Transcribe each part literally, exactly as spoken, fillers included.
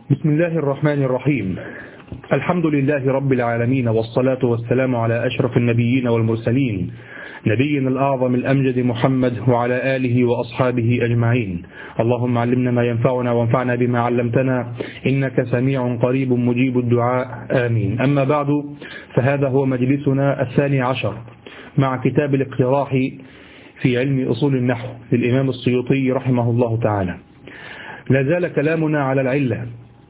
بسم الله الرحمن الرحيم. الحمد لله رب العالمين، والصلاة والسلام على أشرف النبيين والمرسلين، نبينا الأعظم الأمجد محمد وعلى آله وأصحابه أجمعين. اللهم علمنا ما ينفعنا وانفعنا بما علمتنا، إنك سميع قريب مجيب الدعاء، آمين. أما بعد، فهذا هو مجلسنا الثاني عشر مع كتاب الاقتراح في علم أصول النحو للإمام السيوطي رحمه الله تعالى. لا زال كلامنا على العلة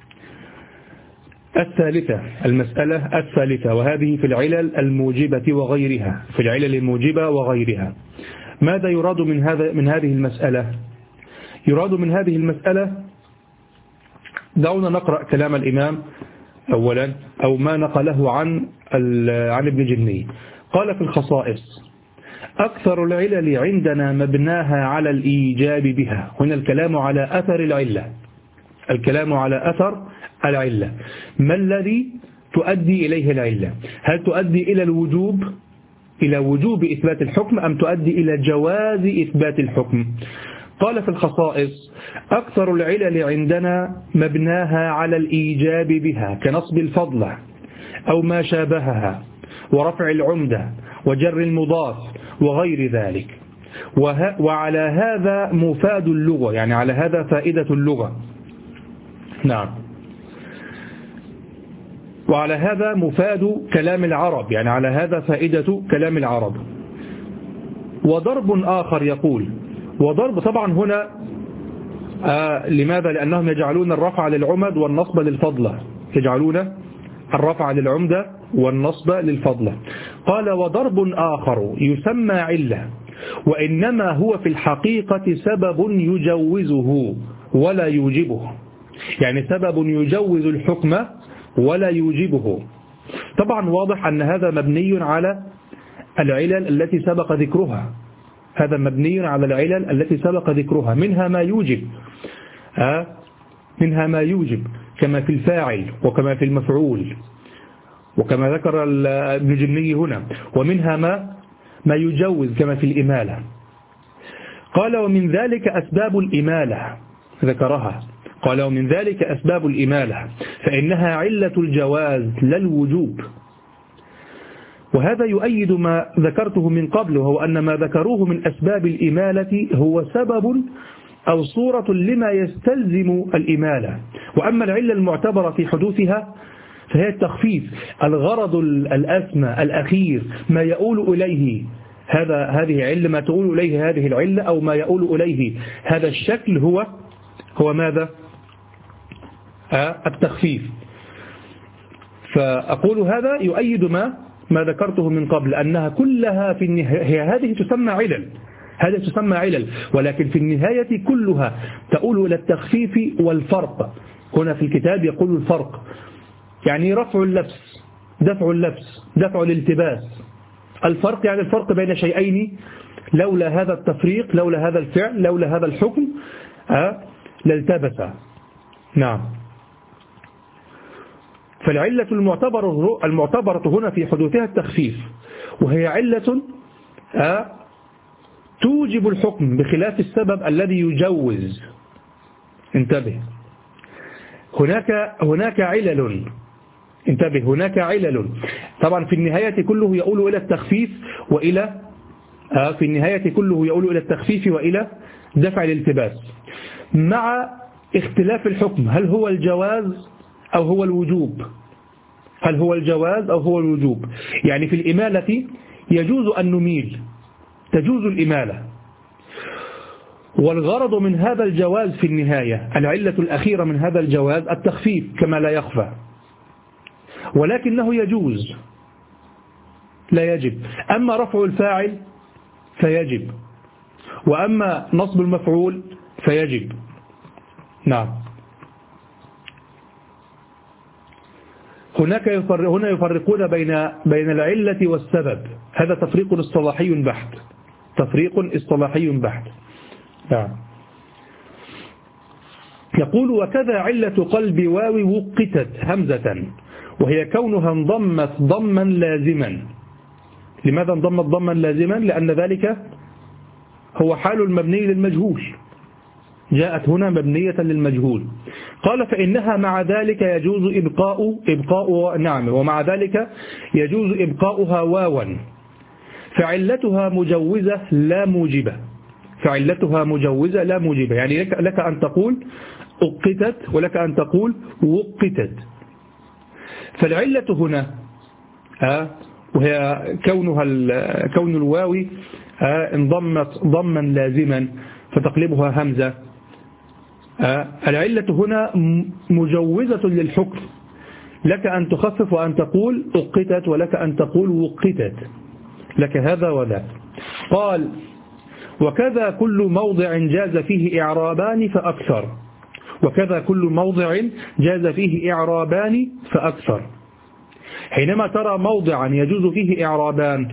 الثالثة، المسألة الثالثة، وهذه في العلل الموجبة وغيرها، في العلل الموجبة وغيرها. ماذا يراد من هذا من هذه المسألة؟ يراد من هذه المسألة، دعونا نقرأ كلام الإمام أولا، أو ما نقله عن عن ابن جني. قال في الخصائص: أكثر العلل عندنا مبناها على الإيجاب بها. هنا الكلام على أثر العلة، الكلام على أثر العلة. ما الذي تؤدي إليه العلة؟ هل تؤدي إلى الوجوب، إلى وجوب إثبات الحكم، أم تؤدي إلى جواز إثبات الحكم؟ قال في الخصائص: أكثر العلل عندنا مبناها على الإيجاب بها، كنصب الفضلة أو ما شابهها، ورفع العمدة، وجر المضاف، وغير ذلك. وعلى هذا مفاد اللغة، يعني على هذا فائدة اللغة. نعم. وعلى هذا مفاد كلام العرب، يعني على هذا فائدة كلام العرب. وضرب آخر يقول، وضرب طبعا هنا آه لماذا؟ لأنهم يجعلون الرفع للعمد والنصب للفضلة، يجعلون الرفع للعمدة والنصب للفضلة. قال: وضرب آخر يسمى علة، وإنما هو في الحقيقة سبب يجوزه ولا يوجبه، يعني سبب يجوز الحكم ولا يوجبه. طبعا واضح أن هذا مبني على العلل التي سبق ذكرها، هذا مبني على العلل التي سبق ذكرها، منها ما يوجب آه منها ما يوجب كما في الفاعل وكما في المفعول، وكما ذكر ابن جني هنا، ومنها ما ما يجوز كما في الإمالة. قال: ومن ذلك أسباب الإمالة، ذكرها. قال: ومن ذلك أسباب الإمالة، فإنها علة الجواز لا الوجوب. وهذا يؤيد ما ذكرته من قبل، وهو أن ما ذكروه من أسباب الإمالة هو سبب أو صورة لما يستلزم الإمالة. وأما العلة المعتبرة في حدوثها فهي التخفيف، الغرض الأسمى الأخير، ما يؤول إليه هذا هذه علة، ما تؤول إليه هذه العلة، أو ما يؤول إليه هذا الشكل، هو هو ماذا؟ آه التخفيف. فأقول هذا يؤيد ما ما ذكرته من قبل، أنها كلها في النهاية هذه تسمى علل، هذه تسمى علل، ولكن في النهاية كلها تؤول إلى التخفيف والفرق. هنا في الكتاب يقول الفرق، يعني رفع اللبس، دفع اللبس، دفع الالتباس. الفرق يعني الفرق بين شيئين، لولا هذا التفريق، لولا هذا الفعل، لولا هذا الحكم آه لالتبس. نعم. فالعلة المعتبرة المعتبرة هنا في حدوثها التخفيف، وهي علة آه توجب الحكم بخلاف السبب الذي يجوز. انتبه، هناك هناك علل، انتبه هناك علل، طبعا في النهاية كله يؤول إلى التخفيف وإلى آه في النهاية كله يؤول إلى التخفيف وإلى دفع الالتباس، مع اختلاف الحكم، هل هو الجواز أو هو الوجوب، هل هو الجواز أو هو الوجوب. يعني في الإمالة يجوز أن نميل، تجوز الإمالة، والغرض من هذا الجواز في النهاية، العلة الأخيرة من هذا الجواز التخفيف كما لا يخفى، ولكنه يجوز لا يجب. أما رفع الفاعل فيجب، وأما نصب المفعول فيجب. نعم. هناك يفرق هنا يفرقون بين بين العلة والسبب، هذا تفريق اصطلاحي بحت، تفريق اصطلاحي بحت. نعم. يقول: وكذا علة قلب واو وقتت همزة، وهي كونها انضمت ضما لازما. لماذا انضمت ضما لازما؟ لأن ذلك هو حال المبني للمجهول، جاءت هنا مبنية للمجهول. قال فإنها مع ذلك يجوز إبقاء إبقاء نعم ومع ذلك يجوز إبقاؤها واوا فعلتها مجوزة لا موجبة فعلتها مجوزة لا موجبة يعني لك, لك أن تقول أقتت ولك أن تقول وقتت. فالعلة هنا آه وهي كونها كون الواو آه انضمت ضما لازما فتقلبها همزة. آه العلة هنا مجوزة للحكم لك أن تخفف وأن تقول أقتت ولك أن تقول وقتت لك هذا وذاك. قال وكذا كل موضع جاز فيه إعرابان فأكثر وكذا كل موضع جاز فيه إعرابان فأكثر. حينما ترى موضعا يجوز فيه إعرابان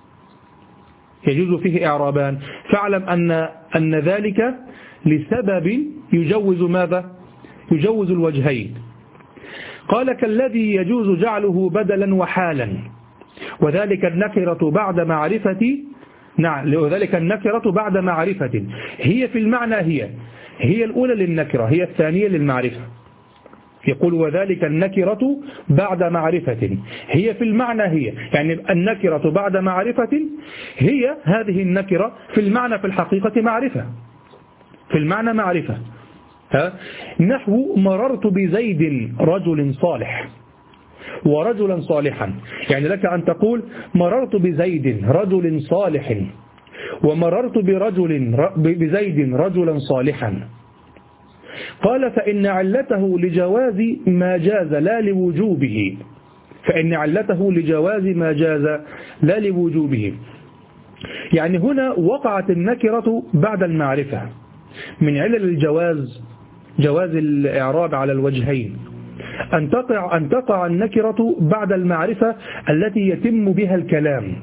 يجوز فيه إعرابان فاعلم أن أن ذلك لسبب يجوز ماذا؟ يجوز الوجهين. قال كالذي يجوز جعله بدلا وحالا وذلك النكرة بعد معرفة نعم وذلك النكرة بعد معرفة هي في المعنى هي هي الأولى للنكرة هي الثانية للمعرفة. يقول وذلك النكرة بعد معرفة هي في المعنى هي يعني النكرة بعد معرفة هي هذه النكرة في المعنى في الحقيقة معرفة في المعنى معرفة. ها نحو مررت بزيد رجل صالح ورجلا صالحا يعني لك أن تقول مررت بزيد رجل صالح ومررت برجل بزيد رجلا صالحا. قال فإن علته لجواز ما جاز لا لوجوبه فإن علته لجواز ما جاز لا لوجوبه يعني هنا وقعت النكرة بعد المعرفة من علل الجواز جواز الإعراب على الوجهين أن تقع, أن تقع النكرة بعد المعرفة التي يتم بها الكلام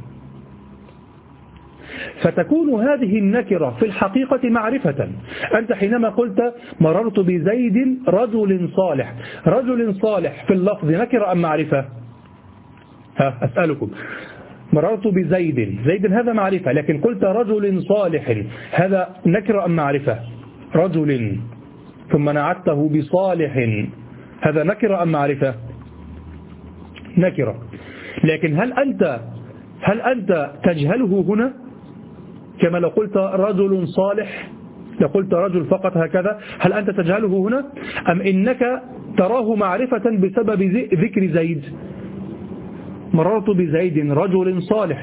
فتكون هذه النكرة في الحقيقة معرفة. أنت حينما قلت مررت بزيد رجل صالح رجل صالح في اللفظ نكرة أم معرفة؟ ها أسألكم مررت بزيد زيد هذا معرفة لكن قلت رجل صالح هذا نكرة أم معرفة؟ رجل ثم نعته بصالح هذا نكرة أم معرفة؟ نكرة. لكن هل أنت هل أنت تجهله هنا كما لو قلت رجل صالح لو قلت رجل فقط هكذا هل أنت تجهله هنا أم إنك تراه معرفة بسبب ذكر زيد مررت بزيد رجل صالح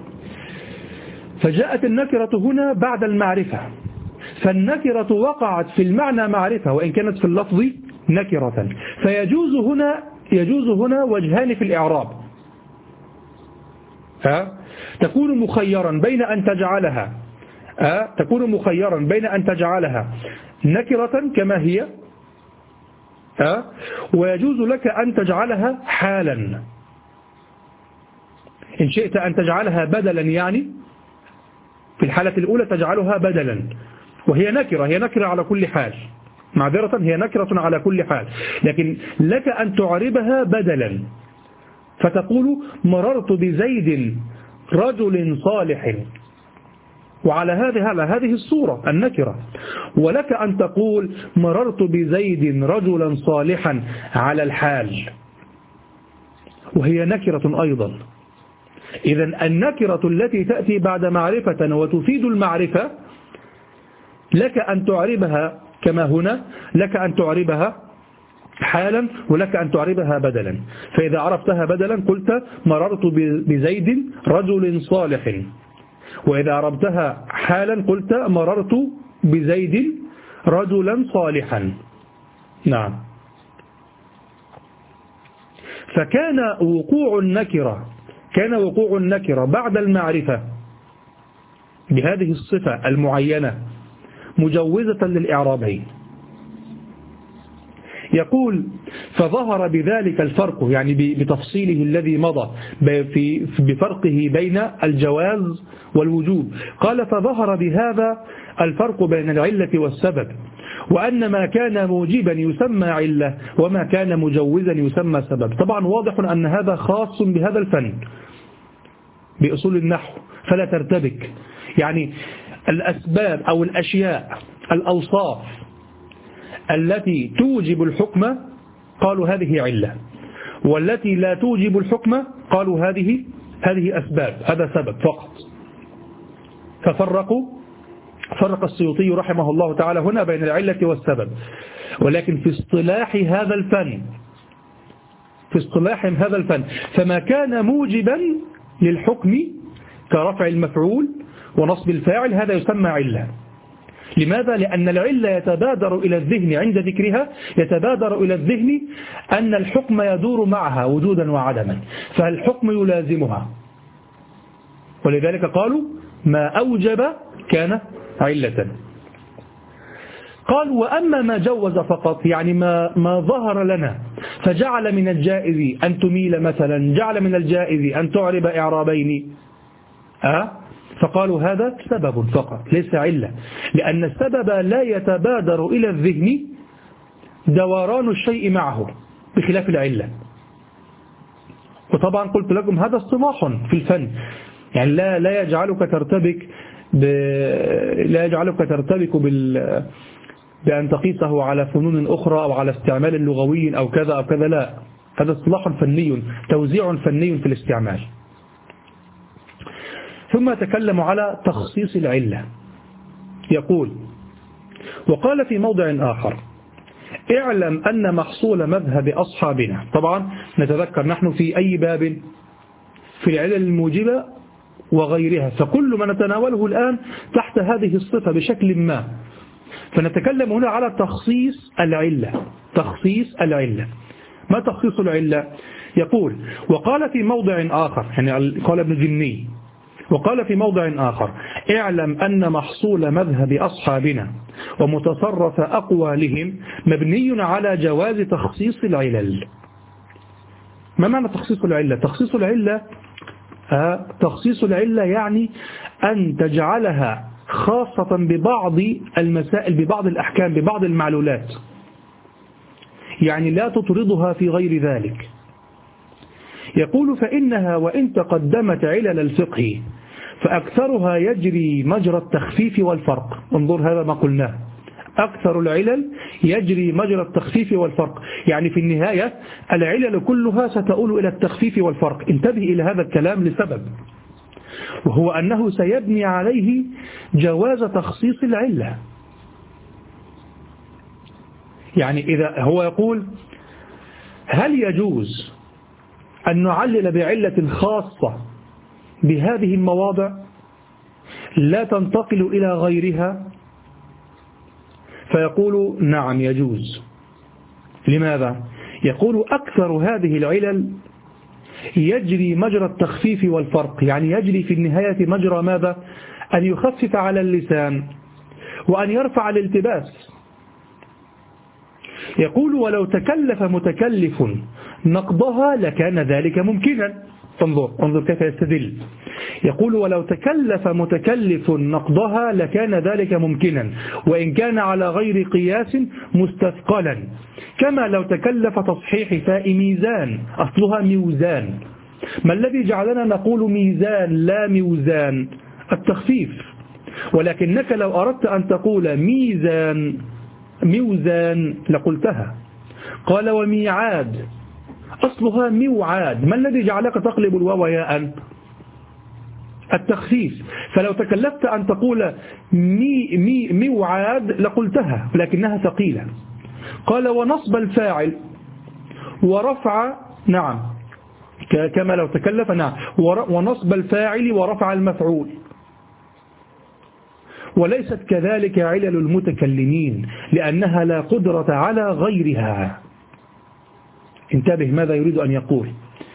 فجاءت النكرة هنا بعد المعرفة فالنكرة وقعت في المعنى معرفة وإن كانت في اللفظ نكرة فيجوز هنا يجوز هنا وجهان في الإعراب. ها تكون مخيرا بين أن تجعلها ها تكون مخيرا بين أن تجعلها نكرة كما هي ها ويجوز لك أن تجعلها حالا إن شئت أن تجعلها بدلا يعني في الحالة الأولى تجعلها بدلا وهي نكرة هي نكرة على كل حال معذرة هي نكرة على كل حال لكن لك أن تعربها بدلا فتقول مررت بزيد رجل صالح وعلى هذه على هذه الصورة النكرة ولك أن تقول مررت بزيد رجلا صالحا على الحال وهي نكرة أيضا. إذن النكرة التي تأتي بعد معرفة وتفيد المعرفة لك أن تعربها كما هنا لك أن تعربها حالا ولك أن تعربها بدلا. فإذا عرفتها بدلا قلت مررت بزيد رجل صالح وإذا عربتها حالا قلت مررت بزيد رجلا صالحا. نعم. فكان وقوع النكرة كان وقوع النكرة بعد المعرفة بهذه الصفة المعينة مجوزة للإعرابين. يقول فظهر بذلك الفرق يعني بتفصيله الذي مضى في بفرقه بين الجواز والوجوب. قال فظهر بهذا الفرق بين العلة والسبب وأن ما كان موجبا يسمى علة وما كان مجوزا يسمى سبب. طبعا واضح أن هذا خاص بهذا الفن بأصول النحو فلا ترتبك. يعني الأسباب أو الأشياء الأوصاف التي توجب الحكم قالوا هذه علة، والتي لا توجب الحكم قالوا هذه هذه أسباب، هذا سبب فقط. ففرقوا فرق السيوطي رحمه الله تعالى هنا بين العلة والسبب. ولكن في اصطلاح هذا الفن في اصطلاح هذا الفن فما كان موجبا للحكم كرفع المفعول ونصب الفاعل هذا يسمى علة. لماذا؟ لأن العلة يتبادر إلى الذهن عند ذكرها يتبادر إلى الذهن أن الحكم يدور معها وجودا وعدما، فالحكم يلازمها، ولذلك قالوا ما أوجب كان علة. قال وأما ما جوز فقط، يعني ما, ما ظهر لنا فجعل من الجائز أن تميل مثلا، جعل من الجائز أن تعرب إعرابين، أه؟ فقالوا هذا سبب فقط ليس علة، لأن السبب لا يتبادر إلى الذهن دوران الشيء معه بخلاف العلة. وطبعا قلت لكم هذا اصطلاح في الفن، يعني لا لا يجعلك ترتبك ب... لا يجعلك ترتبك بال بأن تقيسه على فنون أخرى أو على استعمال لغوي أو كذا أو كذا، لا، هذا اصطلاح فني توزيع فني في الاستعمال. ثم تكلم على تخصيص العلة، يقول وقال في موضع آخر اعلم أن محصول مذهب أصحابنا. طبعا نتذكر نحن في أي باب في العلل الموجبة وغيرها، فكل ما نتناوله الآن تحت هذه الصفة بشكل ما، فنتكلم هنا على تخصيص العلة. تخصيص العلة، ما تخصيص العلة؟ يقول وقال في موضع آخر، يعني قال ابن جني وقال في موضع آخر اعلم أن محصول مذهب أصحابنا ومتصرف أقوالهم مبني على جواز تخصيص العلل. ما معنى تخصيص العلة؟ تخصيص العلة آه تخصيص العلة يعني أن تجعلها خاصة ببعض المسائل، ببعض الأحكام، ببعض المعلولات، يعني لا تطردها في غير ذلك. يقول فإنها وإن تقدمت علل الفقه فأكثرها يجري مجرى التخفيف والفرق. انظر هذا ما قلناه، أكثر العلل يجري مجرى التخفيف والفرق، يعني في النهاية العلل كلها ستؤول إلى التخفيف والفرق. انتبه إلى هذا الكلام لسبب، وهو أنه سيبني عليه جواز تخصيص العلة. يعني إذا هو يقول هل يجوز أن نعلل بعلة خاصة بهذه المواضع لا تنتقل إلى غيرها؟ فيقول نعم يجوز. لماذا؟ يقول أكثر هذه العلل يجري مجرى التخفيف والفرق، يعني يجري في النهاية مجرى ماذا؟ أن يخفف على اللسان وأن يرفع الالتباس. يقول ولو تكلف متكلف نقضها لكان ذلك ممكنا. انظر انظر كيف يستدل. يقول ولو تكلف متكلف نقضها لكان ذلك ممكنا وإن كان على غير قياس مستثقلا، كما لو تكلف تصحيح فاء ميزان، أصلها ميوزان. ما الذي جعلنا نقول ميزان لا ميوزان؟ التخفيف. ولكنك لو أردت أن تقول ميزان ميوزان لقلتها. قال وميعاد أصلها ميوعاد، ما الذي جعلك تقلب الواو ياء؟ التخفيف. فلو تكلفت أن تقول مي مي ميوعاد لقلتها لكنها ثقيلة. قال ونصب الفاعل ورفع، نعم كما لو تكلف، نعم ونصب الفاعل ورفع المفعول. وليست كذلك علل المتكلمين لأنها لا قدرة على غيرها. انتبه ماذا يريد أن يقول.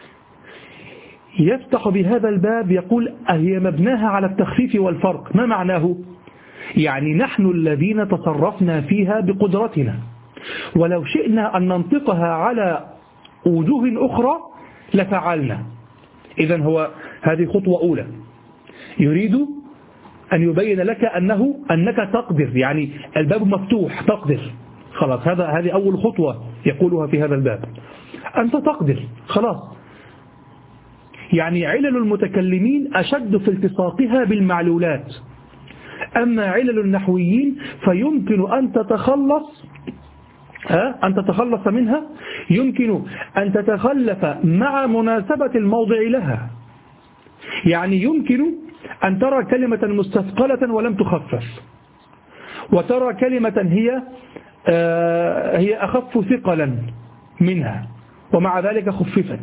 يفتح بهذا الباب يقول هي مبناها على التخفيف والفرق. ما معناه؟ يعني نحن الذين تصرفنا فيها بقدرتنا، ولو شئنا أن ننطقها على وجوه أخرى لفعلنا. إذن هو هذه خطوة أولى، يريد أن يبين لك أنه أنك تقدر، يعني الباب مفتوح تقدر، خلاص. هذا هذه أول خطوة يقولها في هذا الباب، أنت تقدر خلاص. يعني علل المتكلمين أشد في التصاقها بالمعلولات، أما علل النحويين فيمكن أن تتخلص أن تتخلص منها، يمكن أن تتخلف مع مناسبة الموضع لها. يعني يمكن أن ترى كلمة مستثقلة ولم تخفف، وترى كلمة هي هي أخف ثقلا منها ومع ذلك خففت.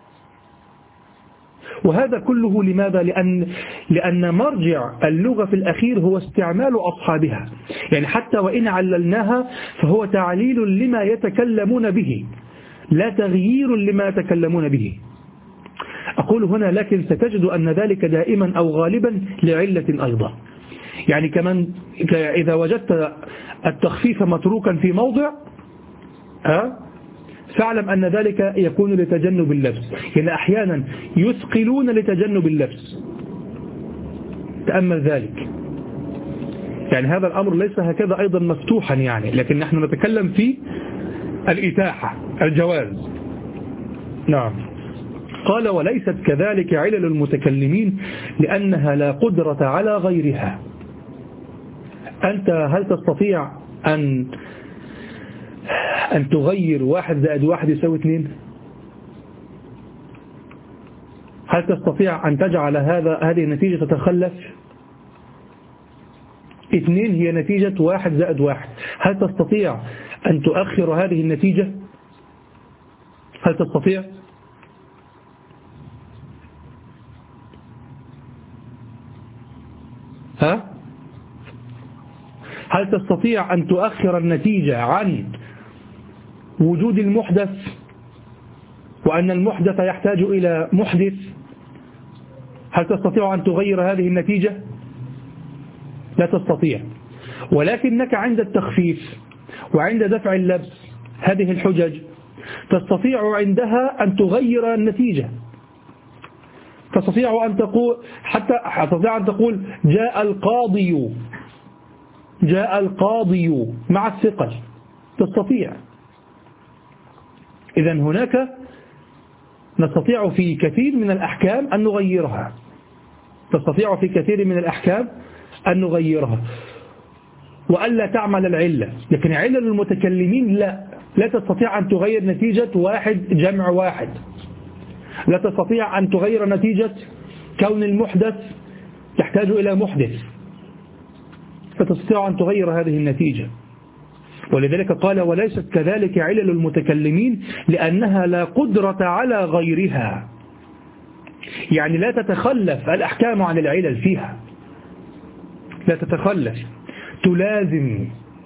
وهذا كله لماذا؟ لأن, لأن مرجع اللغة في الأخير هو استعمال أصحابها. يعني حتى وإن عللناها فهو تعليل لما يتكلمون به، لا تغيير لما يتكلمون به. أقول هنا لكن ستجد أن ذلك دائما أو غالبا لعلة أيضا. يعني كمان إذا وجدت التخفيف متروكا في موضع أه؟ فاعلم أن ذلك يكون لتجنب اللبس. يعني أحيانا يثقلون لتجنب اللبس، تأمل ذلك. يعني هذا الأمر ليس هكذا أيضا مفتوحا يعني، لكن نحن نتكلم في الإتاحة، الجواز. نعم. قال وليست كذلك علل المتكلمين لأنها لا قدرة على غيرها. أنت هل تستطيع أن أن تغير واحد زائد واحد يساوي اثنين؟ هل تستطيع أن تجعل هذا هذه النتيجة تتخلف؟ اثنين هي نتيجة واحد زائد واحد. هل تستطيع أن تؤخر هذه النتيجة؟ هل تستطيع؟ ها؟ هل تستطيع أن تؤخر النتيجة عن وجود المحدث وأن المحدث يحتاج إلى محدث؟ هل تستطيع أن تغير هذه النتيجة؟ لا تستطيع. ولكنك عند التخفيف وعند دفع اللبس هذه الحجج تستطيع عندها أن تغير النتيجة. تستطيع أن تقول حتى تستطيع أن تقول جاء القاضي، جاء القاضي مع الثقل، تستطيع. إذن هناك نستطيع في كثير من الأحكام أن نغيرها، تستطيع في كثير من الأحكام أن نغيرها وألا تعمل العلة. لكن علل المتكلمين لا لا تستطيع أن تغير نتيجة واحد جمع واحد، لا تستطيع أن تغير نتيجة كون المحدث يحتاج إلى محدث، لا تستطيع أن تغير هذه النتيجة. ولذلك قال وليست كذلك علل المتكلمين لأنها لا قدرة على غيرها. يعني لا تتخلف الأحكام عن العلل فيها، لا تتخلف، تلازم.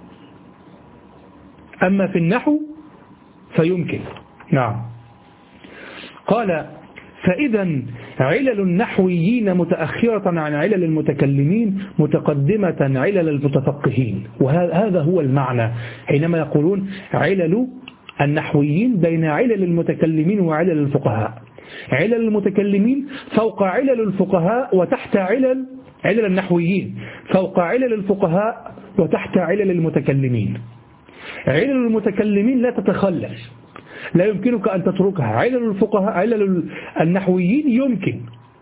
أما في النحو فيمكن. نعم. قال فإذا علل النحويين متأخرة عن علل المتكلمين متقدمة علل المتفقهين. وهذا هو المعنى حينما يقولون علل النحويين بين علل المتكلمين وعلل الفقهاء. علل المتكلمين فوق علل الفقهاء وتحت علل علل النحويين، فوق علل الفقهاء وتحت علل المتكلمين. علل المتكلمين لا تتخلف، لا يمكنك أن تتركها. علل الفقهاء علل النحويين يمكن،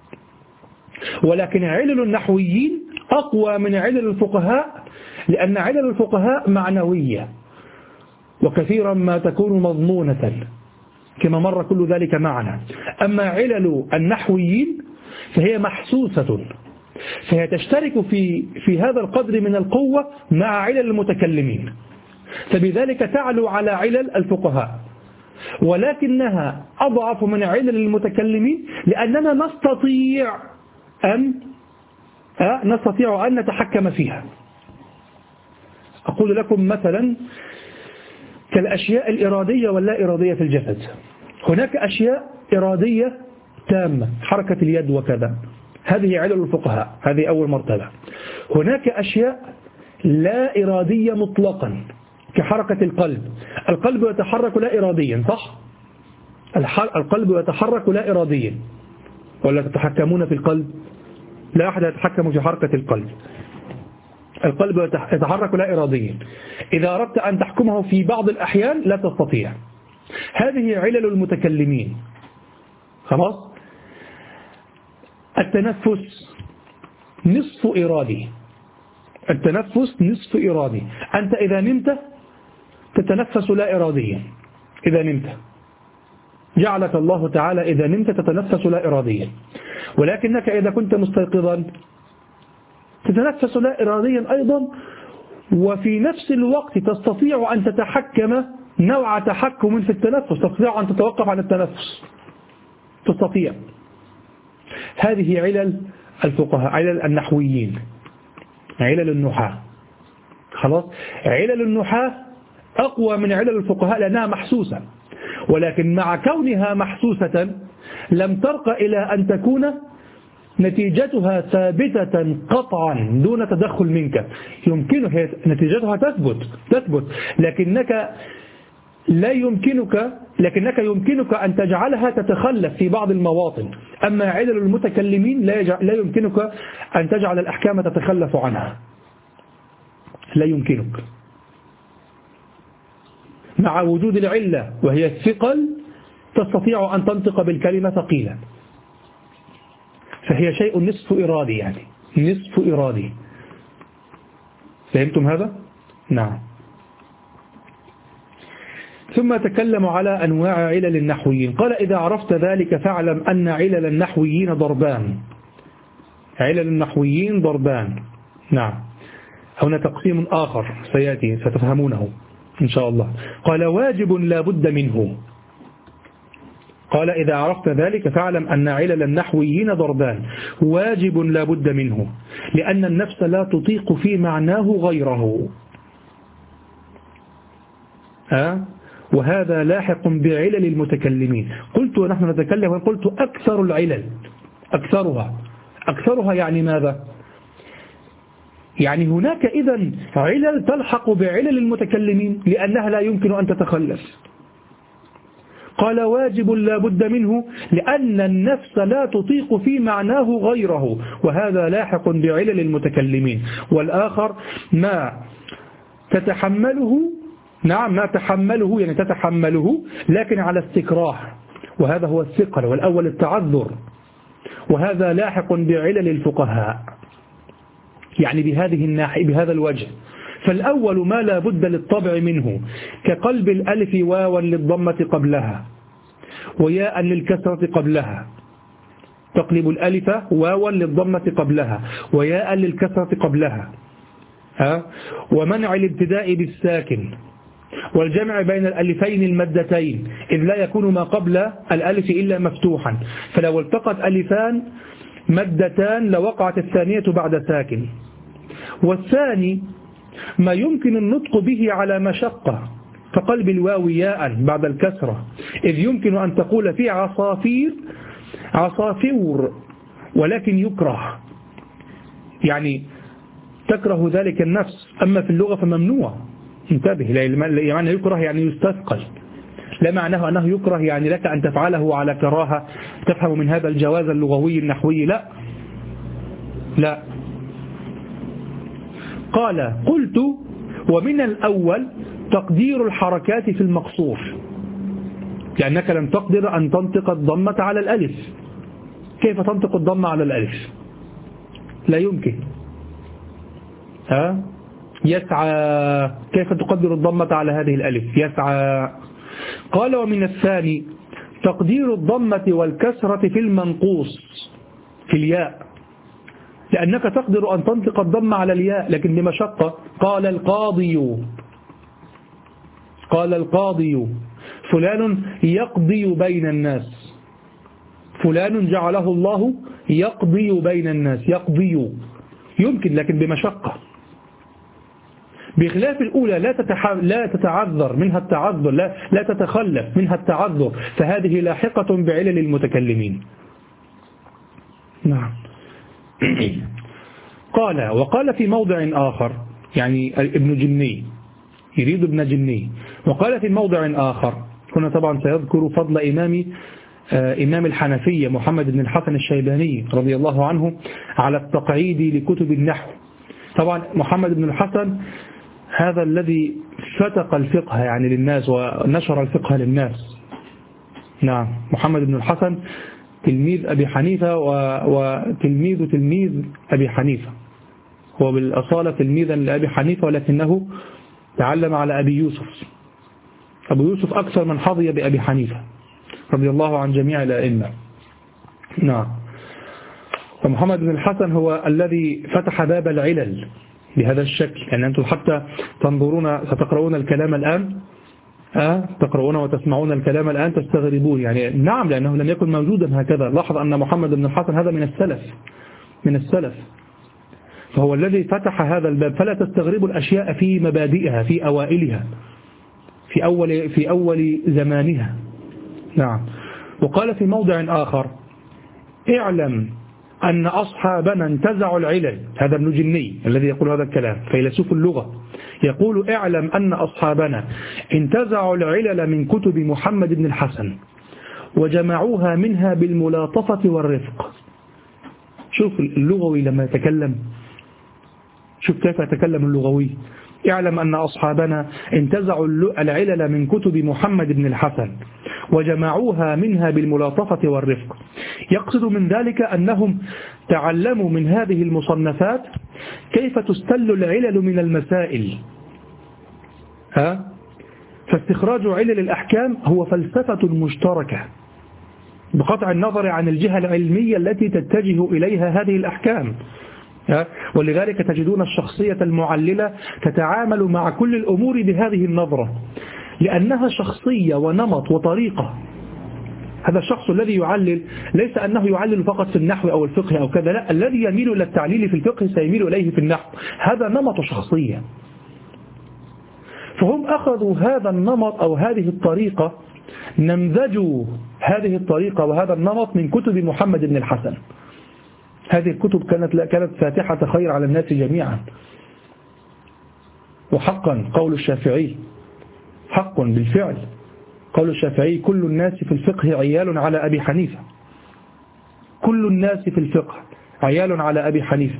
ولكن علل النحويين أقوى من علل الفقهاء، لأن علل الفقهاء معنوية وكثيرا ما تكون مضمونة كما مر كل ذلك معنا. أما علل النحويين فهي محسوسة، فهي تشترك في في هذا القدر من القوة مع علل المتكلمين، فبذلك تعلو على علل الفقهاء، ولكنها أضعف من علل المتكلمين لأننا نستطيع أن نستطيع أن نتحكم فيها. أقول لكم مثلا كالأشياء الإرادية واللا إرادية في الجسد. هناك أشياء إرادية تامة، حركة اليد وكذا، هذه علل الفقهاء، هذه أول مرتبة. هناك أشياء لا إرادية مطلقا كحركة القلب. القلب يتحرك لا إراديا، صح؟ القلب يتحرك لا إراديا، ولا تتحكمون في القلب؟ لا أحد يتحكم في حركة القلب. القلب يتحرك لا إراديا، إذا أردت أن تحكمه في بعض الأحيان لا تستطيع. هذه علل المتكلمين. خلاص؟ التنفس نصف إرادي، التنفس نصف إرادي. أنت إذا نمت تتنفس لا إراديا إذا نمت، جعلك الله تعالى إذا نمت تتنفس لا إراديا، ولكنك إذا كنت مستيقظا تتنفس لا إراديا أيضا، وفي نفس الوقت تستطيع أن تتحكم نوع تحكم في التنفس، تستطيع أن تتوقف عن التنفس، تستطيع. هذه علل الفقهاء، علل النحويين، علل النحاة. خلاص، علل النحاة أقوى من علل الفقهاء لأنها محسوسة، ولكن مع كونها محسوسة لم ترق إلى أن تكون نتيجتها ثابتة قطعا دون تدخل منك. يمكنها نتيجتها تثبت تثبت لكنك لا يمكنك لكنك يمكنك أن تجعلها تتخلف في بعض المواطن. أما علل المتكلمين لا, لا يمكنك أن تجعل الأحكام تتخلف عنها، لا يمكنك. مع وجود العلة وهي الثقل تستطيع أن تنطق بالكلمة ثقيلة، فهي شيء نصف إرادي، يعني نصف إرادي. فهمتم هذا؟ نعم. ثم تكلم على أنواع علل النحويين. قال إذا عرفت ذلك فاعلم أن علل النحويين ضربان. علل النحويين ضربان. نعم. هنا تقسيم آخر سيأتي ستفهمونه إن شاء الله. قال واجب لا بد منه. قال إذا عرفت ذلك فاعلم أن علل النحويين ضربان، واجب لا بد منه، لأن النفس لا تطيق في معناه غيره. ها؟ وهذا لاحق بعلل المتكلمين. قلت ونحن نتكلم قلت أكثر العلل، أكثرها أكثرها يعني ماذا؟ يعني هناك إذن علل تلحق بعلل المتكلمين لأنها لا يمكن أن تتخلف. قال واجب لا بد منه لأن النفس لا تطيق في معناه غيره، وهذا لاحق بعلل المتكلمين. والآخر ما تتحمله، نعم ما تحمله يعني تتحمله لكن على استكراه، وهذا هو الثقل، والأول التعذر، وهذا لاحق بعلل الفقهاء، يعني بهذه الناحية بهذا الوجه. فالأول ما لا بد للطبع منه كقلب الألف واوا للضمة قبلها وياء للكسرة قبلها، تقلب الألف واوا للضمة قبلها وياء للكسرة قبلها، ها؟ ومنع الابتداء بالساكن، والجمع بين الألفين المدتين إذ لا يكون ما قبل الألف إلا مفتوحا، فلو التقت ألفان مدتان لوقعت الثانية بعد ساكن. والثاني ما يمكن النطق به على مشقة كقلب الواو ياء بعد الكسرة، إذ يمكن أن تقول في عصافير عصافور ولكن يكره، يعني تكره ذلك النفس، أما في اللغة فممنوع. انتبه، يعني يكره يعني يستثقل، لا معناه أنه يكره يعني لك أن تفعله على كراهة تفهم من هذا الجواز اللغوي النحوي، لا لا. قال قلت ومن الأول تقدير الحركات في المقصور، لأنك لم تقدر أن تنطق الضمة على الألف. كيف تنطق الضمة على الألف؟ لا يمكن. ها؟ يسعى، كيف تقدر الضمة على هذه الألف؟ يسعى. قال ومن الثاني تقدير الضمة والكسرة في المنقوص في الياء، لأنك تقدر أن تنطق الضمة على الياء لكن بمشقة. قال القاضي قال القاضي فلان يقضي بين الناس، فلان جعله الله يقضي بين الناس، يقضي يمكن لكن بمشقة، بخلاف الأولى لا تتح... لا تتعذر منها التعذر، لا لا تتخلف منها التعذر، فهذه لاحقة بعلل المتكلمين. نعم. قال وقال في موضع آخر، يعني ابن جني يريد ابن جني، وقال في موضع آخر، هنا طبعا سيذكر فضل إمام إمام الحنفية محمد بن الحسن الشيباني رضي الله عنه على التقعيد لكتب النحو. طبعا محمد بن الحسن هذا الذي فتق الفقه يعني للناس ونشر الفقه للناس. نعم، محمد بن الحسن تلميذ أبي حنيفة وتلميذ تلميذ أبي حنيفة، هو بالأصالة تلميذا لأبي حنيفة ولكنه تعلم على أبي يوسف أبو يوسف أكثر من حظي بأبي حنيفة رضي الله عن جميع الأئمة. نعم. فمحمد بن الحسن هو الذي فتح باب العلل بهذا الشكل. يعني أنتم حتى تنظرون ستقرؤون الكلام الآن أه؟ تقرؤون وتسمعون الكلام الآن تستغربون. يعني نعم، لأنه لم يكن موجودا هكذا. لاحظ أن محمد بن الحسن هذا من السلف من السلف فهو الذي فتح هذا الباب. فلا تستغربوا الأشياء في مبادئها في أوائلها في أول, في أول زمانها. نعم. وقال في موضع آخر: اعلم أن أصحابنا انتزعوا العلل. هذا ابن جني الذي يقول هذا الكلام، فيلسوف اللغة، يقول: اعلم أن أصحابنا انتزعوا العلل من كتب محمد بن الحسن وجمعوها منها بالملاطفة والرفق. شوف اللغوي لما يتكلم، شوف كيف يتكلم اللغوي. اعلم أن أصحابنا انتزعوا العلل من كتب محمد بن الحسن وجمعوها منها بالملاطفة والرفق. يقصد من ذلك أنهم تعلموا من هذه المصنفات كيف تستل العلل من المسائل. ها؟ فاستخراج علل الأحكام هو فلسفة مشتركة بقطع النظر عن الجهة العلمية التي تتجه إليها هذه الأحكام. ولذلك تجدون الشخصية المعللة تتعامل مع كل الأمور بهذه النظرة، لأنها شخصية ونمط وطريقة. هذا الشخص الذي يعلل ليس أنه يعلل فقط في النحو أو الفقه أو كذا، لا، الذي يميل إلى التعليل في الفقه سيميل إليه في النحو. هذا نمط شخصية. فهم أخذوا هذا النمط أو هذه الطريقة، نمذجوا هذه الطريقة وهذا النمط من كتب محمد بن الحسن. هذه الكتب كانت كانت فاتحة خير على الناس جميعا. وحقا قول الشافعي، حق بالفعل قول الشافعي: كل الناس في الفقه عيال على أبي حنيفة. كل الناس في الفقه عيال على أبي حنيفة.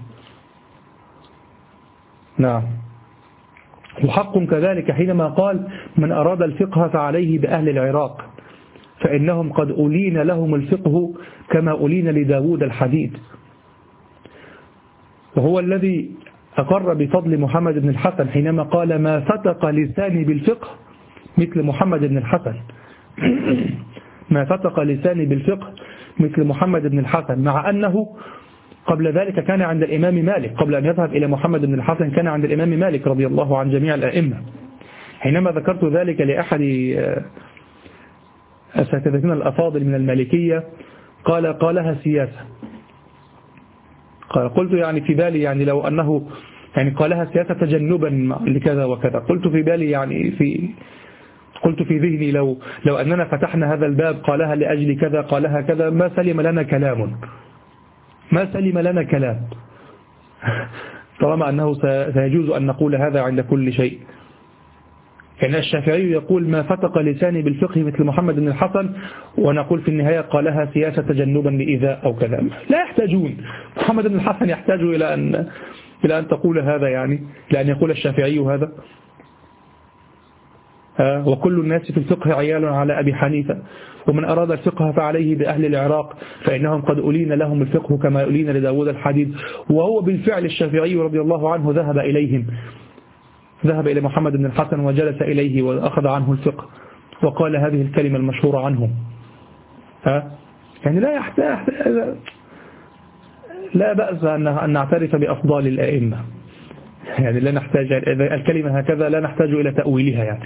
نعم. وحق كذلك حينما قال: من أراد الفقه فعليه بأهل العراق فإنهم قد أولين لهم الفقه كما أولين لداود الحديد. وهو الذي أقر بفضل محمد بن الحسن حينما قال: ما فتق لساني بالفقه مثل محمد بن الحسن. ما فتق لساني بالفقه مثل محمد بن الحسن، مع أنه قبل ذلك كان عند الإمام مالك. قبل أن يذهب إلى محمد بن الحسن كان عند الإمام مالك رضي الله عن جميع الأئمة. حينما ذكرت ذلك لأحد أساتذتنا الأفاضل من المالكية قال: قالها سياسة. قال قلت يعني في بالي يعني لو أنه يعني قالها سياسة تجنبا لكذا وكذا. قلت في بالي يعني في قلت في ذهني لو لو أننا فتحنا هذا الباب قالها لأجل كذا قالها كذا ما سلم لنا كلام ما سلم لنا كلام طالما أنه سيجوز أن نقول هذا عند كل شيء. يعني الشافعي يقول: ما فتق لساني بالفقه مثل محمد بن الحسن، ونقول في النهاية قالها سياسة تجنبا لإيذاء أو كذا. لا يحتاجون. محمد بن الحسن يحتاج إلى أن إلى أن تقول هذا، يعني لأن يقول الشافعي هذا. وكل الناس في الفقه عيال على أبي حنيفة ومن أراد الفقه فعليه بأهل العراق فإنهم قد أولين لهم الفقه كما أولين لداود الحديد. وهو بالفعل الشافعي رضي الله عنه ذهب إليهم، ذهب إلى محمد بن الحسن وجلس إليه وأخذ عنه الفقه وقال هذه الكلمة المشهورة عنه. ها؟ يعني لا يحتاج لا بأس أن نعترف بأفضال الأئمة، يعني لا نحتاج الكلمة هكذا لا نحتاج إلى تأويلها. يعني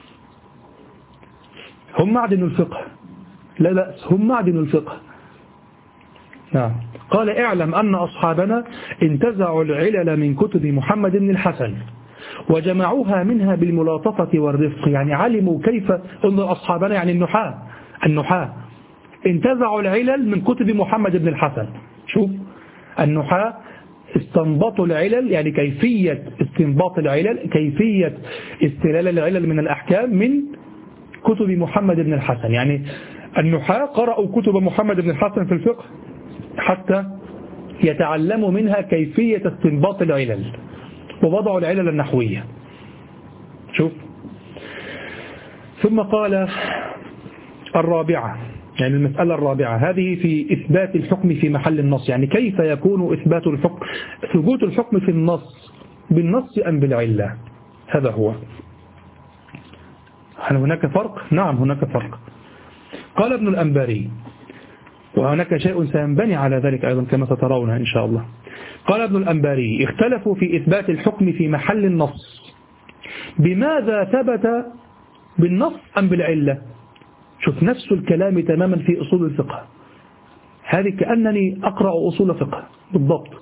هم معدن الفقه، لا بأس، هم معدن الفقه. نعم. قال: اعلم أن أصحابنا انتزعوا العلل من كتب محمد بن الحسن وجمعوها منها بالملاطفة والرفق. يعني علموا كيف، انظر أصحابنا يعني النحاة النحاة انتزعوا العلل من كتب محمد بن الحسن. شوف النحاة استنبطوا العلل، يعني كيفية استنباط العلل، كيفية استلال العلل من الأحكام من كتب محمد بن الحسن. يعني النحاة قرأوا كتب محمد بن الحسن في الفقه حتى يتعلموا منها كيفية استنباط العلل ووضعوا العلل النحوية. شوف. ثم قال الرابعة، يعني المسألة الرابعة هذه في إثبات الحكم في محل النص. يعني كيف يكون إثبات الحكم، ثبوت الحكم في النص بالنص أم بالعلة؟ هذا هو هل هناك فرق؟ نعم هناك فرق. قال ابن الأنباري، وهناك شيء سينبني على ذلك أيضا كما سترون إن شاء الله. قال ابن الأنباري: اختلفوا في إثبات الحكم في محل النص، بماذا ثبت، بالنص أم بالعلة؟ شوف نفس الكلام تماما في أصول الفقه، هذه كأنني أقرأ أصول فقه بالضبط.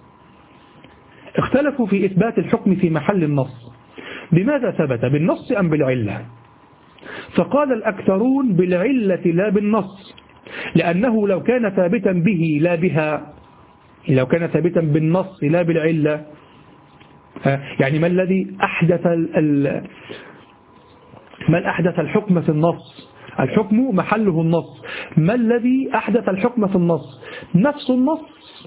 اختلفوا في إثبات الحكم في محل النص، بماذا ثبت، بالنص أم بالعلة؟ فقال الأكثرون بالعلة لا بالنص، لأنه لو كان ثابتا به لا بها، لو كان ثابتا بالنص لا بالعلة، يعني ما الذي أحدث ال ما أحدث الحكم في النص؟ الحكم محله النص، ما الذي أحدث الحكم في النص؟ نفس النص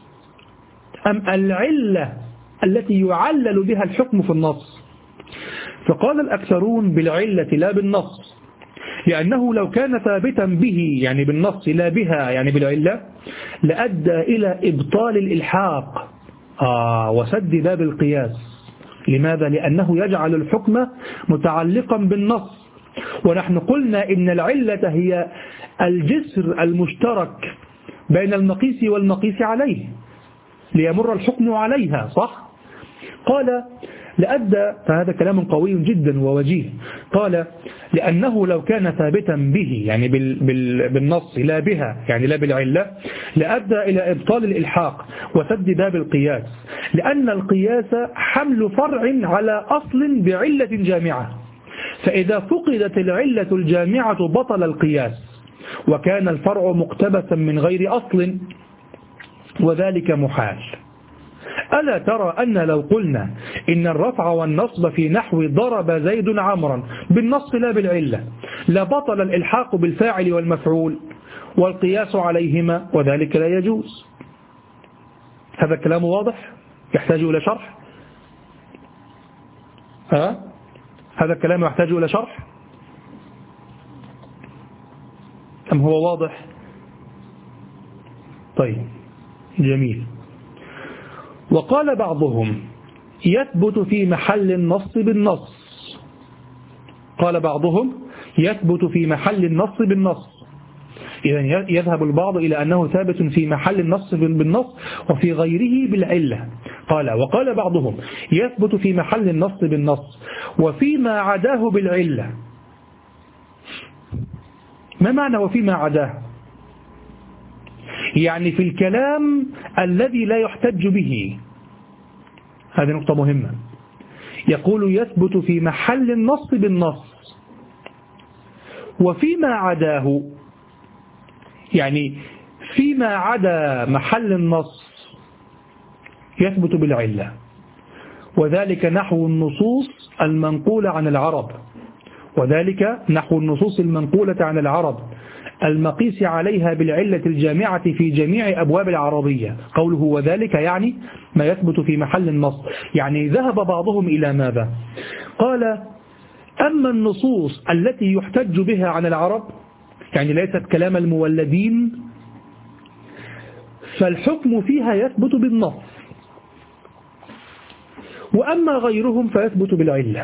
أم العلة التي يعلل بها الحكم في النص؟ فقال الأكثرون بالعلة لا بالنص، لأنه لو كان ثابتا به يعني بالنص لا بها يعني بالعلة لأدى إلى إبطال الإلحاق آه وسد باب القياس. لماذا؟ لأنه يجعل الحكم متعلقا بالنص، ونحن قلنا إن العلة هي الجسر المشترك بين المقيس والمقيس عليه ليمر الحكم عليها، صح؟ قال لأدى، فهذا كلام قوي جدا ووجيه، قال لأنه لو كان ثابتا به يعني بالنص لا بها يعني لا بالعلة لأدى إلى إبطال الإلحاق وسد باب القياس، لأن القياس حمل فرع على أصل بعلة جامعة، فإذا فقدت العلة الجامعة بطل القياس وكان الفرع مقتبسا من غير أصل، وذلك محال. ألا ترى أن لو قلنا إن الرفع والنصب في نحو ضرب زيد عمرا بالنص لا بالعلة لبطل الإلحاق بالفاعل والمفعول والقياس عليهما، وذلك لا يجوز. هذا الكلام واضح يحتاج إلى شرح؟ ها؟ هذا الكلام يحتاج إلى شرح أم هو واضح؟ طيب جميل. وقال بعضهم يثبت في محل النص بالنص، قال بعضهم يثبت في محل النص بالنص، إذن يذهب البعض إلى أنه ثابت في محل النص بالنص وفي غيره بالعلة. قال وقال بعضهم يثبت في محل النص بالنص وفيما عداه بالعلة. ما معنى وفيما عداه؟ يعني في الكلام الذي لا يحتج به، هذه نقطة مهمة. يقول يثبت في محل النص بالنص وفيما عداه، يعني فيما عدا محل النص يثبت بالعلة، وذلك نحو النصوص المنقولة عن العرب، وذلك نحو النصوص المنقولة عن العرب المقيس عليها بالعلة الجامعة في جميع أبواب العربية. قوله وذلك يعني ما يثبت في محل النص، يعني ذهب بعضهم إلى ماذا؟ قال أما النصوص التي يحتج بها عن العرب يعني ليست كلام المولدين فالحكم فيها يثبت بالنص، وأما غيرهم فيثبت بالعلة،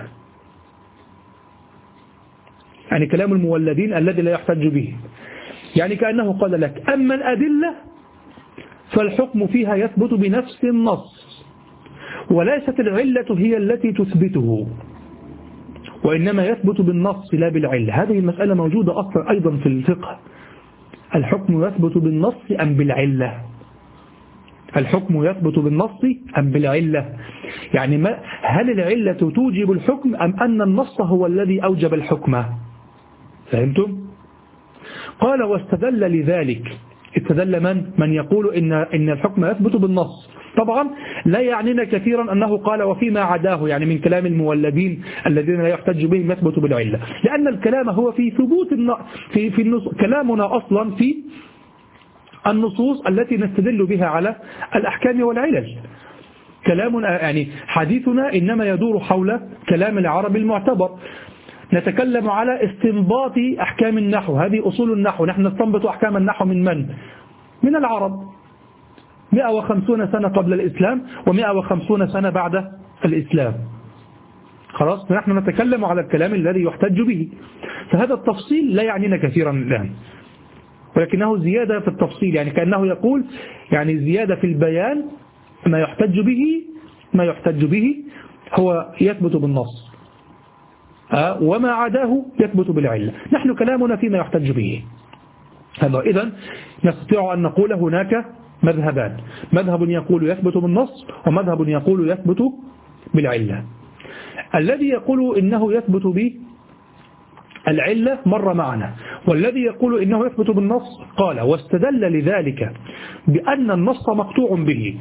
يعني كلام المولدين الذي لا يحتج به، يعني كأنه قال لك أما الأدلة فالحكم فيها يثبت بنفس النص، وليست العلة هي التي تثبته، وإنما يثبت بالنص لا بالعلة. هذه المسألة موجودة أصلا أيضا في الفقه، الحكم يثبت بالنص أم بالعلة؟ الحكم يثبت بالنص أم بالعلة؟ يعني ما هل العلة توجب الحكم أم أن النص هو الذي أوجب الحكم؟ فهمتم؟ قال واستدل لذلك، استدل من؟ من يقول إن, إن الحكم يثبت بالنص. طبعا لا يعنينا كثيرا أنه قال وفيما عداه يعني من كلام المولدين الذين لا يحتج بهم يثبت بالعلة، لأن الكلام هو في ثبوت في, في النص... كلامنا أصلا في النصوص التي نستدل بها على الأحكام والعلل. كلامنا يعني حديثنا إنما يدور حول كلام العرب المعتبر، نتكلم على استنباط أحكام النحو، هذه أصول النحو، نحن نستنبط أحكام النحو من من؟ من العرب، مئة وخمسين سنة قبل الإسلام ومئة وخمسين سنة بعد الإسلام. خلاص نحن نتكلم على الكلام الذي يحتج به، فهذا التفصيل لا يعنينا كثيرا الآن، ولكنه زيادة في التفصيل، يعني كأنه يقول يعني زيادة في البيان ما يحتج به ما يحتج به هو يثبت بالنص، أه وما عداه يثبت بالعلة. نحن كلامنا فيما يحتج به. إذن نستطيع أن نقول هناك مذهبان، مذهب يقول يثبت بالنص ومذهب يقول يثبت بالعلة. الذي يقول إنه يثبت بالعلة مر معنا، والذي يقول إنه يثبت بالنص قال واستدل لذلك بأن النص مقطوع به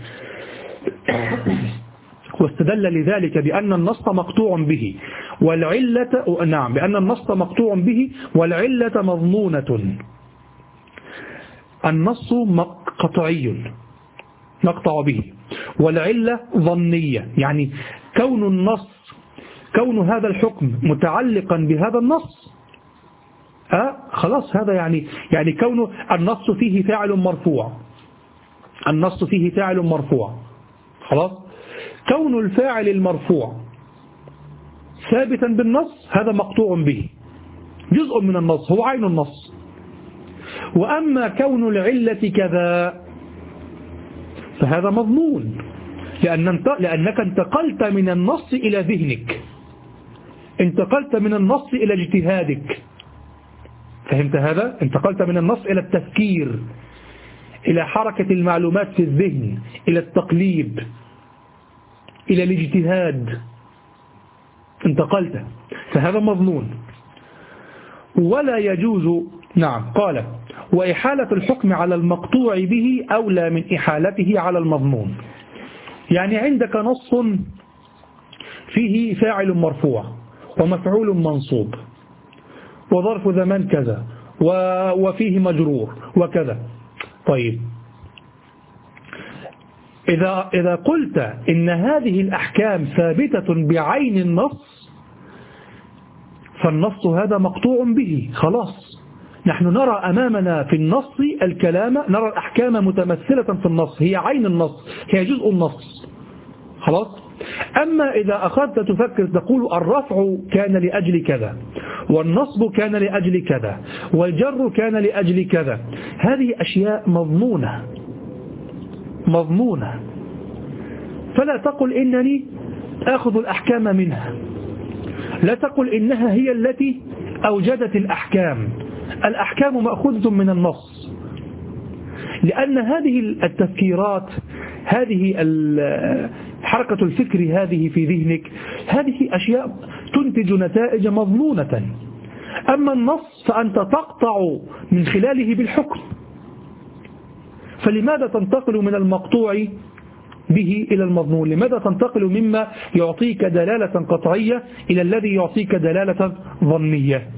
واستدل لذلك بأن النص مقطوع به والعلة نعم بأن النص مقطوع به والعلة مضمونة. النص قطعي نقطع به، والعلة ظنية، يعني كون النص كون هذا الحكم متعلقا بهذا النص أه خلاص هذا يعني يعني كون النص فيه فاعل مرفوع النص فيه فاعل مرفوع خلاص كون الفاعل المرفوع ثابتا بالنص هذا مقطوع به، جزء من النص هو عين النص. وأما كون العلة كذا فهذا مضمون، لأن لأنك انتقلت من النص إلى ذهنك، انتقلت من النص إلى اجتهادك، فهمت هذا؟ انتقلت من النص إلى التفكير، إلى حركة المعلومات في الذهن، إلى التقليب، إلى الاجتهاد، انتقلت، فهذا مضمون. ولا يجوز نعم قال وإحالة الحكم على المقطوع به أولى من إحالته على المضمون. يعني عندك نص فيه فاعل مرفوع ومفعول منصوب وظرف زمان كذا وفيه مجرور وكذا، طيب إذا إذا قلت إن هذه الأحكام ثابتة بعين النص فالنص هذا مقطوع به، خلاص نحن نرى أمامنا في النص الكلام، نرى الأحكام متمثلة في النص، هي عين النص، هي جزء النص، خلاص. أما إذا أخذت تفكر تقول الرفع كان لأجل كذا والنصب كان لأجل كذا والجر كان لأجل كذا، هذه أشياء مضمونة مضمونة، فلا تقل إنني أخذ الأحكام منها، لا تقل إنها هي التي أوجدت الأحكام، الأحكام مأخوذة من النص، لأن هذه التفكيرات، هذه حركة الفكر هذه في ذهنك، هذه أشياء تنتج نتائج مضمونة. أما النص فأنت تقطع من خلاله بالحكم، فلماذا تنتقل من المقطوع به إلى المضمون؟ لماذا تنتقل مما يعطيك دلالة قطعية إلى الذي يعطيك دلالة ظنية؟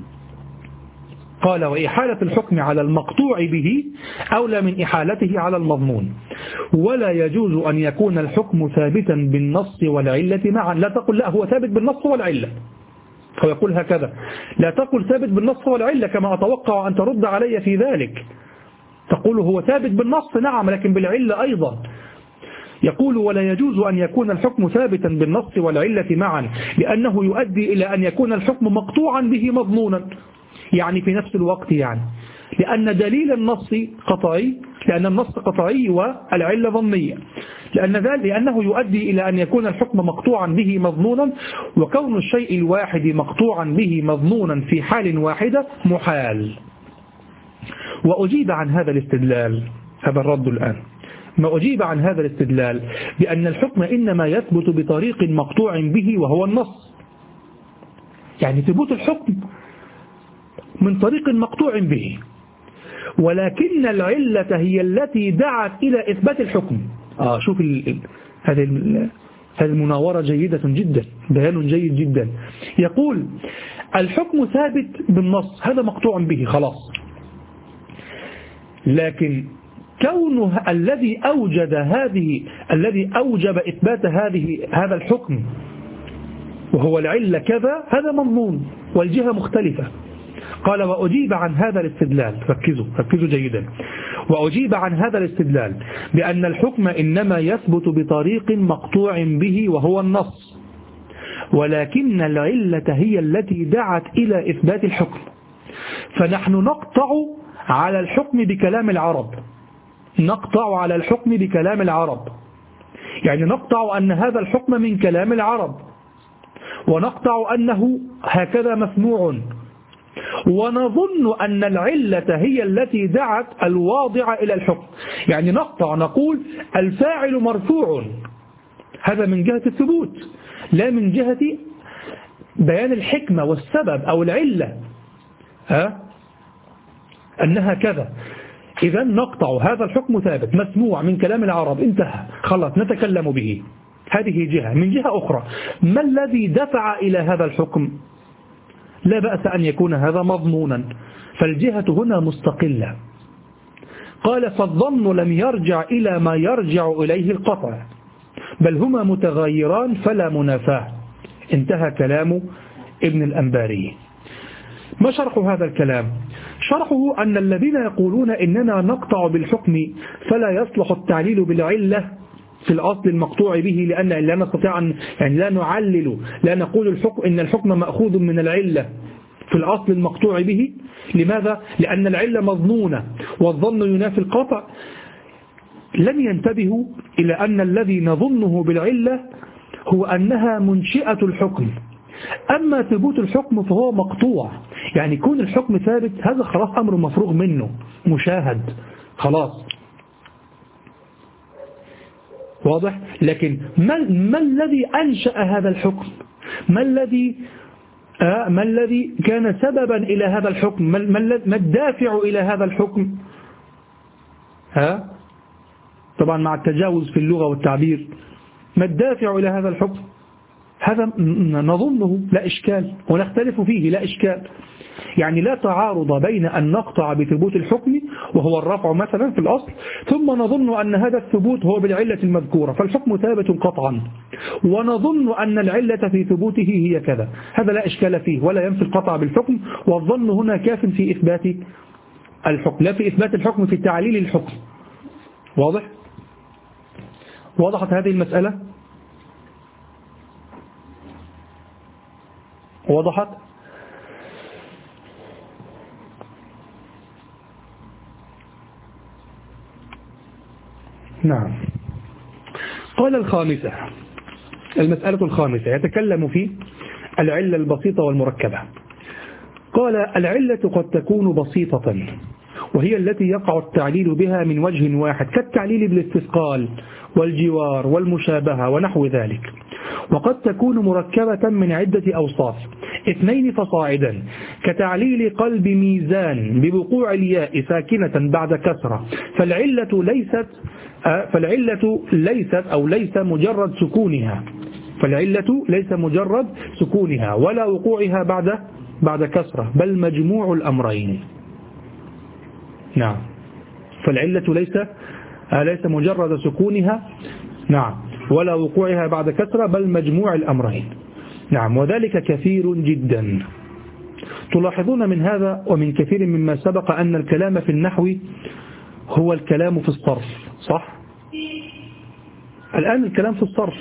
قال وإحالة الحكم على المقطوع به أولى من إحالته على المضمون. ولا يجوز أن يكون الحكم ثابتا بالنص والعلة معا. لا تقل لا هو ثابت بالنص والعلة، هو يقول هكذا، لا تقل ثابت بالنص والعلة كما أتوقع أن ترد علي في ذلك، تقول هو ثابت بالنص نعم لكن بالعلة أيضا. يقول ولا يجوز أن يكون الحكم ثابتا بالنص والعلة معا لأنه يؤدي إلى أن يكون الحكم مقطوعا به مضمونا، يعني في نفس الوقت، يعني لأن دليل النص قطعي، لأن النص قطعي والعلة ظنية، لأن ذلك لأنه يؤدي إلى أن يكون الحكم مقطوعا به مضمونا، وكون الشيء الواحد مقطوعا به مضمونا في حال واحدة محال. وأجيب عن هذا الاستدلال، هذا الرد الآن، ما أجيب عن هذا الاستدلال بأن الحكم إنما يثبت بطريق مقطوع به وهو النص، يعني ثبوت الحكم من طريق مقطوع به، ولكن العلة هي التي دعت إلى إثبات الحكم. آه شوف هذه هذه المناورة جيدة جدا، بيان جيد جدا. يقول الحكم ثابت بالنص، هذا مقطوع به خلاص، لكن كونه الذي أوجد هذه الذي أوجب إثبات هذه هذا الحكم وهو العلة كذا، هذا مضمون والجهة مختلفة. قال وأجيب عن هذا الاستدلال، ركزوا ركزوا جيدا، وأجيب عن هذا الاستدلال بأن الحكم إنما يثبت بطريق مقطوع به وهو النص، ولكن العلة هي التي دعت إلى إثبات الحكم. فنحن نقطع على الحكم بكلام العرب، نقطع على الحكم بكلام العرب، يعني نقطع أن هذا الحكم من كلام العرب، ونقطع أنه هكذا مسموع، ونظن أن العلة هي التي دعت الواضع إلى الحكم. يعني نقطع نقول الفاعل مرفوع، هذا من جهة الثبوت، لا من جهة بيان الحكمة والسبب أو العلة، ها أنها كذا. إذا نقطع هذا الحكم ثابت مسموع من كلام العرب، انتهى، خلاص نتكلم به. هذه جهة. من جهة أخرى، ما الذي دفع إلى هذا الحكم؟ لا بأس أن يكون هذا مضمونا، فالجهة هنا مستقلة. قال فالظن لم يرجع إلى ما يرجع إليه القطع، بل هما متغيران فلا منافاة. انتهى كلام ابن الأنباري. ما شرح هذا الكلام؟ شرحه أن الذين يقولون إننا نقطع بالحكم فلا يصلح التعليل بالعلة في الأصل المقطوع به، لأن لا نستطيع أن يعني لا نعلل، لا نقول الحكم إن الحكم مأخوذ من العلة في الأصل المقطوع به. لماذا؟ لأن العلة مظنونة والظن ينافي القطع. لم ينتبهوا إلى أن الذي نظنه بالعلة هو أنها منشئة الحكم، أما ثبوت الحكم فهو مقطوع. يعني كون الحكم ثابت هذا خلاص أمر مفروغ منه، مشاهد خلاص، واضح. لكن ما, ما الذي أنشأ هذا الحكم؟ ما الذي آه ما الذي كان سببا إلى هذا الحكم؟ ما, ما الدافع إلى هذا الحكم؟ ها طبعا مع التجاوز في اللغة والتعبير، ما الدافع إلى هذا الحكم؟ هذا نظنه لا إشكال، ونختلف فيه لا إشكال. يعني لا تعارض بين أن نقطع بثبوت الحكم وهو الرفع مثلا في الأصل، ثم نظن أن هذا الثبوت هو بالعلة المذكورة، فالحكم ثابت قطعا، ونظن أن العلة في ثبوته هي كذا. هذا لا إشكال فيه ولا ينفي القطع بالحكم، والظن هنا كاف في إثبات الحكم، لا في إثبات الحكم، في تعليل الحكم. واضح؟ وضحت هذه المسألة؟ وضحت؟ نعم. قال الخامسة، المسألة الخامسة يتكلم في العلة البسيطة والمركبة. قال العلة قد تكون بسيطة وهي التي يقع التعليل بها من وجه واحد، كالتعليل بالاستثقال والجوار والمشابهة ونحو ذلك، وقد تكون مركبة من عدة أوصاف اثنين فصاعدا، كتعليل قلب ميزان بوقوع الياء ساكنة بعد كسرة، فالعلة ليست فالعلة ليست أو ليس مجرد سكونها فالعلة ليس مجرد سكونها ولا وقوعها بعد بعد كسرة، بل مجموع الأمرين. نعم، فالعلة ليس ليس مجرد سكونها، نعم، ولا وقوعها بعد كسرة، بل مجموع الأمرين. نعم، وذلك كثير جدا. تلاحظون من هذا ومن كثير مما سبق أن الكلام في النحو هو الكلام في الصرف، صح؟ الآن الكلام في الصرف،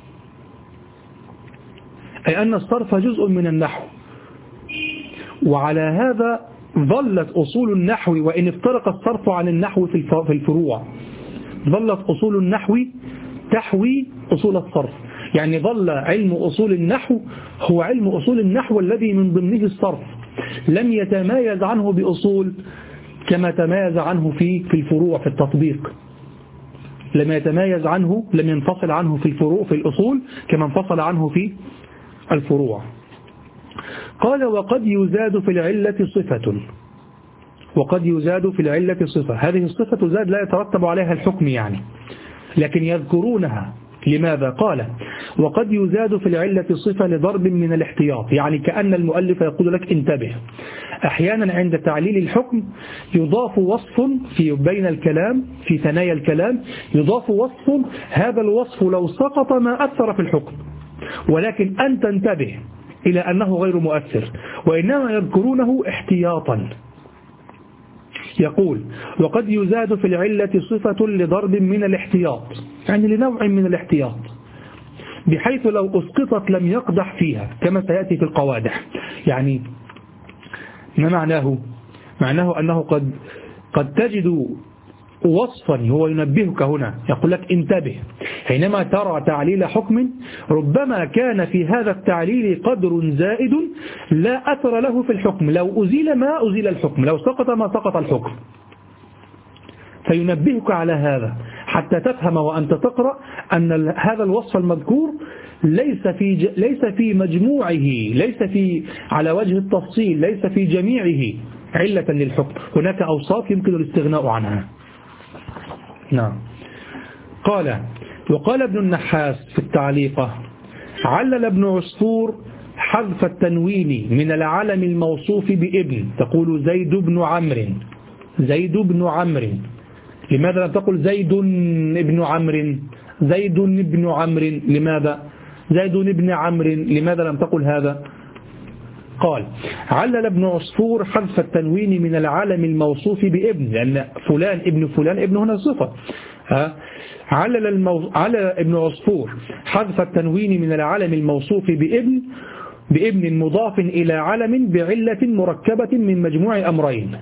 أي أن الصرف جزء من النحو، وعلى هذا ظلت أصول النحو، وإن افترق الصرف عن النحو في الفروع، ظلت أصول النحو تحوي أصول الصرف. يعني ظل علم أصول النحو هو علم أصول النحو الذي من ضمنه الصرف، لم يتمايز عنه بأصول كما تمايز عنه في في الفروع في التطبيق، لم يتمايز عنه، لم ينفصل عنه في الفروع في الأصول كما انفصل عنه في الفروع. قال وقد يزاد في العلة صفة وقد يزاد في العلة صفة هذه الصفة تزاد لا يترتب عليها الحكم يعني، لكن يذكرونها. لماذا؟ قال وقد يزاد في العلة صفة لضرب من الاحتياط، يعني كأن المؤلف يقول لك انتبه، أحيانا عند تعليل الحكم يضاف وصف في بين الكلام في ثنايا الكلام، يضاف وصف، هذا الوصف لو سقط ما أثر في الحكم، ولكن أن تنتبه إلى أنه غير مؤثر، وإنما يذكرونه احتياطا. يقول وقد يزاد في العلة صفة لضرب من الاحتياط، يعني لنوع من الاحتياط، بحيث لو أسقطت لم يقدح فيها كما سيأتي في القوادح. يعني ما معناه؟ معناه أنه قد قد تجد وصفا هو ينبهك هنا، يقول لك انتبه، حينما ترى تعليل حكم ربما كان في هذا التعليل قدر زائد لا أثر له في الحكم، لو أزيل ما أزيل الحكم، لو سقط ما سقط الحكم، فينبهك على هذا حتى تفهم وأنت تقرأ أن هذا الوصف المذكور ليس في ج... ليس في مجموعه، ليس في على وجه التفصيل، ليس في جميعه علة للحكم، هناك أوصاف يمكن الاستغناء عنها. نعم. قال وقال ابن النحاس في التعليقة: علل ابن عصفور حذف التنوين من العلم الموصوف بابن، تقول زيد بن عمرو، زيد بن عمرو، لماذا لم تقل زيد بن عمرو؟ زيد بن عمرو لماذا؟ زيد بن عمرو لماذا لم تقل هذا؟ قال: علل ابن عصفور حذف التنوين من العلم الموصوف بابن، لأن فلان ابن فلان ابن هنا صفة. ها؟ علل, المو... علل ابن عصفور حذف التنوين من العلم الموصوف بابن بابن مضاف إلى علم بعلة مركبة من مجموع أمرين.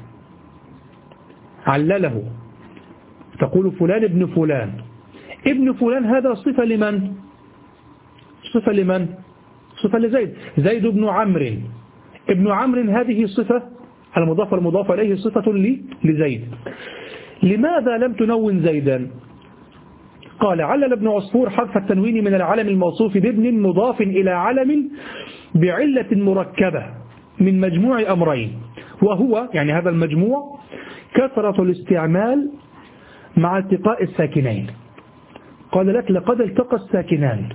علله، تقول فلان ابن فلان، ابن فلان هذا صفة لمن؟ صفة لمن؟ صفة لزيد، زيد بن عمرو، ابن عمرو هذه صفة، المضاف المضاف إليه صفة لي لزيد. لماذا لم تنون زيدا؟ قال: علل ابن عصفور حذف التنوين من العلم الموصوف بابن مضاف إلى علم بعلة مركبة من مجموع أمرين، وهو يعني هذا المجموع كثرة الاستعمال مع التقاء الساكنين. قال لك: لقد التقى الساكنان،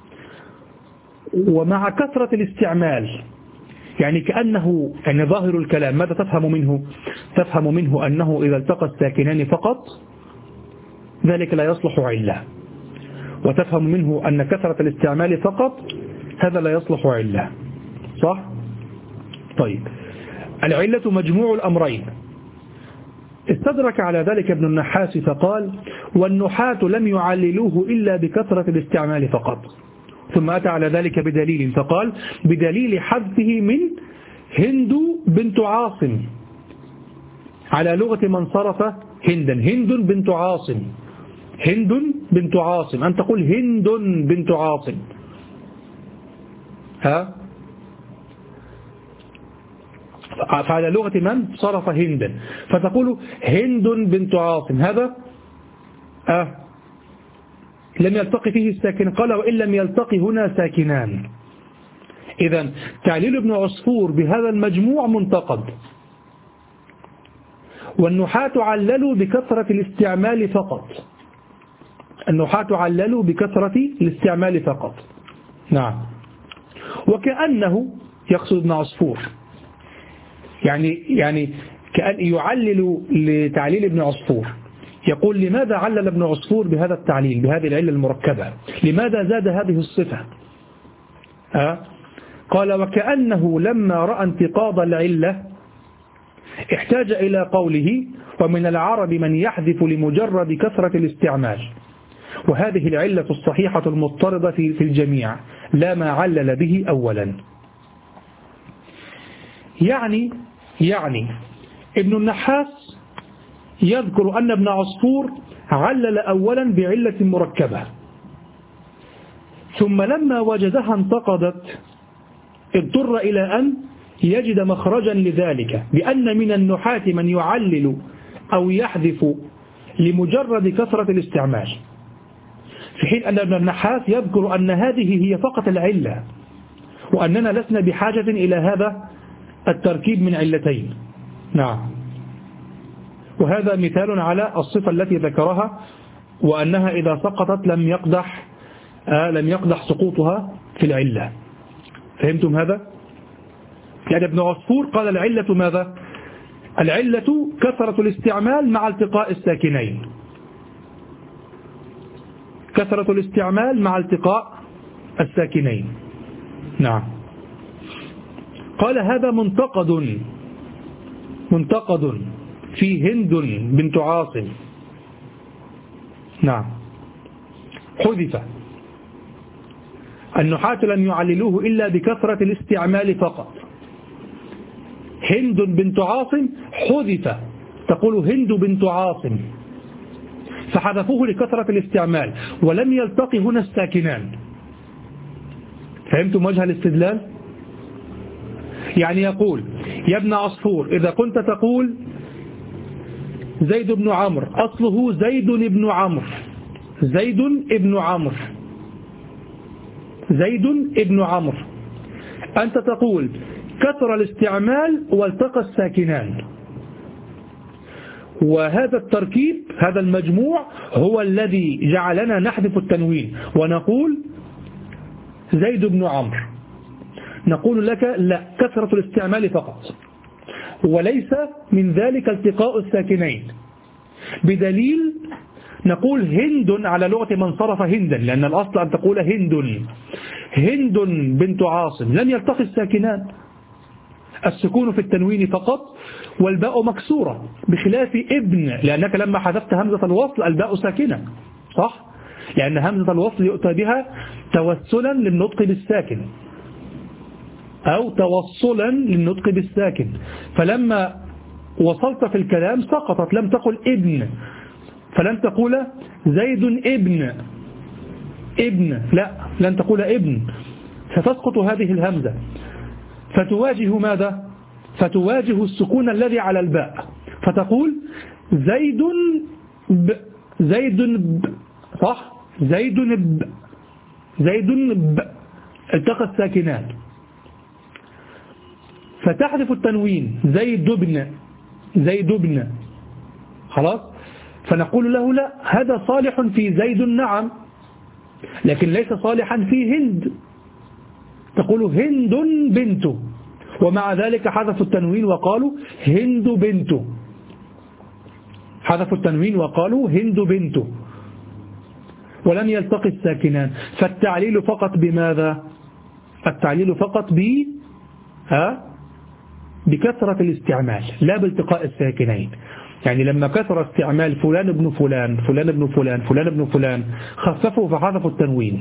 ومع كثرة الاستعمال، يعني كأنه يعني ظاهر الكلام ماذا تفهم منه؟ تفهم منه أنه إذا التقى الساكنان فقط ذلك لا يصلح علة، وتفهم منه أن كثرة الاستعمال فقط هذا لا يصلح علة، صح؟ طيب، العلة مجموع الأمرين. استدرك على ذلك ابن النحاس فقال: والنحاة لم يعللوه إلا بكثرة الاستعمال فقط. ثم أتى على ذلك بدليل فقال: بدليل حذفه من هند بنت عاصم على لغة من صرف هندا، هند بنت عاصم، هند بنت عاصم، أن تقول هند بنت عاصم، ها؟ فعلى لغة من صرف هندا، فتقول هند بنت عاصم، هذا آه لم يلتقي فيه الساكن. قال: وإن لم يلتقي هنا ساكنان. إذن تعليل ابن عصفور بهذا المجموع منتقد، والنحاة عللوا بكثرة الاستعمال فقط، النحاة عللوا بكثرة الاستعمال فقط. نعم. وكأنه يقصد ابن عصفور، يعني يعني كأن يعلل لتعليل ابن عصفور، يقول: لماذا علل ابن عصفور بهذا التعليل بهذه العلة المركبة؟ لماذا زاد هذه الصفة؟ أه؟ قال: وكأنه لما رأى انتقاض العلة احتاج إلى قوله: ومن العرب من يحذف لمجرد كثرة الاستعمال، وهذه العلة الصحيحة المضطردة في في الجميع لا ما علل به أولا. يعني يعني ابن النحاس يذكر أن ابن عصفور علل أولا بعلة مركبة، ثم لما وجدها انتقدت اضطر إلى أن يجد مخرجا لذلك، بأن من النحاة من يعلل أو يحذف لمجرد كثرة الاستعمال، في حين أن ابن النحاس يذكر أن هذه هي فقط العلة، وأننا لسنا بحاجة إلى هذا التركيب من علتين. نعم. وهذا مثال على الصفة التي ذكرها، وأنها إذا سقطت لم يقدح آه لم يقدح سقوطها في العلة. فهمتم هذا؟ يعني ابن عصفور قال العلة ماذا؟ العلة كثرة الاستعمال مع التقاء الساكنين، كثرة الاستعمال مع التقاء الساكنين. نعم. قال: هذا منتقد منتقد في هند بنت عاصم. نعم. حذف النحاة لم يعللوه إلا بكثرة الاستعمال فقط. هند بنت عاصم حذف، تقول هند بنت عاصم، فحذفوه لكثرة الاستعمال، ولم يلتقي هنا الساكنان. فهمتم وجه الاستدلال؟ يعني يقول يا ابن عصفور، إذا كنت تقول زيد بن عمرو، أصله زيد بن عمرو، زيد بن عمرو، زيد بن عمرو، أنت تقول كثر الاستعمال والتقى الساكنان، وهذا التركيب هذا المجموع هو الذي جعلنا نحذف التنوين ونقول زيد بن عمرو. نقول لك لا، كثرة الاستعمال فقط، وليس من ذلك التقاء الساكنين، بدليل نقول هند على لغة من صرف هندا، لأن الأصل أن تقول هند. هند بنت عاصم لم يلتقي الساكنان، السكون في التنوين فقط والباء مكسورة، بخلاف ابن، لأنك لما حذفت همزة الوصل الباء ساكنة، صح؟ لأن همزة الوصل يؤتى بها توسلا للنطق بالساكن أو توصلا للنطق بالساكن، فلما وصلت في الكلام سقطت، لم تقل ابن، فلن تقول زيد ابن ابن، لا، لن تقول ابن، فتسقط هذه الهمزة، فتواجه ماذا؟ فتواجه السكون الذي على الباء، فتقول زيد ب، زيد ب، صح؟ زيد ب، زيد ب، التقى الساكنان، فتحذف التنوين زيد بن، زيد بن، خلاص؟ فنقول له لا، هذا صالح في زيد نعم، لكن ليس صالحا في هند، تقول هند بنت، ومع ذلك حذفوا التنوين وقالوا هند بنت، حذفوا التنوين وقالوا هند بنت، ولم يلتقي الساكنان، فالتعليل فقط بماذا؟ التعليل فقط ب ها بكثرة الاستعمال، لا بالتقاء الساكنين. يعني لما كثر استعمال فلان ابن فلان فلان ابن فلان فلان ابن فلان خففوا فحذفوا التنوين،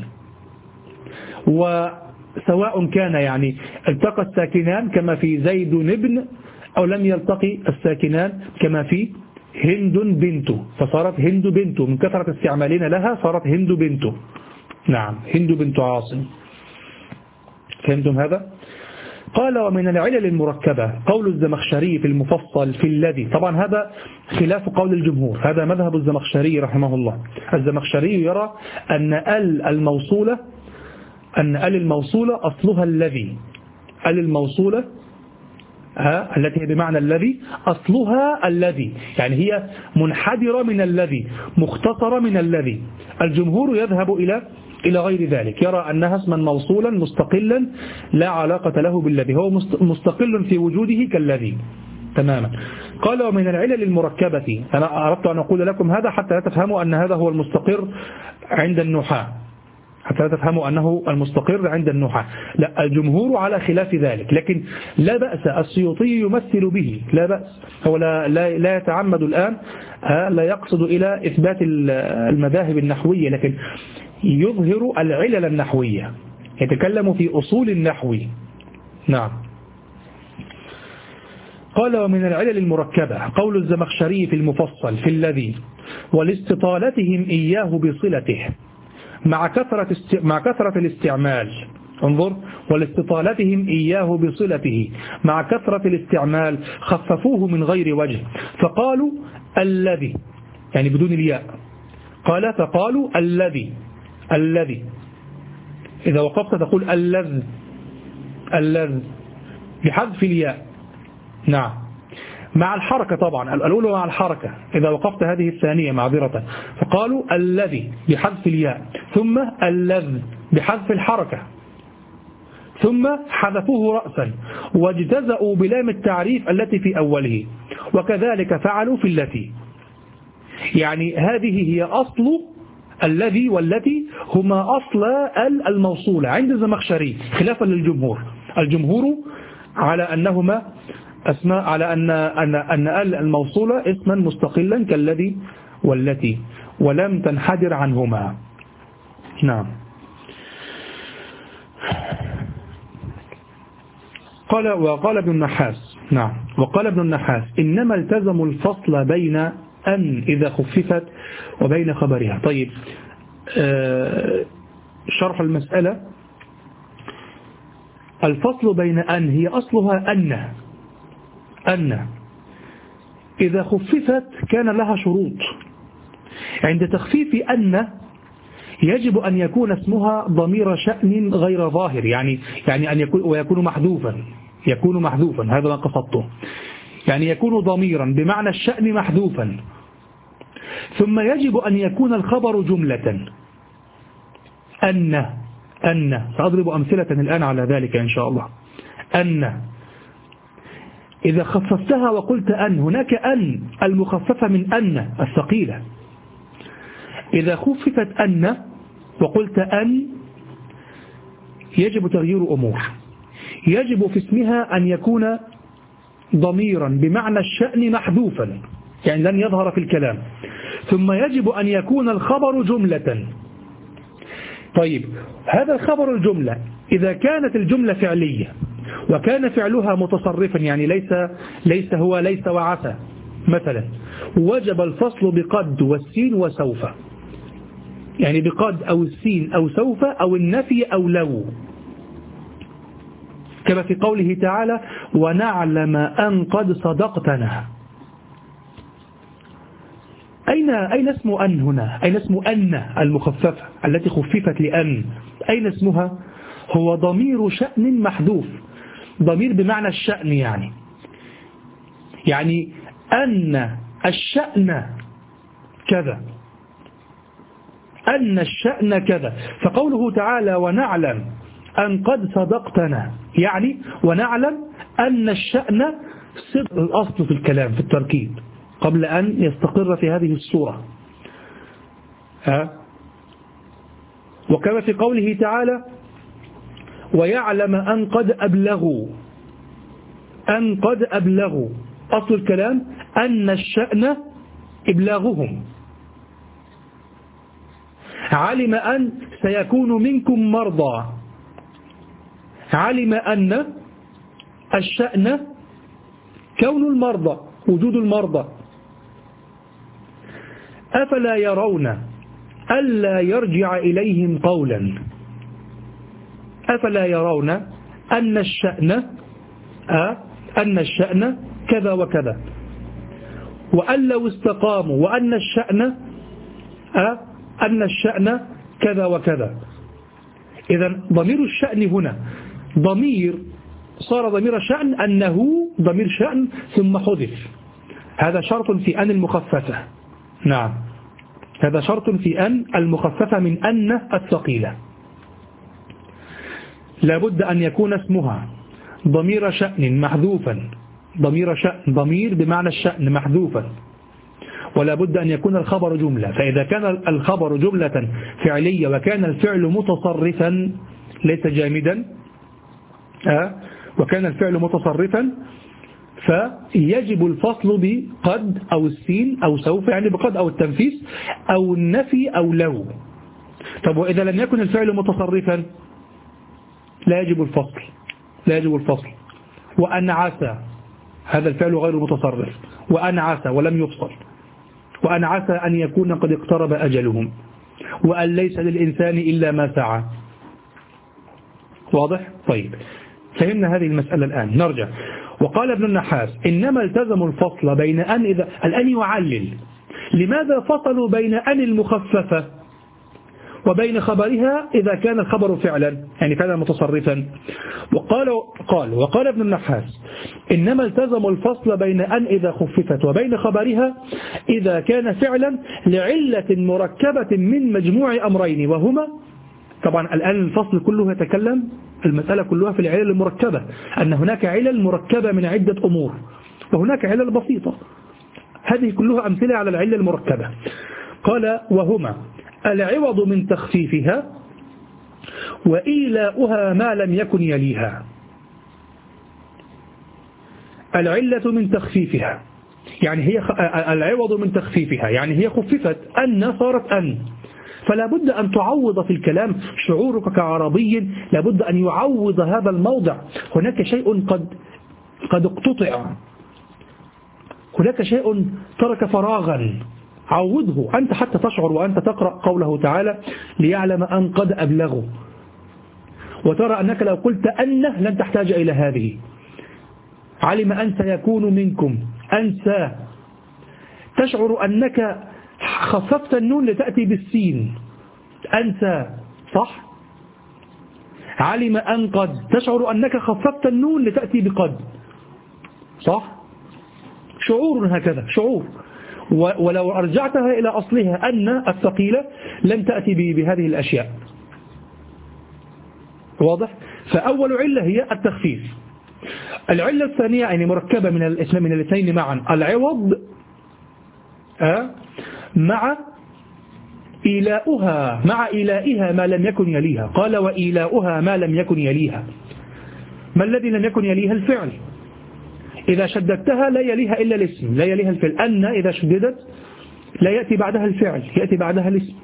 وسواء كان يعني التقى الساكنان كما في زيد ابن، أو لم يلتقي الساكنان كما في هند بنت، فصارت هند بنت من كثرة استعمالنا لها، صارت هند بنت، نعم، هند بنت عاصم. فهمتم هذا؟ قال ومن العلل المركبة قول الزمخشري في المفصل في الذي، طبعا هذا خلاف قول الجمهور، هذا مذهب الزمخشري رحمه الله. الزمخشري يرى أن ال الموصولة أن ال الموصولة أصلها الذي، ال الموصولة ها التي هي بمعنى الذي أصلها الذي، يعني هي منحدرة من الذي، مختصرة من الذي. الجمهور يذهب إلى إلى غير ذلك، يرى أنها اسما موصولا مستقلا لا علاقة له بالذي، هو مستقل في وجوده كالذي تماما. قال ومن العلل المركبة، أنا أردت أن أقول لكم هذا حتى لا تفهموا أن هذا هو المستقر عند النحاة، حتى لا تفهموا أنه المستقر عند النحاة، لا، الجمهور على خلاف ذلك، لكن لا بأس، السيوطي يمثل به، لا بأس، هو لا, لا, لا يتعمد الآن، لا يقصد إلى إثبات المذاهب النحوية، لكن يظهر العلل النحوية، يتكلم في أصول النحو. نعم. قال ومن العلل المركبة قول الزمخشري في المفصل في الذي ولاستطالتهم إياه بصلته مع كثرة است... مع كثرة الاستعمال، انظر، ولاستطالتهم إياه بصلته مع كثرة الاستعمال خففوه من غير وجه، فقالوا الذي، يعني بدون الياء، قال فقالوا الذي، الذي، إذا وقفت تقول الذ، الذ بحذف الياء، نعم، مع الحركة طبعا، الأولى مع الحركة، إذا وقفت هذه الثانية معذرة، فقالوا الذي بحذف الياء، ثم اللذ بحذف الحركة، ثم حذفوه رأسا واجتزأوا بلام التعريف التي في أوله، وكذلك فعلوا في التي. يعني هذه هي أصل الذي والتي، هما أصل ال الموصولة عند الزمخشري خلافا للجمهور. الجمهور على أنهما أسماء، على أن أن أن ال الموصولة اسما مستقلا كالذي والتي، ولم تنحدر عنهما. نعم. قال وقال ابن النحاس نعم وقال ابن النحاس إنما التزموا الفصل بين أن إذا خففت وبين خبرها. طيب آه شرح المسألة. الفصل بين أن هي أصلها أن أن إذا خففت كان لها شروط. عند تخفيف أن يجب أن يكون اسمها ضمير شأن غير ظاهر، يعني يعني أن يكون ويكون محذوفا يكون محذوفا هذا ما قصدته، يعني يكون ضميرا بمعنى الشأن محذوفا. ثم يجب أن يكون الخبر جملة أن أن سأضرب أمثلة الآن على ذلك إن شاء الله. أن إذا خففتها وقلت أن، هناك أن المخففة من أن الثقيلة، إذا خففت أن وقلت أن يجب تغيير أمور. يجب في اسمها أن يكون ضميرا بمعنى الشأن محذوفا، يعني لن يظهر في الكلام. ثم يجب أن يكون الخبر جملة. طيب هذا الخبر الجملة إذا كانت الجملة فعلية وكان فعلها متصرفا، يعني ليس ليس هو ليس وعسى مثلا، وجب الفصل بقد والسين وسوف، يعني بقد أو السين أو سوف أو النفي أو لو، كما في قوله تعالى ونعلم أن قد صدقتنا. أين أين اسم أن هنا؟ أين اسم أن المخففة التي خففت لأن؟ أين اسمها؟ هو ضمير شأن محذوف، ضمير بمعنى الشأن، يعني يعني أن الشأن كذا، أن الشأن كذا. فقوله تعالى ونعلم أن قد صدقتنا، يعني ونعلم أن الشأن صدق الأصل في الكلام في التركيب قبل أن يستقر في هذه الصورة. ها؟ وكما في قوله تعالى ويعلم أن قد أبلغوا، أن قد أبلغوا أصل الكلام أن الشأن إبلاغهم. علم أن سيكون منكم مرضى، علم أن الشأن كون المرضى، وجود المرضى. أفلا يرون ألا يرجع إليهم قولا، أفلا يرون أن الشأن أه أن الشأن كذا وكذا، وأن لو استقاموا، وأن الشأن أه أن الشأن كذا وكذا. إذن ضمير الشأن هنا ضمير صار ضمير شأن، أنه ضمير شأن ثم حذف. هذا شرط في أن المخففة. نعم هذا شرط في أن المخففة من أن الثقيلة. لابد أن يكون اسمها ضمير شأن محذوفا، ضمير شأن ضمير بمعنى الشأن محذوفا، ولا بد أن يكون الخبر جملة. فإذا كان الخبر جملة فعلية وكان الفعل متصرفا ليس جامدا أه؟ وكان الفعل متصرفا فيجب الفصل بقد أو السين أو سوف، يعني بقد أو التنفيس أو النفي أو لو. طب وإذا لم يكن الفعل متصرفا لا يجب الفصل، لا يجب الفصل. وأن عسى هذا الفعل غير متصرف، وأن عسى ولم يفصل، وأن عسى أن يكون قد اقترب أجلهم، وأن ليس للإنسان إلا ما سعى. واضح؟ طيب فهمنا هذه المسألة الآن. نرجع. وقال ابن النحاس إنما التزموا الفصل بين أن إذا الآن يعلل لماذا فصلوا بين أن المخففة وبين خبرها إذا كان الخبر فعلا، يعني فعلا متصرفا. وقال قال وقال ابن النحاس إنما التزموا الفصل بين أن إذا خففت وبين خبرها إذا كان فعلا لعلة مركبة من مجموع أمرين، وهما طبعا الآن الفصل كله يتكلم المسألة كلها في العلل المركبة، أن هناك علل مركبة من عدة أمور وهناك علل بسيطة. هذه كلها أمثلة على العلة المركبة. قال وهما العوض من تخفيفها وإيلاؤها ما لم يكن يليها. العلة من تخفيفها يعني هي العوض من تخفيفها، يعني هي خففت أن صارت أن، فلا بد أن تعوض في الكلام. شعورك كعربي لا بد أن يعوض هذا الموضع. هناك شيء قد قد اقتطع، هناك شيء ترك فراغا، عوضه أنت حتى تشعر وأنت تقرأ قوله تعالى ليعلم أن قد أبلغوا، وترى أنك لو قلت أنه لن تحتاج إلى هذه. علم أن سيكون منكم أنسى، تشعر أنك خففت النون لتأتي بالسين أنسى، صح؟ علم أن قد، تشعر أنك خففت النون لتأتي بقد، صح؟ شعور هكذا، شعور. ولو أرجعتها إلى أصلها أن الثقيلة لم تأتي بهذه الأشياء. واضح؟ فأول علة هي التخفيف. العلة الثانية يعني مركبة من الاسم من الاثنين معا، العوض أه مع إيلاؤها، مع إيلائها ما لم يكن يليها. قال وإيلاؤها ما لم يكن يليها. ما الذي لم يكن يليها؟ الفعل. إذا شددتها لا يليها إلا الاسم، لا يليها الفعل. أن إذا شددت لا يأتي بعدها الفعل، يأتي بعدها الاسم.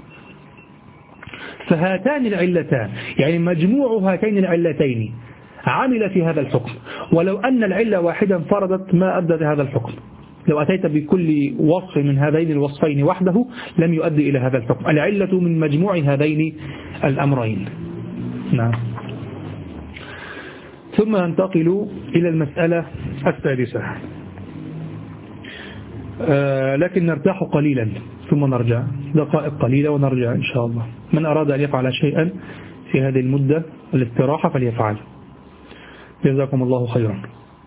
فهاتان العلتان يعني مجموع هاتين العلتين عمل في هذا الحكم. ولو أن العلة واحدا انفردت ما أدى هذا الحكم. لو أتيت بكل وصف من هذين الوصفين وحده لم يؤدي إلى هذا الحكم. العلة من مجموع هذين الأمرين. نعم. ثم ننتقل إلى المسألة السادسة، آه لكن نرتاح قليلا ثم نرجع، دقائق قليلة ونرجع إن شاء الله. من أراد أن يفعل شيئا في هذه المدة الاستراحة فليفعل. جزاكم الله خيرا.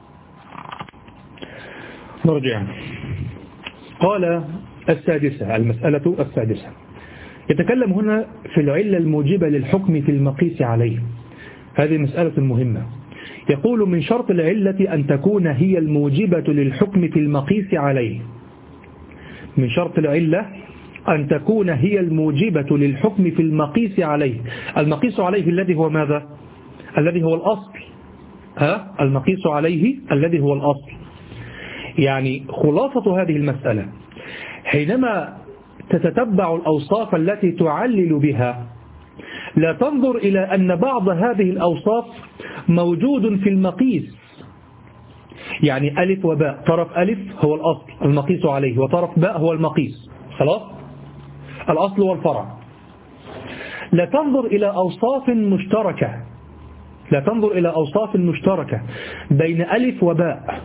نرجع. قال السادسة، المسألة السادسة، يتكلم هنا في العلة الموجبة للحكم في المقيس عليه. هذه مسألة مهمة. يقول من شرط العلة أن تكون هي الموجبة للحكم في المقيس عليه. من شرط العلة أن تكون هي الموجبة للحكم في المقيس عليه. المقيس عليه الذي هو ماذا؟ الذي هو الأصل. ها؟ المقيس عليه الذي هو الأصل. يعني خلاصة هذه المسألة حينما تتتبع الأوصاف التي تعلل بها لا تنظر إلى أن بعض هذه الأوصاف موجود في المقيس. يعني ألف وباء، طرف ألف هو الأصل المقيس عليه، وطرف باء هو المقيس، خلاص؟ الأصل والفرع. لا تنظر إلى أوصاف مشتركة، لا تنظر إلى أوصاف مشتركة بين ألف وباء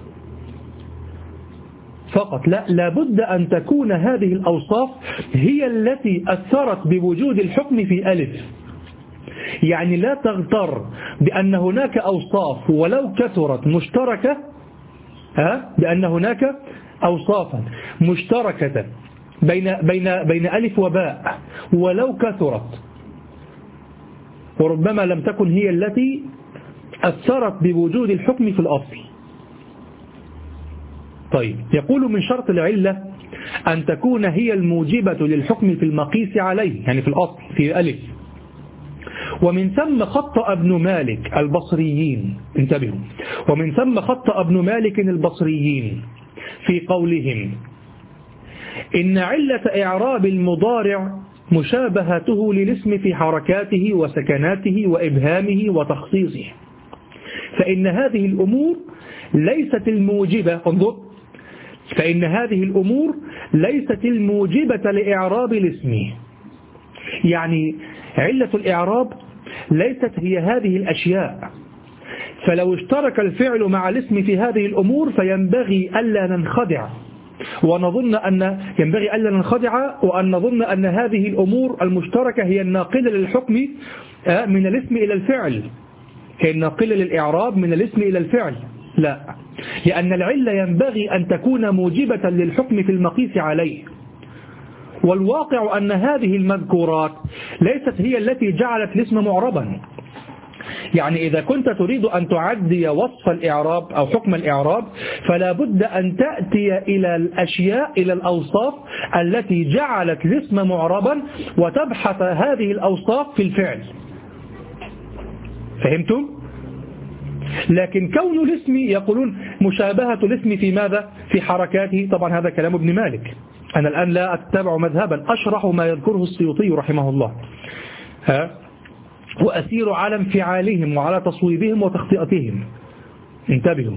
فقط، لا، لابد أن تكون هذه الأوصاف هي التي أثرت بوجود الحكم في ألف. يعني لا تغتر بأن هناك أوصاف ولو كثرت مشتركة، ها؟ بأن هناك أوصافا مشتركة بين بين بين ألف وباء ولو كثرت، وربما لم تكن هي التي أثرت بوجود الحكم في الأصل. طيب، يقول من شرط العلة أن تكون هي الموجبة للحكم في المقيس عليه، يعني في الأصل في ألف. ومن ثم خطأ ابن مالك البصريين، انتبهوا، ومن ثم خطأ ابن مالك البصريين في قولهم إن علة إعراب المضارع مشابهته للاسم في حركاته وسكناته وإبهامه وتخصيصه، فإن هذه الأمور ليست الموجبة، انظر، فإن هذه الأمور ليست الموجبة لإعراب الاسم. يعني علة الإعراب ليست هي هذه الأشياء. فلو اشترك الفعل مع الاسم في هذه الأمور فينبغي ألا ننخدع ونظن أن ينبغي ألا ننخدع وأن نظن أن هذه الأمور المشتركة هي الناقلة للحكم من الاسم إلى الفعل، هي الناقلة للإعراب من الاسم إلى الفعل. لا، لأن العلة ينبغي أن تكون موجبة للحكم في المقيس عليه. والواقع أن هذه المذكورات ليست هي التي جعلت الاسم معربا. يعني إذا كنت تريد أن تعدي وصف الإعراب أو حكم الإعراب فلا بد أن تأتي إلى الأشياء، إلى الأوصاف التي جعلت الاسم معربا وتبحث هذه الأوصاف في الفعل. فهمتم؟ لكن كون الاسم يقولون مشابهة الاسم في ماذا؟ في حركاته، طبعا هذا كلام ابن مالك، أنا الآن لا أتبع مذهبا، أشرح ما يذكره السيوطي رحمه الله، ها وأسير على انفعالهم وعلى تصويبهم وتخطئتهم. انتبهوا،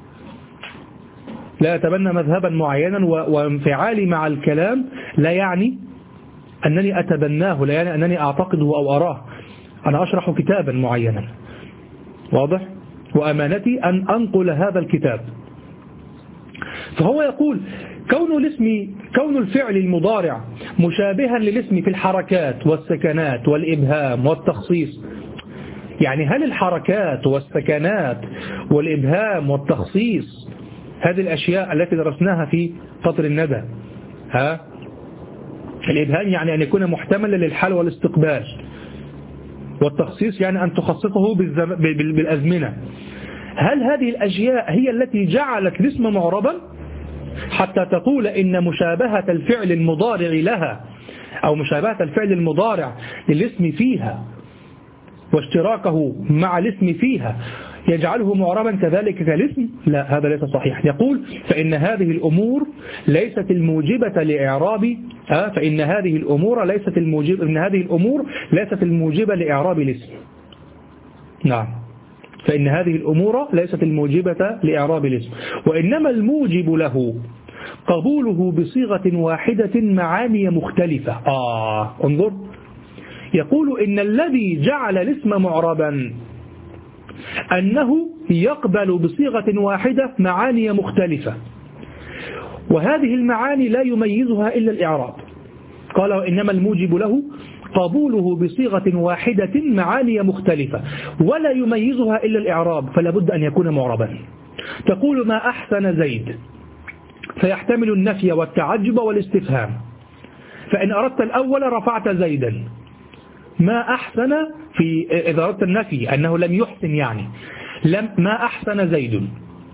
لا أتبنى مذهبا معينا وانفعالي مع الكلام لا يعني أنني أتبناه، لا يعني أنني أعتقده أو أراه. أنا أشرح كتابا معينا، واضح؟ وأمانتي أن أنقل هذا الكتاب. فهو يقول كون الاسم كون الفعل المضارع مشابها للاسم في الحركات والسكنات والإبهام والتخصيص، يعني هل الحركات والسكنات والإبهام والتخصيص هذه الأشياء التي درسناها في قطر الندى، ها الإبهام يعني أن يكون محتملا للحال والاستقبال، والتخصيص يعني أن تخصصه بالأزمنة، هل هذه الأشياء هي التي جعلت الاسم معربا حتى تقول إن مشابهة الفعل المضارع لها أو مشابهة الفعل المضارع للاسم فيها واشتراكه مع الاسم فيها يجعله معربا كذلك كالاسم؟ لا، هذا ليس صحيح. يقول فإن هذه الأمور ليست الموجبة لإعراب آه فإن هذه الأمور ليست الموجبة إن هذه الأمور ليست الموجبة لإعراب الاسم. نعم، فإن هذه الأمور ليست الموجبة لإعراب الاسم، وإنما الموجب له قبوله بصيغة واحدة معاني مختلفة. آه انظر، يقول إن الذي جعل الاسم معربا أنه يقبل بصيغة واحدة معاني مختلفة، وهذه المعاني لا يميزها إلا الإعراب. قال وإنما الموجب له قبوله بصيغة واحدة معاني مختلفة ولا يميزها إلا الإعراب، فلا بد أن يكون معربا. تقول ما أحسن زيد، فيحتمل النفي والتعجب والاستفهام، فإن أردت الأول رفعت زيدا. ما أحسن في إذا أردت النفي أنه لم يحسن، يعني لم ما أحسن زيد.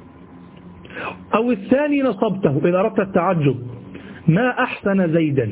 أو الثاني نصبته إذا أردت التعجب، ما أحسن زيدا.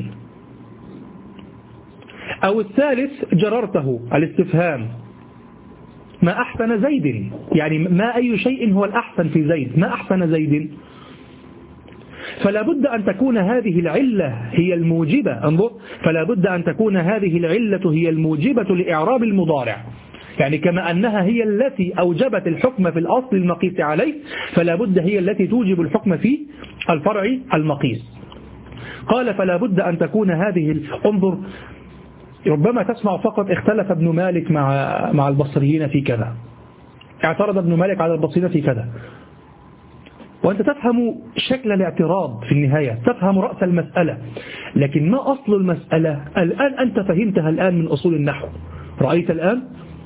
أو الثالث جررته الاستفهام، ما أحسن زيد، يعني ما أي شيء هو الأحسن في زيد، ما أحسن زيد. فلا بد أن تكون هذه العلة هي الموجبة، انظر، فلا بد أن تكون هذه العلة هي الموجبة لإعراب المضارع، يعني كما أنها هي التي أوجبت الحكم في الأصل المقيس عليه، فلا بد هي التي توجب الحكم في الفرع المقيس. قال فلا بد أن تكون هذه، انظر، ربما تسمع فقط اختلف ابن مالك مع مع البصريين في كذا، اعترض ابن مالك على البصريين في كذا، وأنت تفهم شكل الاعتراض في النهاية، تفهم رأس المسألة، لكن ما أصل المسألة الآن أنت فهمتها الآن من أصول النحو، رأيت الآن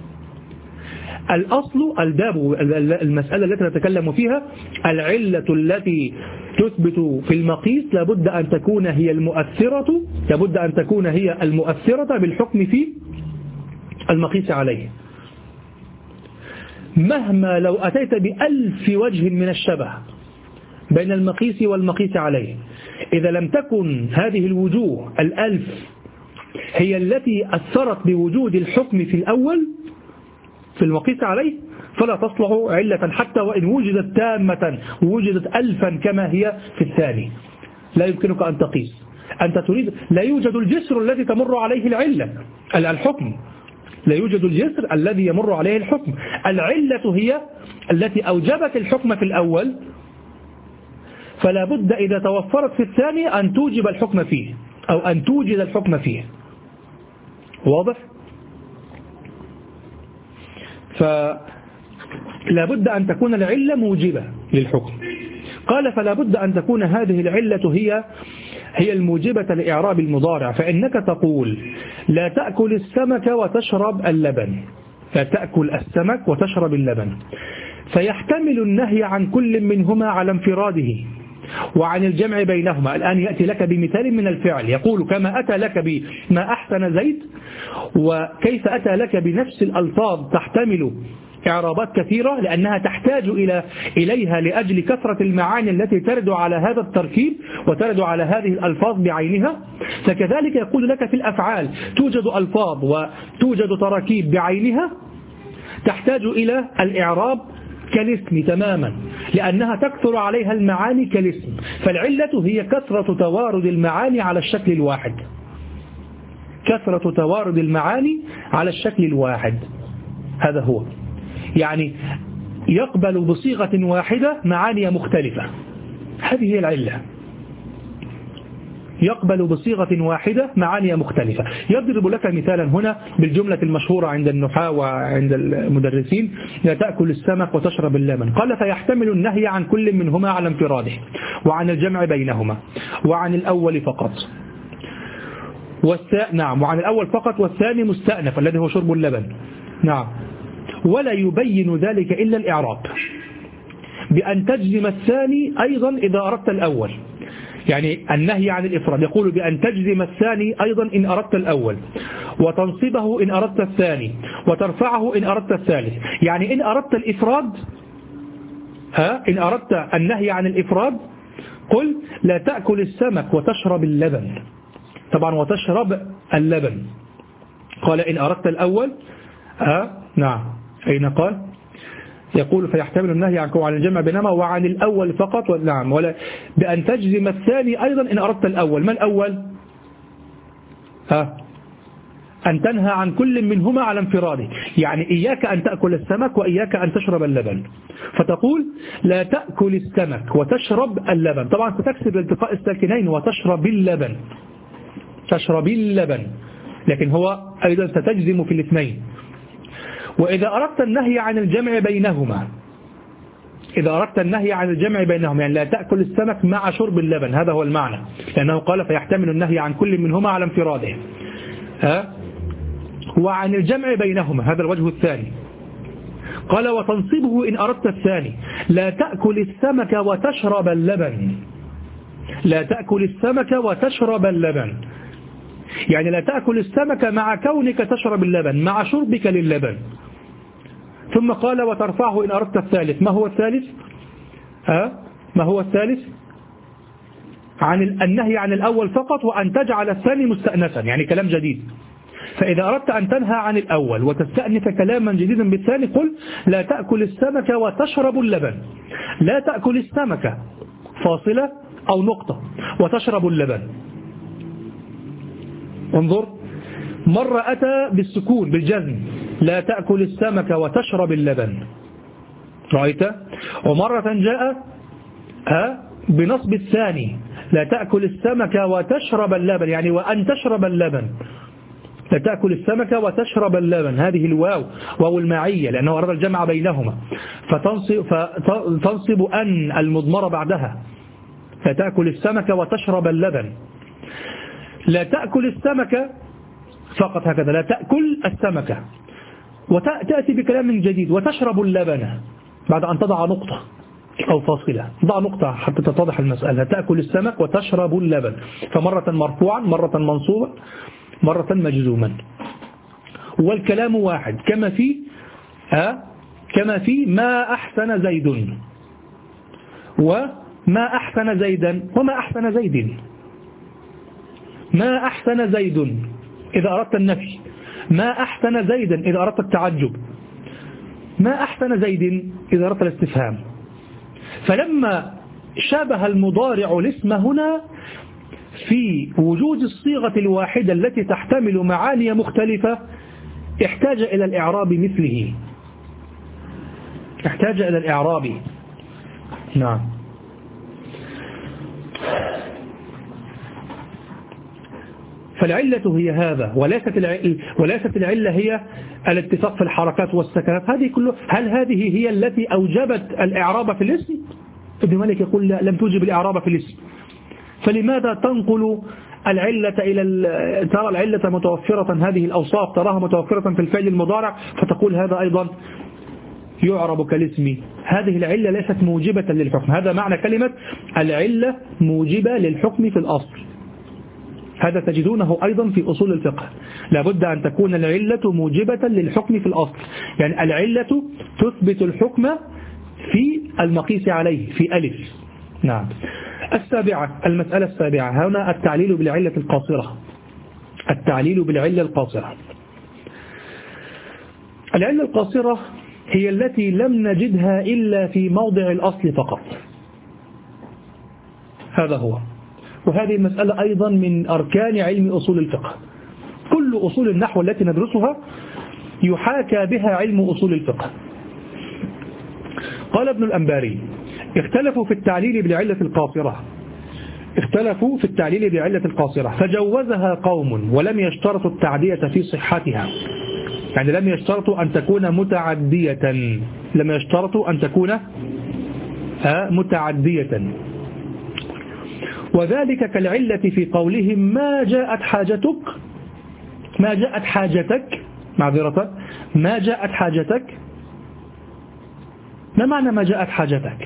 الأصل الباب المسألة التي نتكلم فيها العلة التي تثبت في المقيس لابد أن تكون هي المؤثرة لابد أن تكون هي المؤثرة بالحكم في المقيس عليه، مهما لو أتيت بألف وجه من الشبه بين المقيس والمقيس عليه، إذا لم تكن هذه الوجوه الألف هي التي أثرت بوجود الحكم في الأول في المقيس عليه فلا تصلح علة، حتى وإن وجدت تامة وجدت ألفا كما هي في الثاني لا يمكنك أن تقيس. أنت تريد، لا يوجد الجسر الذي تمر عليه العلة الحكم، لا يوجد الجسر الذي يمر عليه الحكم، العلة هي التي أوجبت الحكم في الأول، فلا بد إذا توفرت في الثاني أن توجب الحكم فيه أو أن توجد الحكم فيه. واضح؟ فلا بد أن تكون العلة موجبة للحكم. قال فلا بد أن تكون هذه العلة هي هي الموجبة لإعراب المضارع، فإنك تقول لا تأكل السمك وتشرب اللبن، لا تأكل السمك وتشرب اللبن، فيحتمل النهي عن كل منهما على انفراده وعن الجمع بينهما. الآن يأتي لك بمثال من الفعل، يقول كما أتى لك بما أحسن زيد، وكيف أتى لك بنفس الألفاظ تحتمل إعرابات كثيرة لأنها تحتاج إلى إليها لأجل كثرة المعاني التي ترد على هذا التركيب وترد على هذه الألفاظ بعينها، فكذلك يقول لك في الأفعال توجد ألفاظ وتوجد تراكيب بعينها تحتاج إلى الإعراب كالاسم تماما، لأنها تكثر عليها المعاني كالاسم. فالعلة هي كثرة توارد المعاني على الشكل الواحد، كثرة توارد المعاني على الشكل الواحد، هذا هو. يعني يقبل بصيغة واحدة معاني مختلفة، هذه هي العلة. يقبل بصيغة واحدة معاني مختلفة. يضرب لك مثالا هنا بالجملة المشهورة عند النحاة وعند المدرسين: لا تأكل السمك وتشرب اللبن. قال: فيحتمل النهي عن كل منهما على انفراده، وعن الجمع بينهما، وعن الأول فقط والثاني نعم وعن الأول فقط والثاني مستأنف الذي هو شرب اللبن. نعم. ولا يبين ذلك إلا الإعراب، بأن تجزم الثاني أيضا إذا أردت الأول. يعني النهي عن الإفراد يقول بأن تجزم الثاني أيضا إن أردت الأول، وتنصبه إن أردت الثاني، وترفعه إن أردت الثالث. يعني إن أردت الإفراد ها إن أردت النهي عن الإفراد قل: لا تأكل السمك وتشرب اللبن. طبعا وتشرب اللبن. قال: إن أردت الأول ها نعم أين قال؟ يقول: فيحتمل النهي عنكم عن الجمع بينهما وعن الأول فقط. نعم. ولا بأن تجزم الثاني أيضا إن أردت الأول. ما الأول؟ ها أن تنهى عن كل منهما على انفراده. يعني إياك أن تأكل السمك وإياك أن تشرب اللبن، فتقول: لا تأكل السمك وتشرب اللبن. طبعا ستكسب التقاء الساكنين وتشرب اللبن، تشرب اللبن، لكن هو أيضا ستجزم في الاثنين. وإذا أردت النهي عن الجمع بينهما، إذا أردت النهي عن الجمع بينهما يعني لا تأكل السمك مع شرب اللبن، هذا هو المعنى، لأنه قال: فيحتمل النهي عن كل منهما على انفراده. ها؟ وعن الجمع بينهما، هذا الوجه الثاني. قال: وتنصبه إن أردت الثاني: لا تأكل السمك وتشرب اللبن. لا تأكل السمك وتشرب اللبن، يعني لا تأكل السمك مع كونك تشرب اللبن، مع شربك للبن. ثم قال: وترفعه إن أردت الثالث. ما هو الثالث؟ ها؟ ما هو الثالث؟ عن النهي عن الأول فقط، وأن تجعل الثاني مستأنفا، يعني كلام جديد. فإذا أردت أن تنهى عن الأول وتستأنف كلاما جديدا بالثاني قل: لا تأكل السمك وتشرب اللبن. لا تأكل السمك فاصلة أو نقطة وتشرب اللبن. انظر، مرة أتى بالسكون بالجزم: لا تأكل السمك وتشرب اللبن، رأيت؟ ومرة جاء ها بنصب الثاني: لا تأكل السمك وتشرب اللبن، يعني وأن تشرب اللبن. لا تأكل السمك وتشرب اللبن، هذه الواو واو المعية، لأنه أراد الجمع بينهما، فتنصب, فتنصب أن المضمرة بعدها. لا تأكل السمك وتشرب اللبن. لا تأكل السمك فقط هكذا، لا تأكل السمك، وتأتي بكلام جديد: وتشرب اللبن، بعد أن تضع نقطة أو فاصلة، ضع نقطة حتى تتضح المسألة. تأكل السمك وتشرب اللبن، فمرة مرفوعا، مرة منصوبا، مرة مجزوما، والكلام واحد، كما في ها كما في ما أحسن زيد، وما أحسن زيدا، وما أحسن زيد. ما أحسن زيد إذا أردت النفي، ما أحسن زيدا إذا أردت التعجب، ما أحسن زيد إذا أردت الاستفهام. فلما شابه المضارع الاسم هنا في وجود الصيغة الواحدة التي تحتمل معاني مختلفة، احتاج إلى الإعراب مثله، احتاج إلى الإعراب. نعم. فالعلة هي هذا، وليست العلة, وليست العلة هي الاتفاق في الحركات والسكنات. هذه كله، هل هذه هي التي أوجبت الإعراب في الاسم؟ ابن مالك يقول لا، لم توجب الإعراب في الاسم. فلماذا تنقل العلة إلى ترى العلة متوفرة، هذه الأوصاف تراها متوفرة في الفعل المضارع، فتقول هذا أيضا يعرب كالاسم؟ هذه العلة ليست موجبة للحكم. هذا معنى كلمة العلة موجبة للحكم في الأصل. هذا تجدونه أيضا في أصول الفقه، لابد أن تكون العلة موجبة للحكم في الأصل، يعني العلة تثبت الحكم في المقيس عليه في ألف. نعم. السابعة، المسألة السابعة هنا التعليل بالعلة القاصرة. التعليل بالعلة القاصرة. العلة القاصرة هي التي لم نجدها إلا في موضع الأصل فقط. هذا هو. وهذه المسألة أيضا من أركان علم أصول الفقه. كل أصول النحو التي ندرسها يحاكى بها علم أصول الفقه. قال ابن الأنباري: اختلفوا في التعليل بالعلة القاصرة اختلفوا في التعليل بعلة القاصرة فجوزها قوم ولم يشترطوا التعدية في صحتها. يعني لم يشترطوا أن تكون متعدية لم يشترطوا أن تكون متعدية وذلك كالعلة في قولهم ما جاءت حاجتك ما جاءت حاجتك معذرة ما جاءت حاجتك. ما معنى ما جاءت حاجتك؟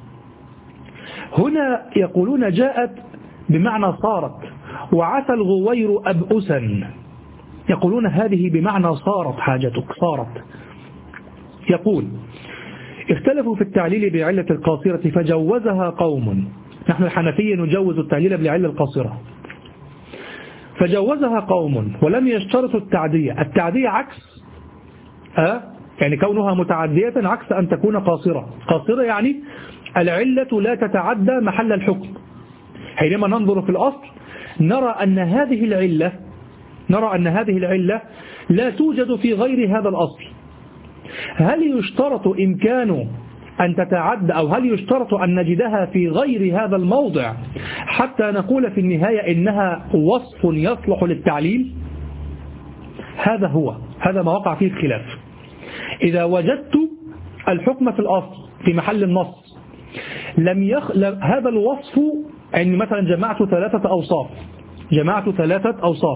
هنا يقولون جاءت بمعنى صارت، وعسى الغوير أبؤسا، يقولون هذه بمعنى صارت حاجتك صارت. يقول: اختلفوا في التعليل بعلة القاصرة فجوزها قوم. نحن الحنفية نجوز التعليل بالعلة القاصرة. فجوزها قوم ولم يشترطوا التعدية. التعدية عكس أه؟ يعني كونها متعدية عكس أن تكون قاصرة. قاصرة يعني العلة لا تتعدى محل الحكم. حينما ننظر في الأصل نرى أن هذه العلة نرى أن هذه العلة لا توجد في غير هذا الأصل. هل يشترط إمكان أن تتعدى أو هل يشترط أن نجدها في غير هذا الموضع حتى نقول في النهاية إنها وصف يصلح للتعليل؟ هذا هو هذا ما وقع فيه الخلاف. إذا وجدت الحكم في الأصل في محل النص لم يخ... هذا الوصف، يعني مثلا جمعت ثلاثة أوصاف جمعت ثلاثة أوصاف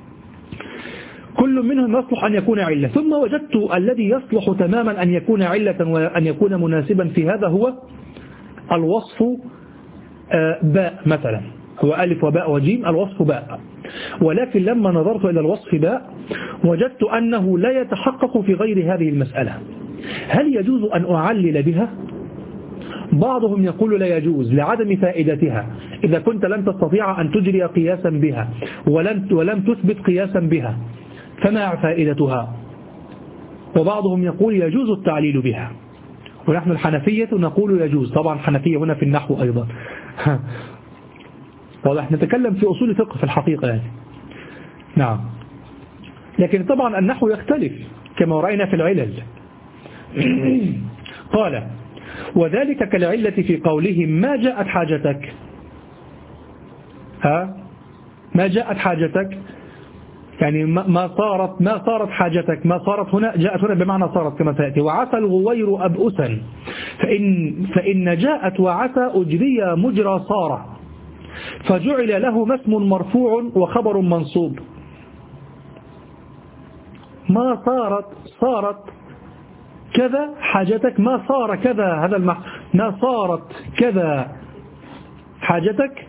كل منهم يصلح أن يكون علة، ثم وجدت الذي يصلح تماما أن يكون علة وأن يكون مناسبا في هذا هو الوصف باء مثلا، هو ألف وباء وجيم، الوصف باء. ولكن لما نظرت إلى الوصف باء وجدت أنه لا يتحقق في غير هذه المسألة. هل يجوز أن أعلل بها؟ بعضهم يقول لا يجوز لعدم فائدتها. إذا كنت لن تستطيع أن تجري قياسا بها ولم, ولم تثبت قياسا بها فما فائدتها؟ وبعضهم يقول يجوز التعليل بها. ونحن الحنفية نقول يجوز. طبعا الحنفية هنا في النحو أيضا واضح، نتكلم في أصول فقه في الحقيقة يعني. نعم، لكن طبعا النحو يختلف كما رأينا في العلل. قال: وذلك كالعلة في قولهم ما جاءت حاجتك. ها ما جاءت حاجتك يعني ما صارت ما صارت حاجتك. ما صارت هنا جاءت هنا بمعنى صارت كما تأتي. وعسى الغوير أبؤسا فإن, فإن جاءت وعسى أجري مجرى صار فجعل له اسم مرفوع وخبر منصوب. ما صارت صارت كذا حاجتك، ما صار كذا هذا المعنى، ما صارت كذا حاجتك.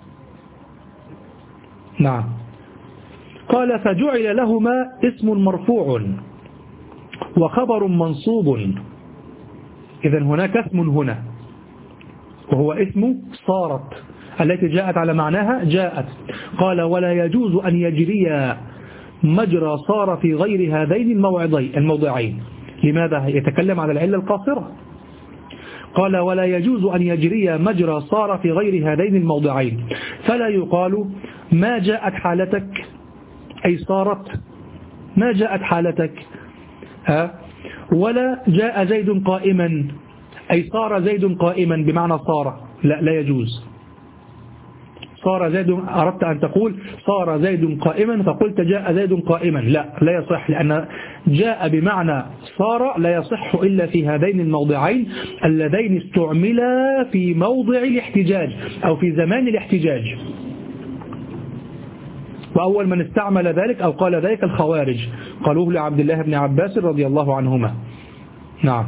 نعم. قال: فجعل لهما اسم مرفوع وخبر منصوب. إذن هناك اسم هنا وهو اسم صارت التي جاءت على معناها جاءت. قال: ولا يجوز أن يجري مجرى صار في غير هذين الموضعين. لماذا؟ يتكلم على العلة القاصرة. قال: ولا يجوز أن يجري مجرى صار في غير هذين الموضعين، فلا يقال ما جاءت حالتك أي صارت ما جاءت حالتك، ها ولا جاء زيد قائما أي صار زيد قائما بمعنى صار. لا لا يجوز. صار زيد، أردت أن تقول صار زيد قائما فقلت جاء زيد قائما، لا لا يصح، لأن جاء بمعنى صار لا يصح إلا في هذين الموضعين اللذين استعملا في موضع الاحتجاج أو في زمان الاحتجاج. وأول من استعمل ذلك أو قال ذلك الخوارج، قالوه لعبد الله بن عباس رضي الله عنهما. نعم.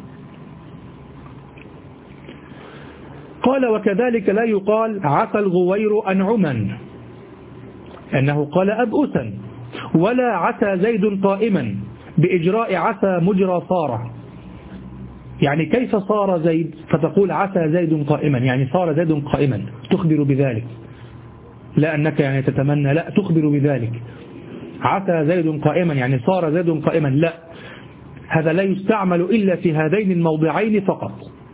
قال: وكذلك لا يقال عسى الغوير أنعما أنه قال أبؤسا، ولا عسى زيد قائما بإجراء عسى مجرى صار. يعني كيف صار زيد فتقول عسى زيد قائما، يعني صار زيد قائما تخبر بذلك، لا أنك يعني تتمنى، لا تخبر بذلك. عسى زيد قائما يعني صار زيد قائما، لا هذا لا يستعمل إلا في هذين الموضعين فقط.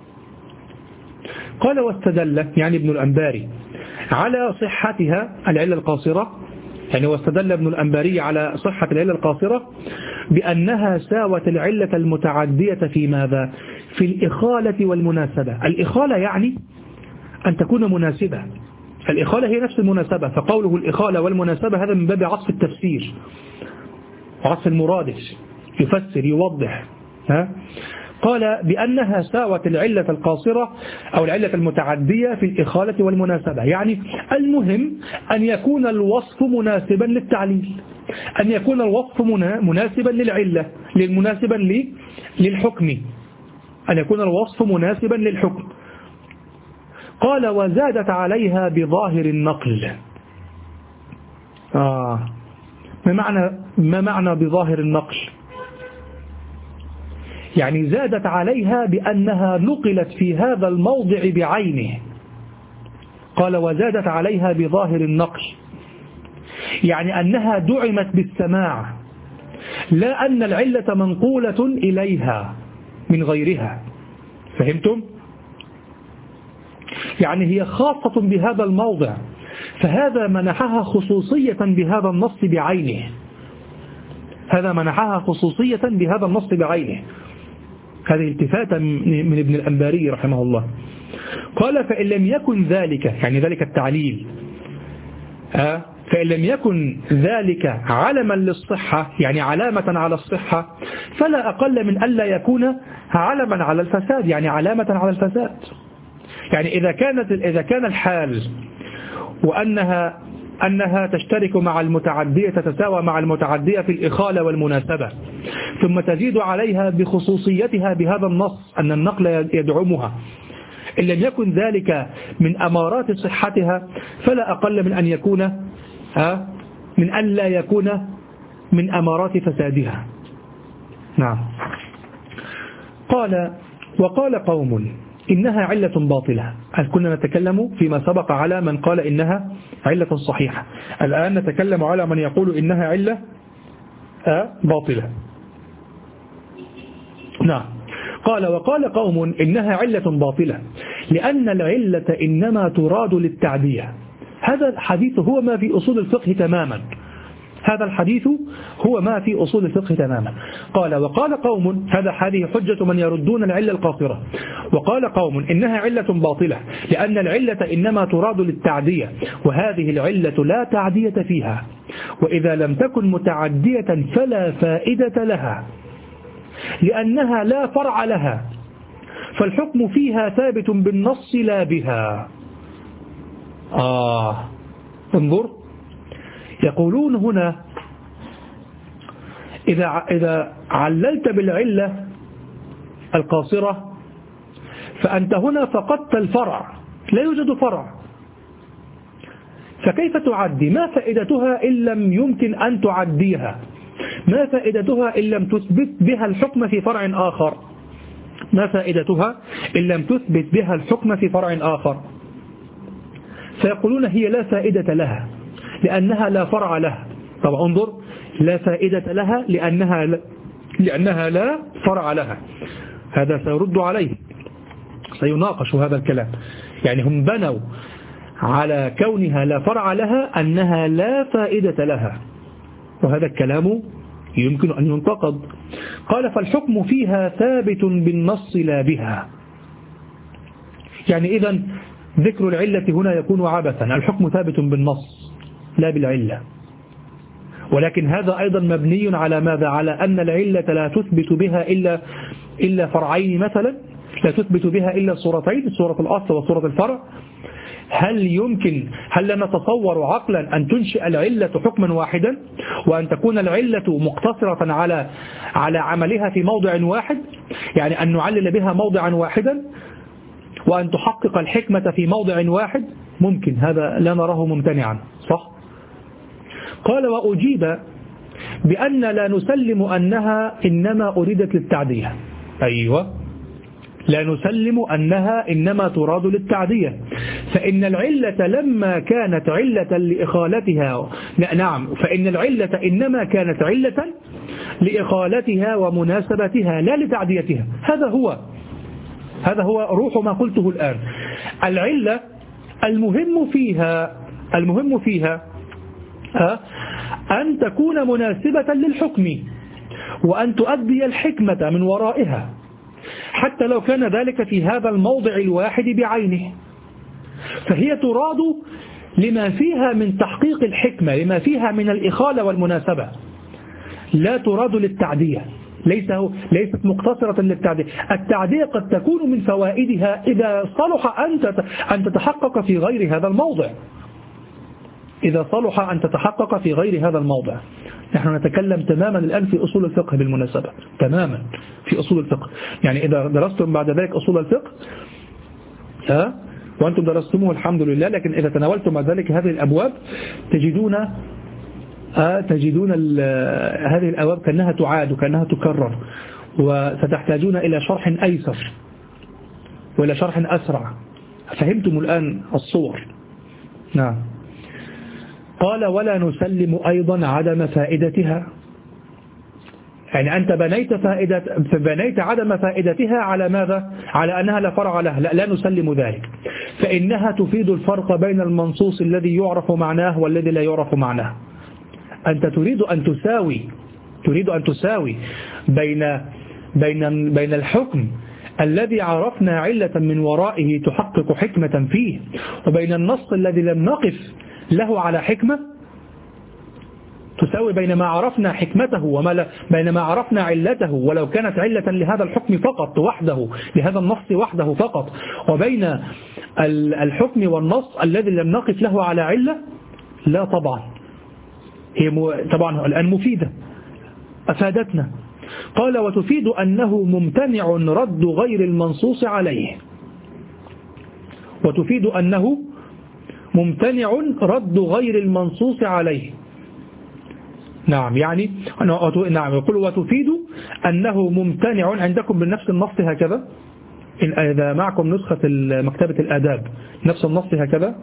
قال واستدل يعني ابن الأنباري على صحتها العلة القاصرة، يعني واستدل ابن الأنباري على صحة العلة القاصرة بأنها ساوت العلة المتعدية في ماذا؟ في الإخالة والمناسبة. الإخالة يعني أن تكون مناسبة، الإخالة هي نفس المناسبة، فقوله الإخالة والمناسبة هذا من باب عطف التفسير، عطف المرادف، يفسر يوضح. ها؟ قال بأنها ساوت العلة القاصرة أو العلة المتعدية في الإخالة والمناسبة، يعني المهم أن يكون الوصف مناسبا للتعليل، أن يكون الوصف مناسبا للعلة، للمناسبا للحكم، أن يكون الوصف مناسبا للحكم. قال وزادت عليها بظاهر النقل. آه ما معنى ما معنى بظاهر النقل؟ يعني زادت عليها بأنها نقلت في هذا الموضع بعينه. قال وزادت عليها بظاهر النقل، يعني أنها دعمت بالسماع، لا أن العلة منقولة إليها من غيرها. فهمتم؟ يعني هي خاصة بهذا الموضع، فهذا منحها خصوصية بهذا النص بعينه، هذا منحها خصوصية بهذا النص بعينه. هذه التفاتة من ابن الأنباري رحمه الله. قال فإن لم يكن ذلك، يعني ذلك التعليل، فإن لم يكن ذلك علما للصحة، يعني علامة على الصحة، فلا أقل من ألا يكون علما على الفساد، يعني علامة على الفساد. يعني إذا كانت إذا كان الحال وأنها أنها تشترك مع المتعدية، تتساوى مع المتعدية في الإخالة والمناسبة، ثم تزيد عليها بخصوصيتها بهذا النص أن النقل يدعمها، إن لم يكن ذلك من أمارات صحتها فلا أقل من أن يكون من أن لا يكون من أمارات فسادها. نعم. قال وقال قوم إنها علة باطلة. كنا نتكلم فيما سبق على من قال إنها علة صحيحة، الآن نتكلم على من يقول إنها علة باطلة. نعم. قال وقال قوم إنها علة باطلة لأن العلة إنما تراد للتعدية. هذا الحديث هو ما في أصول الفقه تماما، هذا الحديث هو ما في أصول الفقه تماما. قال وقال قوم، هذا هذه حجة من يردون العلة القاصرة. وقال قوم إنها علة باطلة لأن العلة إنما تراد للتعدية، وهذه العلة لا تعدية فيها، وإذا لم تكن متعدية فلا فائدة لها لأنها لا فرع لها، فالحكم فيها ثابت بالنص لا بها. آه انظر، يقولون هنا إذا إذا عللت بالعلة القاصرة فأنت هنا فقدت الفرع، لا يوجد فرع، فكيف تعدي؟ ما فائدتها إن لم يمكن أن تعديها؟ ما فائدتها إن لم تثبت بها الحكم في فرع آخر؟ ما فائدتها إن لم تثبت بها الحكم في فرع آخر؟ فيقولون هي لا فائدة لها لأنها لا فرع لها. طبعا انظر، لا فائدة لها لأنها لا لأنها لا فرع لها، هذا سيرد عليه، سيناقش هذا الكلام. يعني هم بنوا على كونها لا فرع لها أنها لا فائدة لها، وهذا الكلام يمكن أن ينتقد. قال فالحكم فيها ثابت بالنص لا بها. يعني إذن ذكر العلة هنا يكون عبثا، الحكم ثابت بالنص لا بالعلة. ولكن هذا أيضا مبني على ماذا؟ على أن العلة لا تثبت بها إلا إلا فرعين مثلا، لا تثبت بها إلا صورتين، صورة الأصل وصورة الفرع. هل يمكن هل نتصور عقلا أن تنشئ العلة حكما واحدا وأن تكون العلة مقتصرة على على عملها في موضع واحد؟ يعني أن نعلل بها موضعا واحدا وأن تحقق الحكمة في موضع واحد؟ ممكن، هذا لا نراه ممتنعا، صح؟ قال وأجيب بأن لا نسلم أنها إنما أريدت للتعدية. أيوة، لا نسلم أنها إنما تراد للتعدية، فإن العلة لما كانت علة لإخالتها، نعم، فإن العلة إنما كانت علة لإخالتها ومناسبتها لا لتعديتها. هذا هو هذا هو روح ما قلته الآن. العلة المهم فيها المهم فيها أن تكون مناسبة للحكم وأن تؤدي الحكمة من ورائها، حتى لو كان ذلك في هذا الموضع الواحد بعينه. فهي تراد لما فيها من تحقيق الحكمة، لما فيها من الإخالة والمناسبة، لا تراد للتعدية، ليس ليست مقتصرة للتعدية. التعدية قد تكون من فوائدها إذا صلح أن تتحقق في غير هذا الموضع، إذا صلح أن تتحقق في غير هذا الموضع. نحن نتكلم تماما الآن في أصول الفقه بالمناسبة، تماما في أصول الفقه. يعني إذا درستم بعد ذلك أصول الفقه ها وأنتم درستموه الحمد لله، لكن إذا تناولتم بعد ذلك هذه الأبواب تجدون آه تجدون هذه الأبواب كأنها تعاد وكأنها تكرر، وستحتاجون إلى شرح أيسر وإلى شرح أسرع. فهمتم الآن الصور؟ نعم. قال ولا نسلم أيضا عدم فائدتها، يعني أنت بنيت فائدة بنيت عدم فائدتها على ماذا؟ على أنها لا فرع لها. لا, لا نسلم ذلك، فإنها تفيد الفرق بين المنصوص الذي يعرف معناه والذي لا يعرف معناه. أنت تريد أن تساوي تريد أن تساوي بين بين بين الحكم الذي عرفنا علة من ورائه تحقق حكمة فيه، وبين النص الذي لم نقف له على حكمة. تساوي بين ما عرفنا حكمته وما بين ما عرفنا علته ولو كانت علة لهذا الحكم فقط وحده، لهذا النص وحده فقط، وبين الحكم والنص الذي لم نقف له على علة. لا طبعا، هي طبعا الآن مفيدة، أفادتنا. قال وتفيد أنه ممتنع رد غير المنصوص عليه، وتفيد أنه ممتنع رد غير المنصوص عليه. نعم، يعني نعم يقول وتفيد أنه ممتنع. عندكم بنفس النص هكذا، إذا معكم نسخة مكتبة الآداب نفس النص هكذا،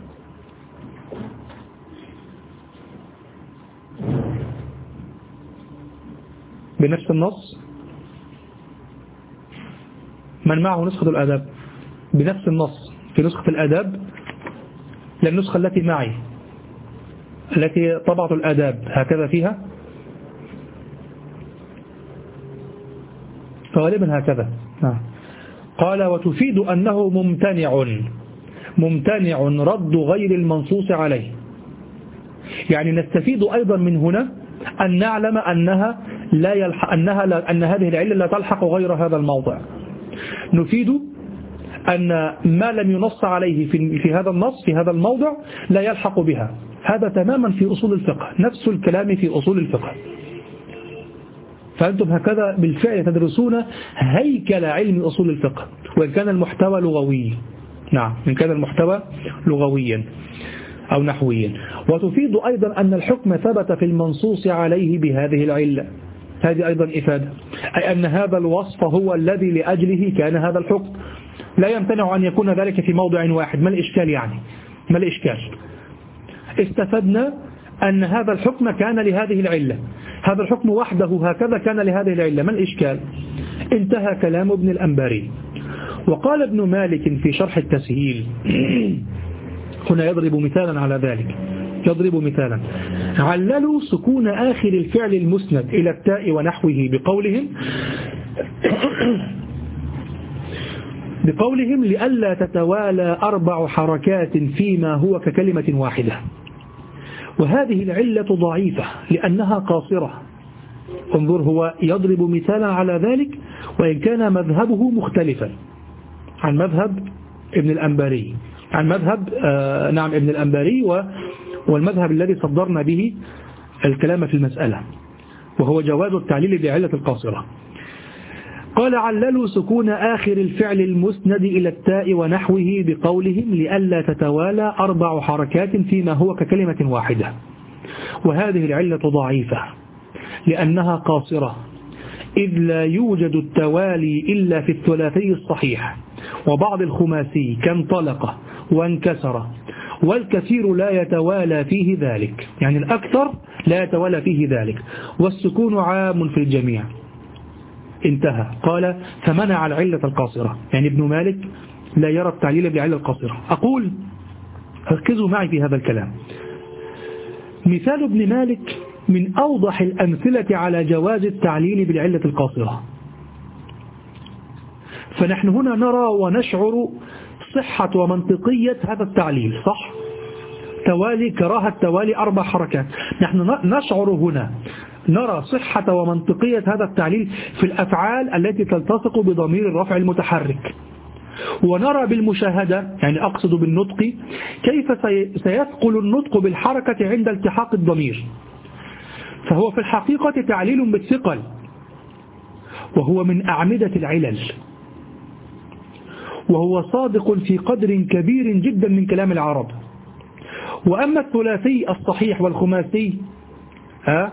بنفس النص. من معه نسخة الآداب بنفس النص في نسخة الآداب، للنسخة التي معي التي طبعت الآداب هكذا فيها غالبا هكذا. قال وتفيد أنه ممتنع ممتنع رد غير المنصوص عليه، يعني نستفيد أيضا من هنا أن نعلم أنها لا يلحق أنها لا أن هذه العلة لا تلحق غير هذا الموضع. نفيد أن ما لم ينص عليه في في هذا النص في هذا الموضع لا يلحق بها. هذا تماما في أصول الفقه، نفس الكلام في أصول الفقه. فأنتم هكذا بالفعل تدرسون هيكل علم أصول الفقه، وإن كان المحتوى لغوي. نعم، إن كان المحتوى لغويا أو نحويا. وتفيد أيضا أن الحكم ثبت في المنصوص عليه بهذه العلة، هذه أيضا إفادة، أي أن هذا الوصف هو الذي لأجله كان هذا الحكم. لا يمتنع أن يكون ذلك في موضع واحد. ما الإشكال يعني؟ ما الإشكال؟ استفدنا أن هذا الحكم كان لهذه العلة، هذا الحكم وحده هكذا كان لهذه العلة. ما الإشكال؟ انتهى كلام ابن الأنباري. وقال ابن مالك في شرح التسهيل هنا يضرب مثالا على ذلك، يضرب مثالا: عللوا سكون آخر الفعل المسند إلى التاء ونحوه بقولهم بقولهم لئلا تتوالى أربع حركات فيما هو ككلمة واحدة. وهذه العلة ضعيفة لأنها قاصرة. انظر، هو يضرب مثالا على ذلك وإن كان مذهبه مختلفا عن مذهب ابن الأنباري، عن مذهب آه نعم ابن الأنباري والمذهب الذي صدرنا به الكلام في المسألة، وهو جواز التعليل بعلة القاصرة. قال عللوا سكون آخر الفعل المسند إلى التاء ونحوه بقولهم لئلا تتوالى أربع حركات فيما هو ككلمة واحدة. وهذه العلة ضعيفة لأنها قاصرة، إذ لا يوجد التوالي إلا في الثلاثي الصحيح وبعض الخماسي كانطلق وانكسر والكثير لا يتوالى فيه ذلك، يعني الأكثر لا يتوالى فيه ذلك، والسكون عام في الجميع. انتهى. قال فمنع العلة القاصرة، يعني ابن مالك لا يرى التعليل بالعلة القاصرة. أقول ركزوا معي في هذا الكلام. مثال ابن مالك من أوضح الأمثلة على جواز التعليل بالعلة القاصرة. فنحن هنا نرى ونشعر صحة ومنطقية هذا التعليل، صح؟ توالي كراهة توالي أربع حركات، نحن نشعر هنا نرى صحة ومنطقية هذا التعليل في الأفعال التي تلتصق بضمير الرفع المتحرك، ونرى بالمشاهدة، يعني أقصد بالنطق، كيف سيثقل النطق بالحركة عند التحاق الضمير. فهو في الحقيقة تعليل بالثقل، وهو من أعمدة العلل، وهو صادق في قدر كبير جدا من كلام العرب. وأما الثلاثي الصحيح والخماسي ها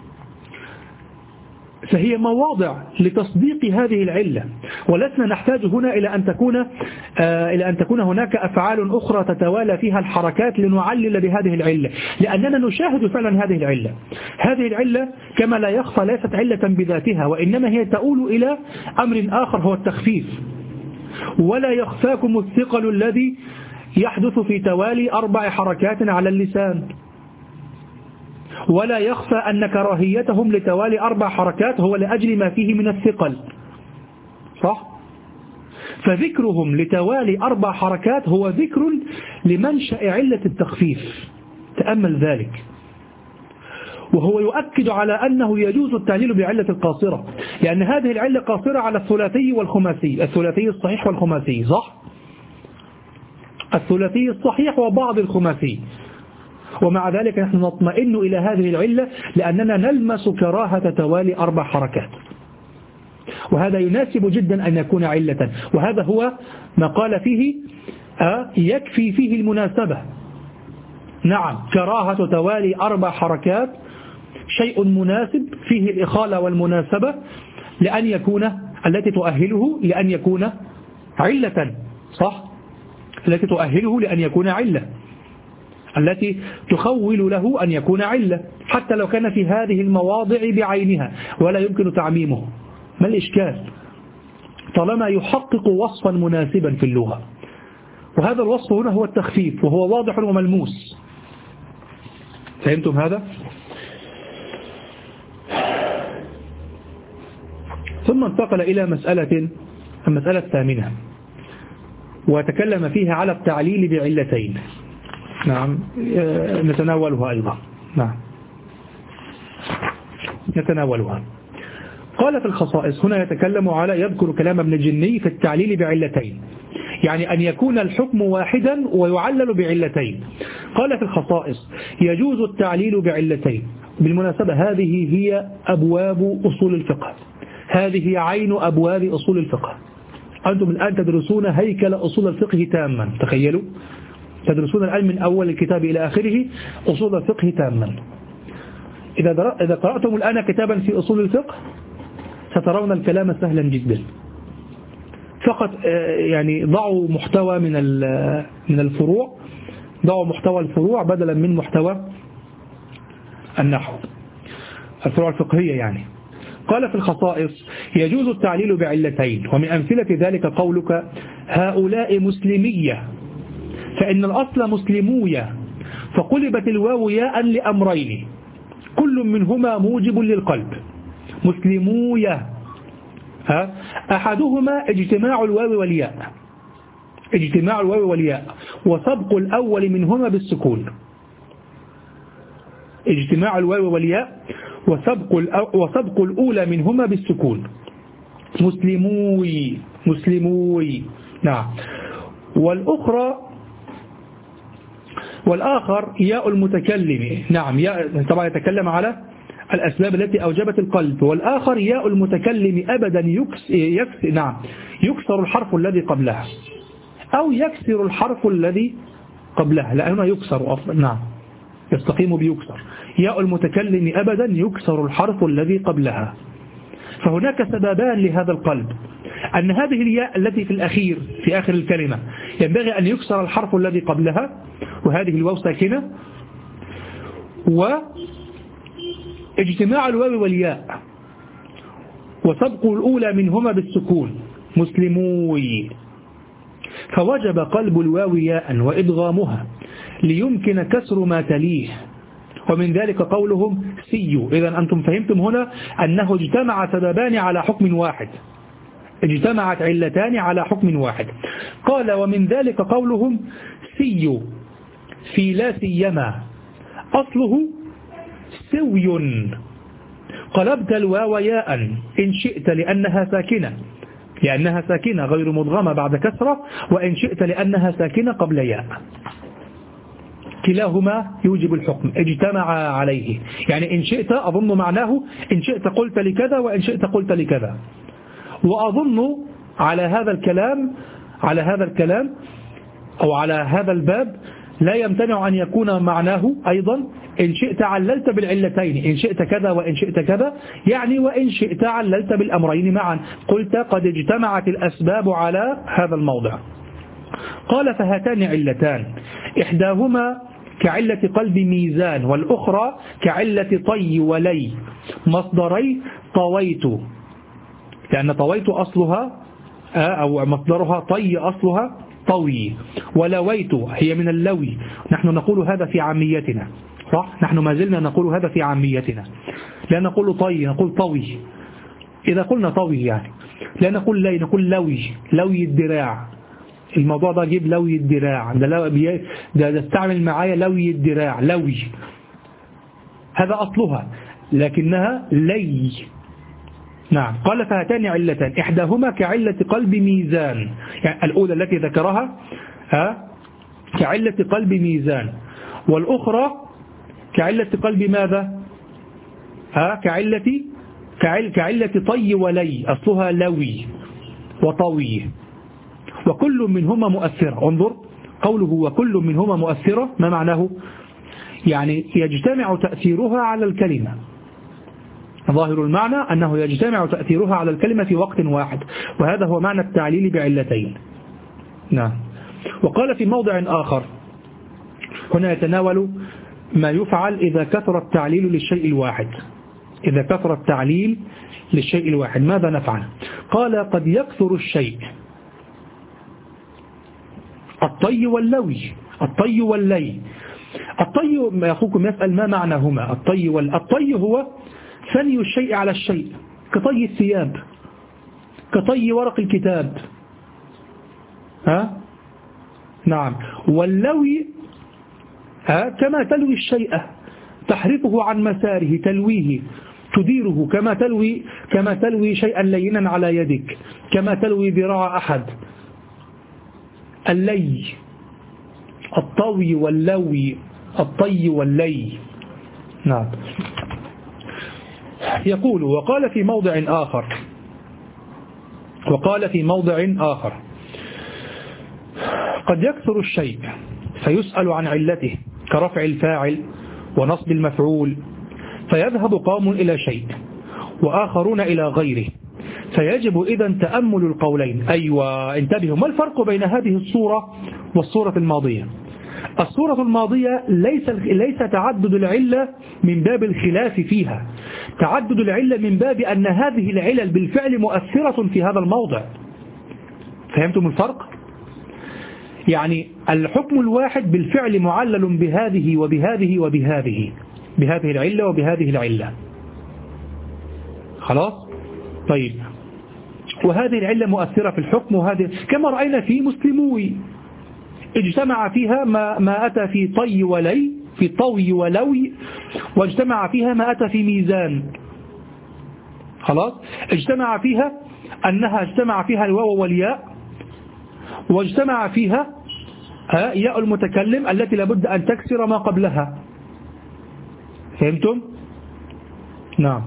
فهي مواضع لتصديق هذه العلة، ولسنا نحتاج هنا إلى أن تكون آه إلى أن تكون هناك أفعال أخرى تتوالى فيها الحركات لنعلل بهذه العلة، لأننا نشاهد فعلا هذه العلة. هذه العلة كما لا يخفى ليست علة بذاتها، وإنما هي تؤول إلى أمر آخر هو التخفيف. ولا يخفاكم الثقل الذي يحدث في توالي أربع حركات على اللسان، ولا يخفى أن كراهيتهم لتوالي أربع حركات هو لأجل ما فيه من الثقل، صح؟ فذكرهم لتوالي أربع حركات هو ذكر لمنشأ علة التخفيف، تأمل ذلك. وهو يؤكد على أنه يجوز التعليل بعلة القاصرة، لأن هذه العلة قاصرة على الثلاثي والخماسي، الثلاثي الصحيح والخماسي، صح؟ الثلاثي الصحيح وبعض الخماسي. ومع ذلك نحن نطمئن إلى هذه العلة لأننا نلمس كراهة توالي أربع حركات، وهذا يناسب جدا أن يكون علة، وهذا هو ما قال فيه آه يكفي فيه المناسبة. نعم، كراهة توالي أربع حركات شيء مناسب فيه الإخالة والمناسبة لأن يكون التي تؤهله لأن يكون علة، صح؟ التي تؤهله لأن يكون علة، التي تخول له أن يكون علة، حتى لو كان في هذه المواضع بعينها ولا يمكن تعميمه. ما الإشكال؟ طالما يحقق وصفا مناسبا في اللغة، وهذا الوصف هنا هو التخفيف، وهو واضح وملموس. فهمتم هذا؟ ثم انتقل إلى مسألة المسألة الثامنة، وتكلم فيها على التعليل بعلتين. نعم، نتناولها أيضا. نعم، نتناولها. قال في الخصائص، هنا يتكلم على يذكر كلام ابن الجني في التعليل بعلتين، يعني أن يكون الحكم واحدا ويعلل بعلتين. قال في الخصائص يجوز التعليل بعلتين. بالمناسبة هذه هي أبواب أصول الفقه، هذه عين أبواب أصول الفقه. أنتم الآن تدرسون هيكل أصول الفقه تاما، تخيلوا، تدرسون الآن من أول الكتاب إلى آخره أصول الفقه تاما. إذا إذا قرأتم الآن كتابا في أصول الفقه سترون الكلام سهلا جدا، فقط يعني ضعوا محتوى من من الفروع، ضعوا محتوى الفروع بدلا من محتوى النحو، الفروع الفقهية يعني. قال في الخصائص يجوز التعليل بعلتين، ومن أمثلة ذلك قولك هؤلاء مسلمية، فإن الأصل مسلموية، فقلبت الواو ياء لأمرين كل منهما موجب للقلب. مسلموية، ها أحدهما اجتماع الواو والياء، اجتماع الواو والياء وسبق الأول منهما بالسكون، اجتماع الواو والياء وسبق وسبق الأولى منهما بالسكون. مسلموي، مسلموي، نعم. والأخرى والآخر ياء المتكلم، نعم، ياء طبعا يتكلم على الأسباب التي أوجبت القلب. والآخر ياء المتكلم أبدا يكس يكس نعم يكسر الحرف الذي قبلها، أو يكسر الحرف الذي قبلها، لأنه يكسر أصلا، نعم، يستقيم بيكسر. ياء المتكلم أبدا يكسر الحرف الذي قبلها. فهناك سببان لهذا القلب، أن هذه الياء التي في الأخير في آخر الكلمة ينبغي أن يكسر الحرف الذي قبلها وهذه الواو ساكنة، واجتماع الواو والياء، وسبق الأولى منهما بالسكون مسلموي، فوجب قلب الواو ياء وإدغامها ليمكن كسر ما تليه، ومن ذلك قولهم سيو. إذا أنتم فهمتم هنا أنه اجتمع سببان على حكم واحد، اجتمعت علتان على حكم واحد. قال ومن ذلك قولهم سيو في لا سيما، أصله سوي، قلبت الواو ياء إن شئت لأنها ساكنة لأنها ساكنة غير مدغمة بعد كسرة، وإن شئت لأنها ساكنة قبل ياء، كلاهما يوجب الحكم، اجتمع عليه. يعني إن شئت أظن معناه إن شئت قلت لكذا وإن شئت قلت لكذا. وأظن على هذا الكلام على هذا الكلام أو على هذا الباب لا يمتنع أن يكون معناه أيضا إن شئت عللت بالعلتين، إن شئت كذا وإن شئت كذا، يعني وإن شئت عللت بالأمرين معا، قلت قد اجتمعت الأسباب على هذا الموضع. قال فهاتان علتان، إحداهما كعلة قلب ميزان، والأخرى كعلة طي ولي، مصدري طويت، لأن طويت أصلها أو مصدرها طي أصلها طوي، ولويت هي من اللوي، نحن نقول هذا في عاميتنا، صح؟ نحن ما زلنا نقول هذا في عاميتنا، لا نقول طي، نقول طوي. إذا قلنا طوي يعني لا نقول لي، نقول لوي، لوي الدراع. الموضوع ده جيب لوي الدراع، ده, لو ده, ده استعمل معايا لوي الدراع، لوي هذا أصلها لكنها لي. نعم. قال فهاتان علتان، إحداهما كعلة قلب ميزان، يعني الأولى التي ذكرها ها كعلة قلب ميزان، والأخرى كعلة قلب ماذا ها كعلة كعل كعلة طي ولي، أصلها لوي وطوي، وكل منهما مؤثرة. انظر قوله وكل منهما مؤثرة، ما معناه؟ يعني يجتمع تأثيرها على الكلمة، ظاهر المعنى أنه يجتمع تأثيرها على الكلمة في وقت واحد، وهذا هو معنى التعليل بعلتين. نعم. وقال في موضع آخر، هنا يتناول ما يفعل إذا كثر التعليل للشيء الواحد، إذا كثر التعليل للشيء الواحد ماذا نفعل؟ قال قد يكثر الشيء الطي واللوي، الطي واللي. الطي أخوكم يسأل ما معناهما الطي وال الطي هو ثني الشيء على الشيء، كطي الثياب، كطي ورق الكتاب، ها نعم. واللوي ها كما تلوي الشيء، تحرفه عن مساره، تلويه، تديره، كما تلوي كما تلوي شيئا لينا على يدك، كما تلوي ذراع أحد. اللي، الطوي واللوي، الطي واللي. نعم. يقول وقال في موضع آخر وقال في موضع آخر قد يكثر الشيء فيسأل عن علته، كرفع الفاعل ونصب المفعول، فيذهب قوم إلى شيء وآخرون إلى غيره، فيجب إذن تأمل القولين. أيوة انتبهوا، ما الفرق بين هذه الصورة والصورة الماضية؟ الصورة الماضية ليس ليس تعدد العلة من باب الخلاف فيها، تعدد العلة من باب أن هذه العلل بالفعل مؤثرة في هذا الموضع. فهمتم الفرق؟ يعني الحكم الواحد بالفعل معلل بهذه وبهذه وبهذه، بهذه العلة وبهذه العلة. خلاص؟ طيب، وهذه العلة مؤثرة في الحكم، وهذه كما رأينا في مسلموي اجتمع فيها ما, ما أتى في طي ولي، في طوي ولوي، واجتمع فيها ما أتى في ميزان. خلاص؟ اجتمع فيها أنها اجتمع فيها الواو والياء، واجتمع فيها ياء المتكلم التي لابد أن تكسر ما قبلها. فهمتم؟ نعم.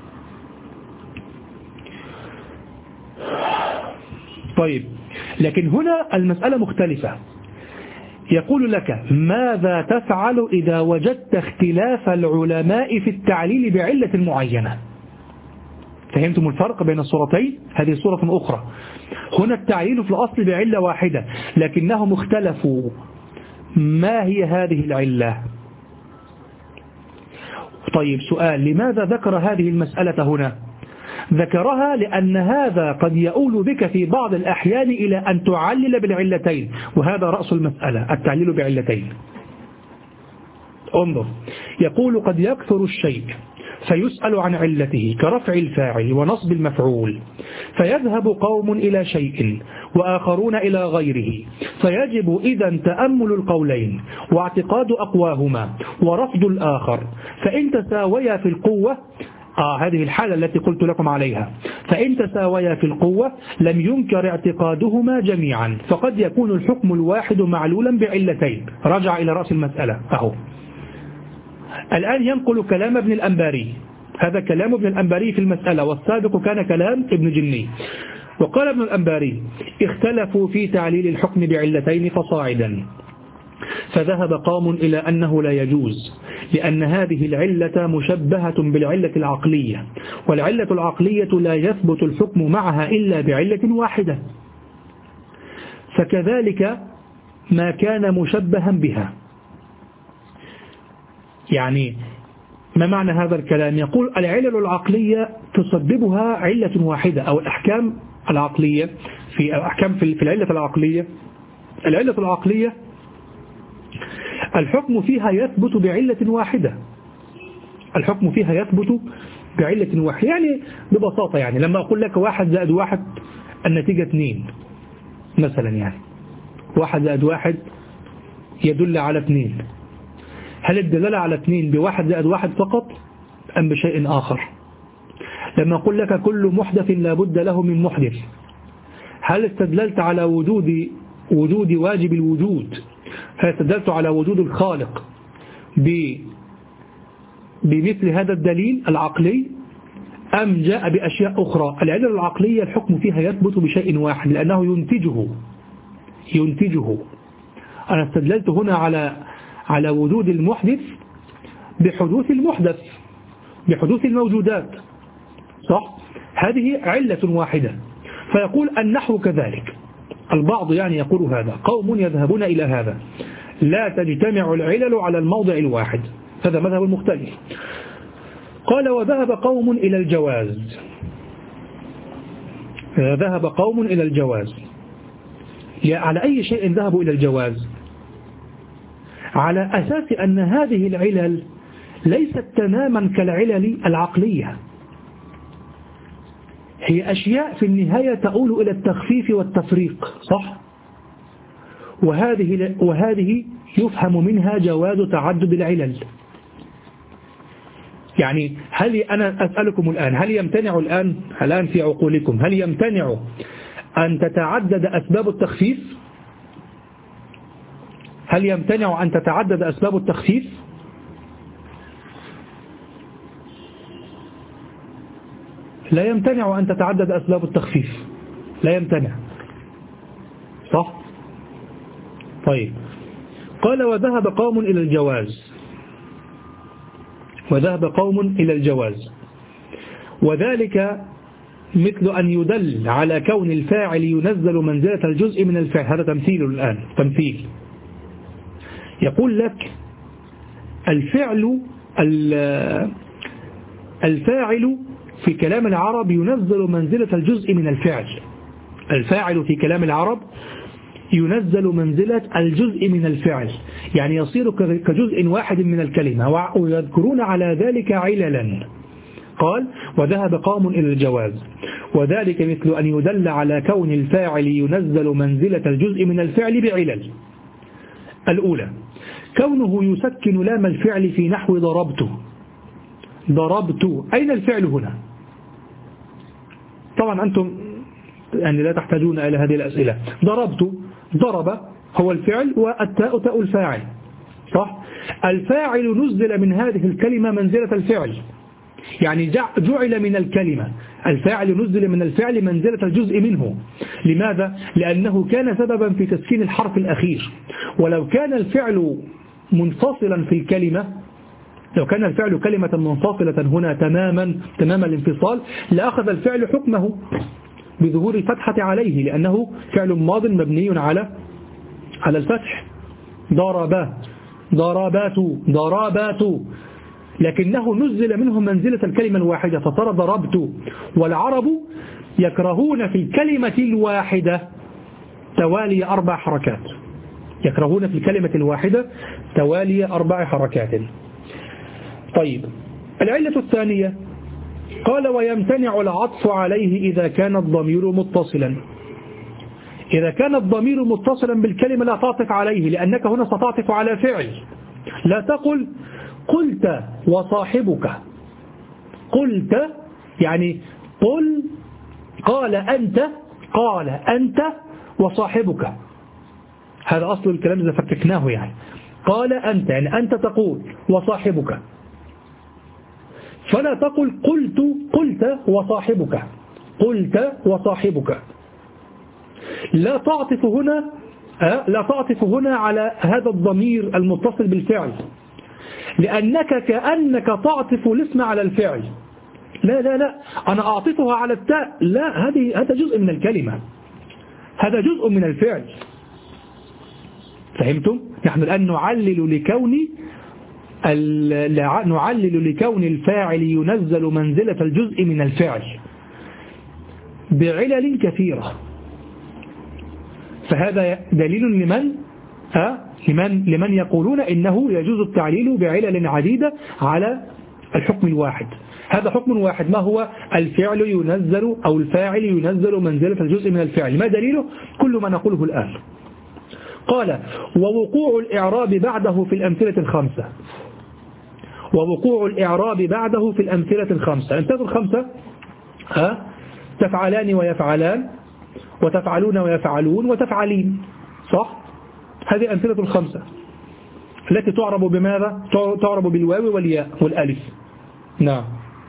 طيب، لكن هنا المسألة مختلفة. يقول لك ماذا تفعل إذا وجدت اختلاف العلماء في التعليل بعلة معينة؟ فهمتم الفرق بين الصورتين؟ هذه صورة أخرى. هنا التعليل في الأصل بعلة واحدة لكنهم اختلفوا ما هي هذه العلة. طيب سؤال، لماذا ذكر هذه المسألة هنا؟ ذكرها لأن هذا قد يؤول بك في بعض الأحيان إلى أن تعلل بالعلتين، وهذا رأس المسألة، التعليل بعلتين. انظر، يقول قد يكثر الشيء فيسأل عن علته كرفع الفاعل ونصب المفعول، فيذهب قوم إلى شيء وآخرون إلى غيره، فيجب إذا تأمل القولين واعتقاد أقواهما ورفض الآخر، فإن تساويا في القوة آه هذه الحالة التي قلت لكم عليها، فإن تساويا في القوة لم ينكر اعتقادهما جميعا، فقد يكون الحكم الواحد معلولا بعلتين. رجع إلى رأس المسألة أهو. الآن ينقل كلام ابن الأنباري، هذا كلام ابن الأنباري في المسألة، والسابق كان كلام ابن جني. وقال ابن الأنباري اختلفوا في تعليل الحكم بعلتين فصاعدا، فذهب قوم إلى أنه لا يجوز، لأن هذه العلة مشبهة بالعلة العقلية، والعلة العقلية لا يثبت الحكم معها إلا بعلة واحدة، فكذلك ما كان مشبها بها. يعني ما معنى هذا الكلام؟ يقول العلل العقلية تسببها علة واحدة، أو الأحكام العقلية في أحكام في العلة العقلية، العلة العقلية الحكم فيها يثبت بعلة واحدة، الحكم فيها يثبت بعلة واحدة. يعني ببساطة، يعني لما أقول لك واحد زائد واحد النتيجة اثنين مثلا، يعني واحد زائد واحد يدل على اثنين، هل الدلالة على اثنين بواحد زائد واحد فقط أم بشيء آخر؟ لما أقول لك كل محدث لا بد له من محدث، هل استدللت على وجود وجود واجب الوجود، هل استدللت على وجود الخالق بمثل هذا الدليل العقلي أم جاء بأشياء أخرى؟ العلة العقلية الحكم فيها يثبت بشيء واحد لأنه ينتجه ينتجه أنا استدللت هنا على على وجود المحدث بحدوث المحدث، بحدوث الموجودات، صح؟ هذه علة واحدة. فيقول النحو كذلك، البعض يعني يقول هذا، قوم يذهبون إلى هذا، لا تجتمع العلل على الموضع الواحد، هذا مذهب مختلف. قال وذهب قوم إلى الجواز، ذهب قوم إلى الجواز. على أي شيء ذهبوا إلى الجواز؟ على أساس أن هذه العلل ليست تماما كالعلل العقلية، هي أشياء في النهاية تؤول إلى التخفيف والتفريق، صح؟ وهذه وهذه يفهم منها جواز تعدد العلل. يعني هل أنا أسألكم الآن، هل يمتنع الآن الآن في عقولكم هل يمتنع أن تتعدد أسباب التخفيف؟ هل يمتنع أن تتعدد أسباب التخفيف؟ لا يمتنع أن تتعدد أسباب التخفيف، لا يمتنع، صح؟ طيب، قال وذهب قوم إلى الجواز، وذهب قوم إلى الجواز، وذلك مثل أن يدل على كون الفاعل ينزل منزلة الجزء من الفعل. هذا تمثيل الآن، تمثيل. يقول لك الفعل الفاعل في كلام العرب ينزل منزلة الجزء من الفعل، الفاعل في كلام العرب ينزل منزلة الجزء من الفعل، يعني يصير كجزء واحد من الكلمة، ويذكرون على ذلك عللا. قال وذهب قوم إلى الجواز، وذلك مثل أن يدل على كون الفاعل ينزل منزلة الجزء من الفعل بعلل. الأولى كونه يسكن لام الفعل في نحو ضربت، ضربت، أين الفعل هنا؟ طبعا أنتم يعني لا تحتاجون إلى هذه الأسئلة. ضربت، ضرب هو الفعل والتاء تاء الفاعل، صح؟ الفاعل نزل من هذه الكلمة منزلة الفعل، يعني جعل من الكلمة، الفاعل نزل من الفعل منزلة الجزء منه. لماذا؟ لأنه كان سببا في تسكين الحرف الأخير، ولو كان الفعل منفصلا في الكلمة لو كان الفعل كلمة منفصلة هنا تماما تمام الانفصال لأخذ الفعل حكمه بظهور الفتحة عليه، لأنه فعل ماض مبني على على الفتح. ضرب ضربات ضربات، لكنه نزل منه منزلة الكلمة الواحدة فصار ضربت. والعرب يكرهون في الكلمة الواحدة توالي أربع حركات، يكرهون في الكلمة الواحدة توالي أربع حركات. طيب العلة الثانية قال ويمتنع العطف عليه إذا كان الضمير متصلا. إذا كان الضمير متصلا بالكلمة لا تعطف عليه، لأنك هنا ستعطف على فعل. لا تقل قلت وصاحبك، قلت يعني قل، قال أنت، قال أنت وصاحبك، هذا أصل الكلام إذا فككناه. يعني قال أنت يعني أنت تقول وصاحبك، فلا تقل قلت قلت وصاحبك، قلت وصاحبك. لا تعطف هنا لا تعطف هنا على هذا الضمير المتصل بالفعل، لأنك كأنك تعطف الاسم على الفعل. لا لا لا أنا أعطفها على التاء، لا، هذه هذا جزء من الكلمة، هذا جزء من الفعل. فهمتم؟ نحن الآن نعلل لكون نعلل لكون الفاعل ينزل منزلة الجزء من الفعل بعلل كثيرة. فهذا دليل لمن ها لمن لمن يقولون إنه يجوز التعليل بعلل عديدة على الحكم الواحد. هذا حكم واحد، ما هو؟ الفعل ينزل أو الفاعل ينزل منزلة الجزء من الفعل. ما دليله؟ كل ما نقوله الآن. قال ووقوع الإعراب بعده في الأمثلة الخمسة، ووقوع الإعراب بعده في الأمثلة الخمسة. الأمثلة الخمسة ها تفعلان ويفعلان وتفعلون ويفعلون وتفعلين، صح؟ هذه الأمثلة الخمسة التي تعرب بماذا؟ تعرب بالواو والياء والألف. نعم،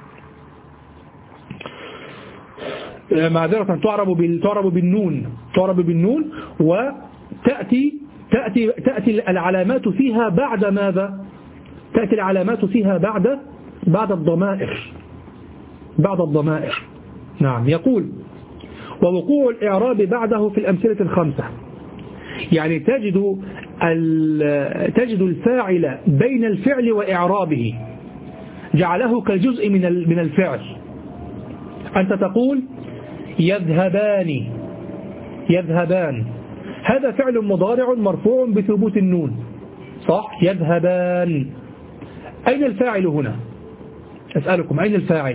معذرة تعرب بال تعرب بالنون تعرب بالنون وتأتي تأتي تأتي العلامات فيها بعد ماذا؟ تأتي العلامات فيها بعد بعد الضمائر بعد الضمائر. نعم، يقول ووقوع الإعراب بعده في الأمثلة الخمسة، يعني تجد تجد الفاعل بين الفعل وإعرابه جعله كالجزء من من الفعل. أنت تقول يذهبان يذهبان، هذا فعل مضارع مرفوع بثبوت النون، صح؟ يذهبان. أين الفاعل هنا؟ أسألكم أين الفاعل؟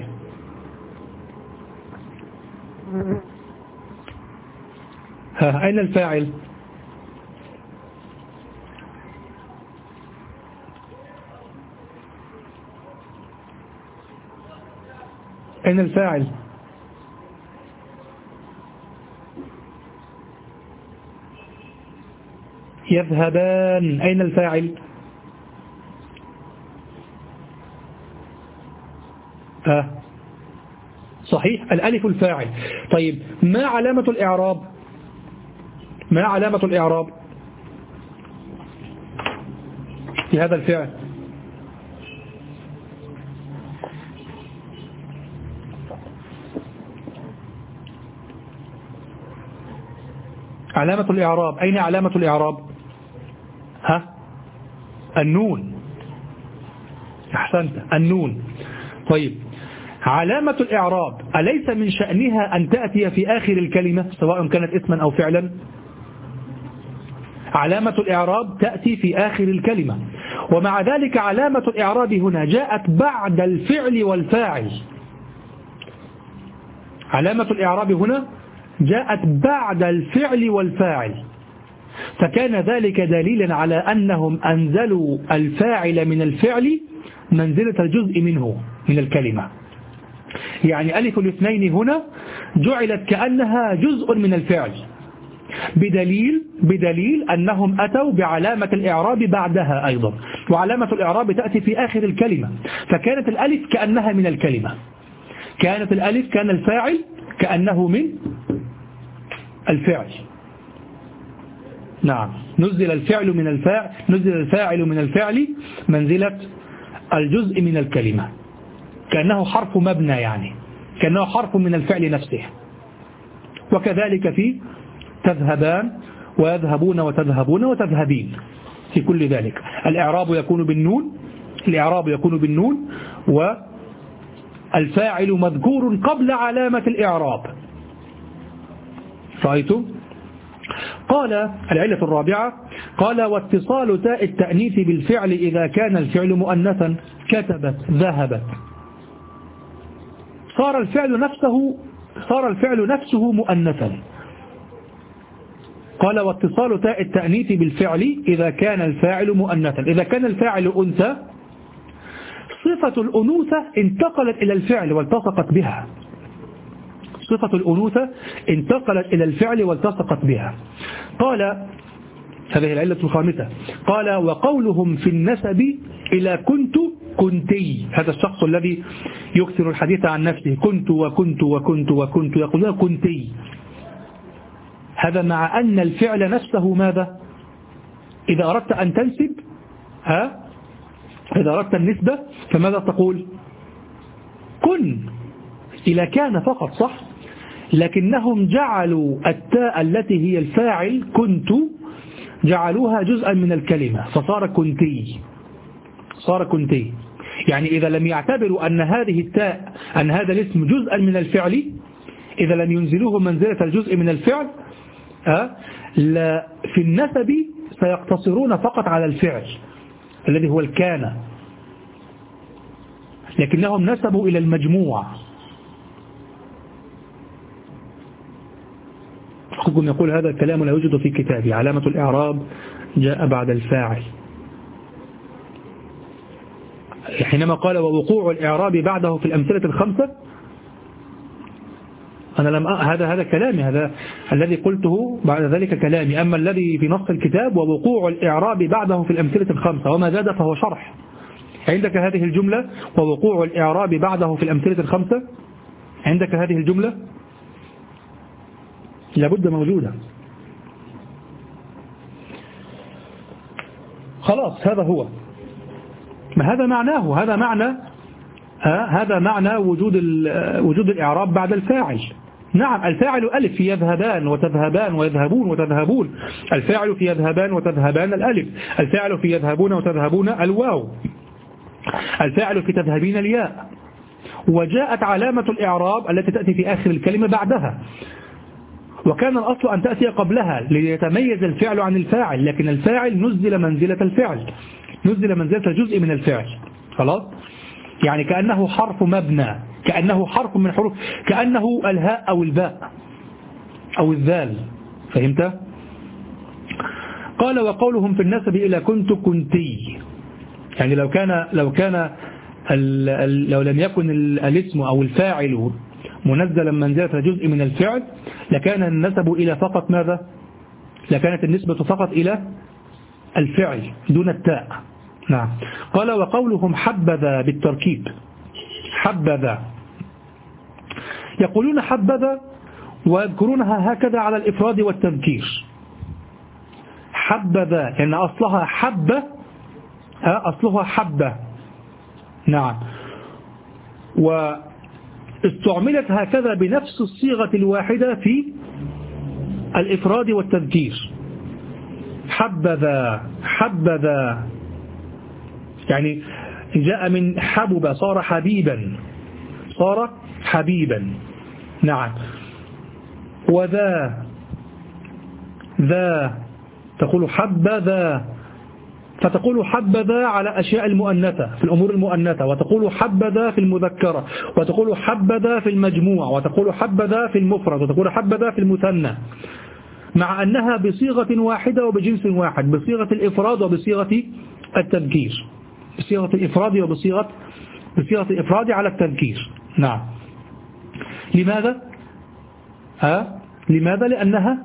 ها أين الفاعل؟ أين الفاعل؟ يذهبان، أين الفاعل؟ ها صحيح، الألف الفاعل. طيب ما علامة الإعراب؟ ما علامة الإعراب في هذا الفعل؟ علامة الإعراب، أين علامة الإعراب؟ ها النون، أحسنت، النون. طيب علامة الإعراب أليس من شأنها أن تأتي في آخر الكلمة سواء كانت اسما أو فعلا؟ علامة الإعراب تأتي في آخر الكلمة، ومع ذلك علامة الإعراب هنا جاءت بعد الفعل والفاعل. علامة الإعراب هنا جاءت بعد الفعل والفاعل، فكان ذلك دليلا على أنهم أنزلوا الفاعل من الفعل منزلة الجزء منه من الكلمة. يعني ألف الاثنين هنا جعلت كأنها جزء من الفعل، بدليل بدليل أنهم أتوا بعلامة الإعراب بعدها أيضا، وعلامة الإعراب تأتي في آخر الكلمة، فكانت الألف كأنها من الكلمة، كانت الألف كان الفاعل كأنه من الفعل. نعم، نزل الفعل من الفاعل نزل الفاعل من الفعل منزلة الجزء من الكلمة، كأنه حرف مبنى، يعني كأنه حرف من الفعل نفسه. وكذلك في تذهبان ويذهبون وتذهبون وتذهبين، في كل ذلك الإعراب يكون بالنون، الإعراب يكون بالنون، والفاعل مذكور قبل علامة الإعراب. رأيتم؟ قال العلة الرابعة، قال واتصال تاء التأنيث بالفعل إذا كان الفعل مؤنثا، كتبت ذهبت، صار الفعل نفسه صار الفعل نفسه مؤنثا. قال واتصال تاء التأنيث بالفعل إذا كان الفاعل مؤنثا، إذا كان الفاعل أنثى صفة الأنوثة انتقلت إلى الفعل والتصقت بها، صفة الأنوثة انتقلت إلى الفعل والتصقت بها. قال هذه العلة الخامسة، قال وقولهم في النسب إلى كنت كنتي، هذا الشخص الذي يكثر الحديث عن نفسه، كنت وكنت وكنت وكنت، يقولون كنتي، هذا مع أن الفعل نفسه ماذا؟ إذا أردت أن تنسب، ها إذا أردت النسبة فماذا تقول؟ كن إلى كان فقط، صح؟ لكنهم جعلوا التاء التي هي الفاعل كنت جعلوها جزءا من الكلمة، فصار كنتي، صار كنتي. يعني إذا لم يعتبروا أن هذه التاء أن هذا الاسم جزءا من الفعل، إذا لم ينزلوه منزلة الجزء من الفعل، أه؟ لا في النسب سيقتصرون فقط على الفعل الذي هو الكان، لكنهم نسبوا إلى المجموع. أخوكم يقول هذا الكلام لا يوجد في كتابي، علامة الإعراب جاء بعد الفاعل. حينما قال ووقوع الإعراب بعده في الأمثلة الخمسة، أنا لم أ... هذا هذا كلامي، هذا الذي قلته بعد ذلك كلامي. أما الذي في نص الكتاب ووقوع الإعراب بعده في الأمثلة الخمسة وما زاد فهو شرح. عندك هذه الجملة ووقوع الإعراب بعده في الأمثلة الخمسة، عندك هذه الجملة لابد موجودة. خلاص هذا هو، ما هذا معناه، هذا معنى آه هذا معنى وجود وجود الإعراب بعد الفاعل. نعم الفاعل ألف في يذهبان وتذهبان ويذهبون وتذهبون، الفاعل في يذهبان وتذهبان الألف، الفاعل في يذهبون وتذهبون الواو، الفاعل في تذهبين الياء. وجاءت علامة الإعراب التي تأتي في آخر الكلمة بعدها، وكان الأصل أن تأتي قبلها ليتميز الفعل عن الفاعل، لكن الفاعل نزل منزلة الفعل، نزل منزلة الجزء من الفعل. خلاص، يعني كأنه حرف مبنى، كأنه حرف من حروف، كأنه الهاء أو الباء أو الذال. فهمت؟ قال وقولهم في النسب إلى كنت كنتي، يعني لو كان لو كان ال ال لو لم يكن الاسم أو الفاعل منزلا منزلة جزء من الفعل لكان النسب إلى فقط ماذا؟ لكانت النسبة فقط إلى الفعل دون التاء. نعم. قال وقولهم حبذا بالتركيب، حبذا يقولون حبذا ويذكرونها هكذا على الإفراد والتذكير، حبذا لأن يعني أصلها حبة، أصلها حبة. نعم. واستعملت هكذا بنفس الصيغة الواحدة في الإفراد والتذكير، حبذا حبذا، يعني جاء من حبب صار حبيبا، صار حبيبا. نعم. وذا ذا تقول حبذا، فتقول حبذا على أشياء المؤنثة في الأمور المؤنثة، وتقول حبذا في المذكرة، وتقول حبذا في المجموع، وتقول حبذا في المفرد، وتقول حبذا في المثنى، مع أنها بصيغة واحدة وبجنس واحد، بصيغة الإفراد وبصيغة التذكير، بصيغة الإفراد وبصيغة بصيغة الإفراد على التذكير. نعم. لماذا؟ ها؟ لماذا؟ لأنها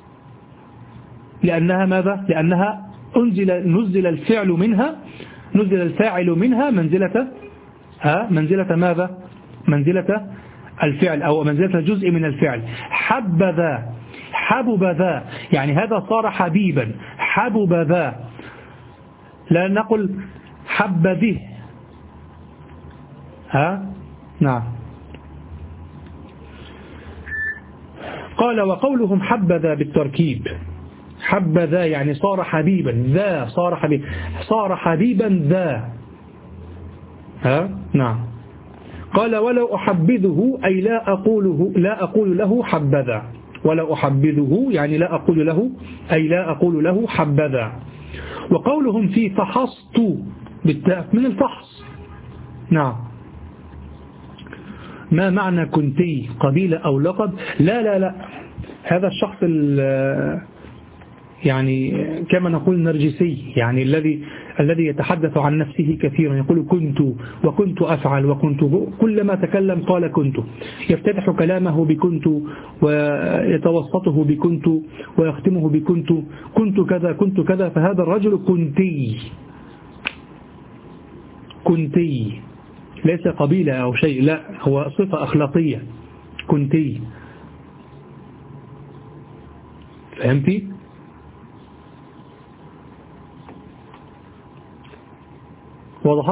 لأنها ماذا؟ لأنها أنزل نزل الفعل منها، نزل الفاعل منها منزلة ها؟ منزلة ماذا؟ منزلة الفعل أو منزلة جزء من الفعل. حبذا حبب ذا، يعني هذا صار حبيبا، حبب ذا، لا نقل حب به ها نعم. قال وقولهم حبذا بالتركيب، حبذا يعني صار حبيبا، ذا صار حبيبا، صار حبيبا ذا، ها نعم. قال ولا أحبذه أي لا أقوله، لا أقول له حبذا، ولا أحبذه يعني لا أقول له أي لا أقول له حبذا. وقولهم في فحصت بالتاء من الفحص، نعم. ما معنى كنتي قبيلة أو لقب؟ لا لا لا، هذا الشخص يعني كما نقول نرجسي، يعني الذي الذي يتحدث عن نفسه كثيرا، يقول كنت وكنت أفعل وكنت، كلما تكلم قال كنت، يفتتح كلامه بكنت ويتوسطه بكنت ويختمه بكنت، كنت كذا كنت كذا. فهذا الرجل كنتي، كنتي ليس قبيلة أو شيء، لا هو صفة أخلاقية، كنتي. فهمتي؟ وضحت؟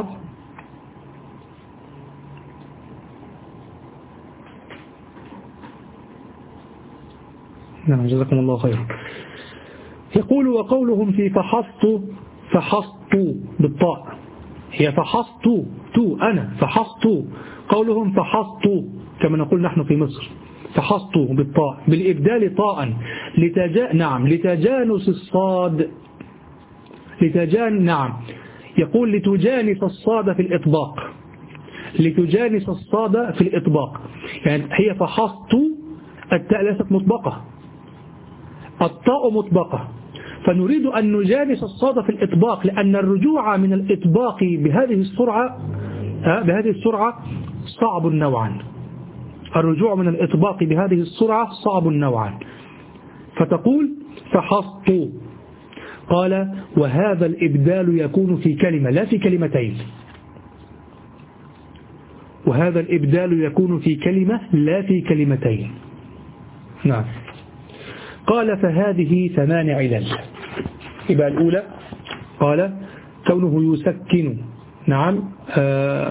نعم جزاكم الله خير. يقول وقولهم في فحصت، فحصت بالطاء، هي فحصت تو أنا فحصت، قولهم فحصت كما نقول نحن في مصر، فحصت بالطاء بالإبدال طاء لتجا نعم لتجانس الصاد، لتجان نعم. يقول لتجانس الصاد في الإطباق، لتجانس الصاد في الإطباق، يعني هي فحصت التاء ليست مطبقة، الطاء مطبقة، فنريد أن نجانس الصاد في الإطباق، لأن الرجوع من الإطباق بهذه السرعة بهذه السرعة صعب نوعا، الرجوع من الإطباق بهذه السرعة صعب نوعا. فتقول فحصت. قال وهذا الإبدال يكون في كلمة لا في كلمتين، وهذا الإبدال يكون في كلمة لا في كلمتين، نعم. قال فهذه ثمان علل. يبقى الأولى قال كونه يسكن، نعم آه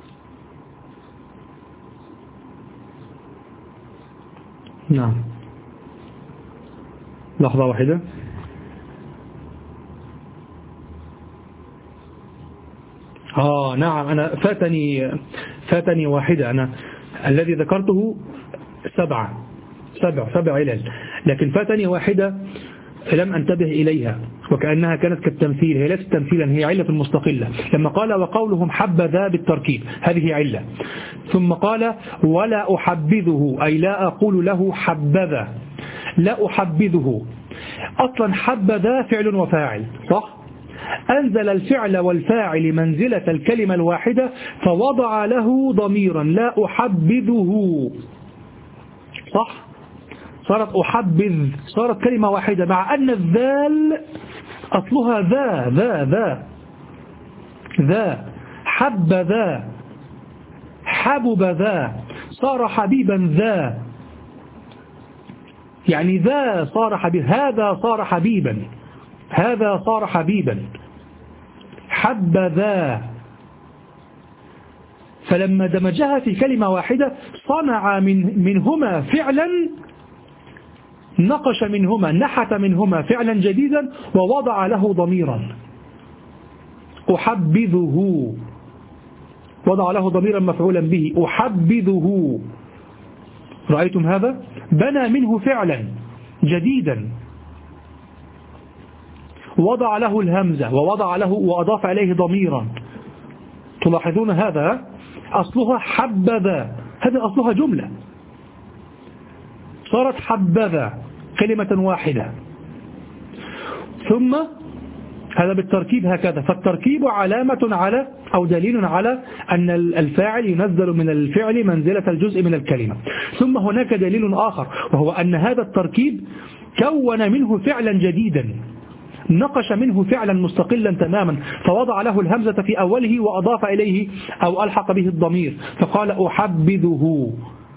نعم لحظة واحدة. آه نعم أنا فاتني فاتني واحدة، أنا الذي ذكرته سبعة سبع سبع علل، لكن فاتني واحدة لم أنتبه إليها وكأنها كانت كالتمثيل، هي ليست تمثيلا، هي علة مستقلة. لما قال وقولهم حبذا بالتركيب هذه علة، ثم قال ولا أحبذه أي لا أقول له حبذا، لا أحبذه أصلا حبذا فعل وفاعل صح؟ أنزل الفعل والفاعل منزلة الكلمة الواحدة فوضع له ضميرا لا أحبذه صح؟ صارت أحبذ، صارت كلمة واحدة، مع أن الذال أصلها ذا ذا ذا ذا حب ذا حبب ذا، صار حبيبا ذا، يعني ذا صار حبيب، هذا صار حبيبا، هذا صار حبيبا، حب ذا. فلما دمجها في كلمة واحدة صنع من منهما فعلا، نقش منهما نحت منهما فعلا جديدا ووضع له ضميرا أحبذه، وضع له ضميرا مفعولا به أحبذه. رأيتم هذا؟ بنى منه فعلا جديدا، وضع له الهمزة ووضع له وأضاف إليه ضميرا. تلاحظون هذا؟ أصلها حبذا، هذا أصلها جملة صارت حبذا كلمة واحدة. ثم هذا بالتركيب هكذا، فالتركيب علامة على أو دليل على أن الفاعل ينزل من الفعل منزلة الجزء من الكلمة. ثم هناك دليل آخر وهو أن هذا التركيب كون منه فعلا جديدا، نقش منه فعلا مستقلا تماما، فوضع له الهمزة في أوله وأضاف إليه أو ألحق به الضمير، فقال أحبذه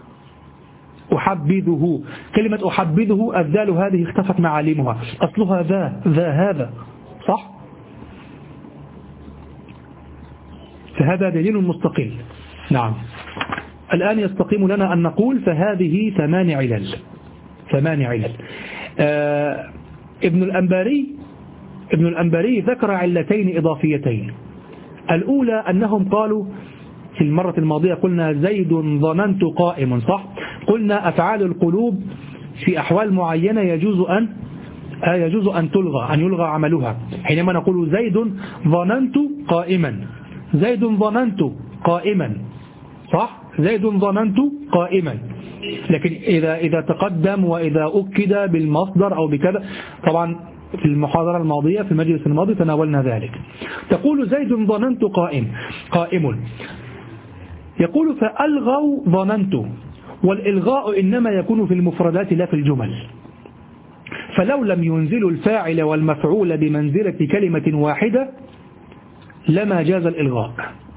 أحبذه. كلمة أحبذه الذال هذه اختفت معالمها، أصلها ذا ذا هذا صح؟ فهذا دليل مستقل. نعم. الآن يستقيم لنا أن نقول فهذه ثمان علل ثمان علل آه ابن الأنباري ابن الأنباري ذكر علتين إضافيتين. الأولى أنهم قالوا في المرة الماضية قلنا زيد ظننت قائم، صح؟ قلنا أفعال القلوب في أحوال معينة يجوز أن يجوز أن تلغى، أن يلغى عملها. حينما نقول زيد ظننت قائما، زيد ظننت قائما، صح؟ زيد ظننت قائما. لكن إذا إذا تقدم وإذا أكد بالمصدر أو بكذا، طبعا في المحاضرة الماضية في المجلس الماضي تناولنا ذلك. تقول زيد ظننت قائم قائم يقول فألغوا ظننت، والإلغاء إنما يكون في المفردات لا في الجمل. فلو لم ينزلوا الفاعل والمفعول بمنزلة كلمة واحدة لما جاز الإلغاء.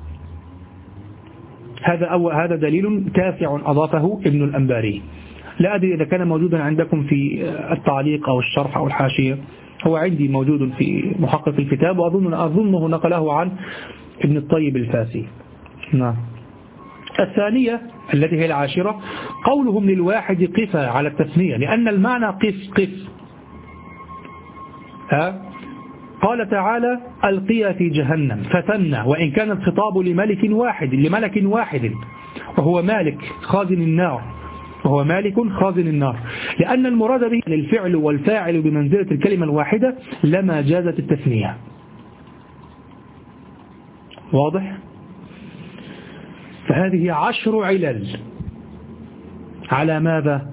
هذا أو هذا دليل تاسع أضافه ابن الأنباري. لا أدري إذا كان موجودا عندكم في التعليق أو الشرح أو الحاشية، هو عندي موجود في محقق الكتاب، وأظن أظنه نقله عن ابن الطيب الفاسي. نعم. الثانية التي هي العاشرة قولهم للواحد قف على التثنية، لأن المعنى قف قف. ها؟ قال تعالى ألقي في جهنم فثنى، وإن كان الخطاب لملك واحد لملك واحد وهو مالك خازن النار وهو مالك خازن النار، لأن المراد به للفعل والفاعل بمنزلة الكلمة الواحدة لما جازت التثنية. واضح؟ فهذه عشر علل على ماذا؟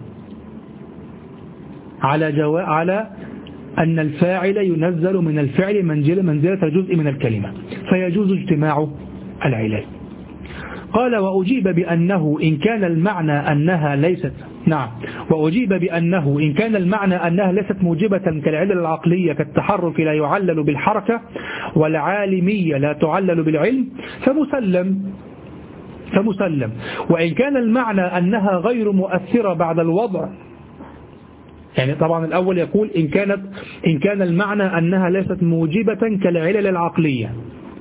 على جوا... على أن الفاعل ينزل من الفعل منزلة منزلة جزء من الكلمة، فيجوز اجتماع العلل. قال وأجيب بأنه إن كان المعنى أنها ليست نعم وأجيب بأنه إن كان المعنى أنها ليست موجبة كالعلل العقلية كالتحرك لا يعلل بالحركة والعالمية لا تعلل بالعلم فمسلم فمسلم وإن كان المعنى أنها غير مؤثرة بعد الوضع، يعني طبعا الأول يقول إن كانت إن كان المعنى أنها ليست موجبة كالعلل العقلية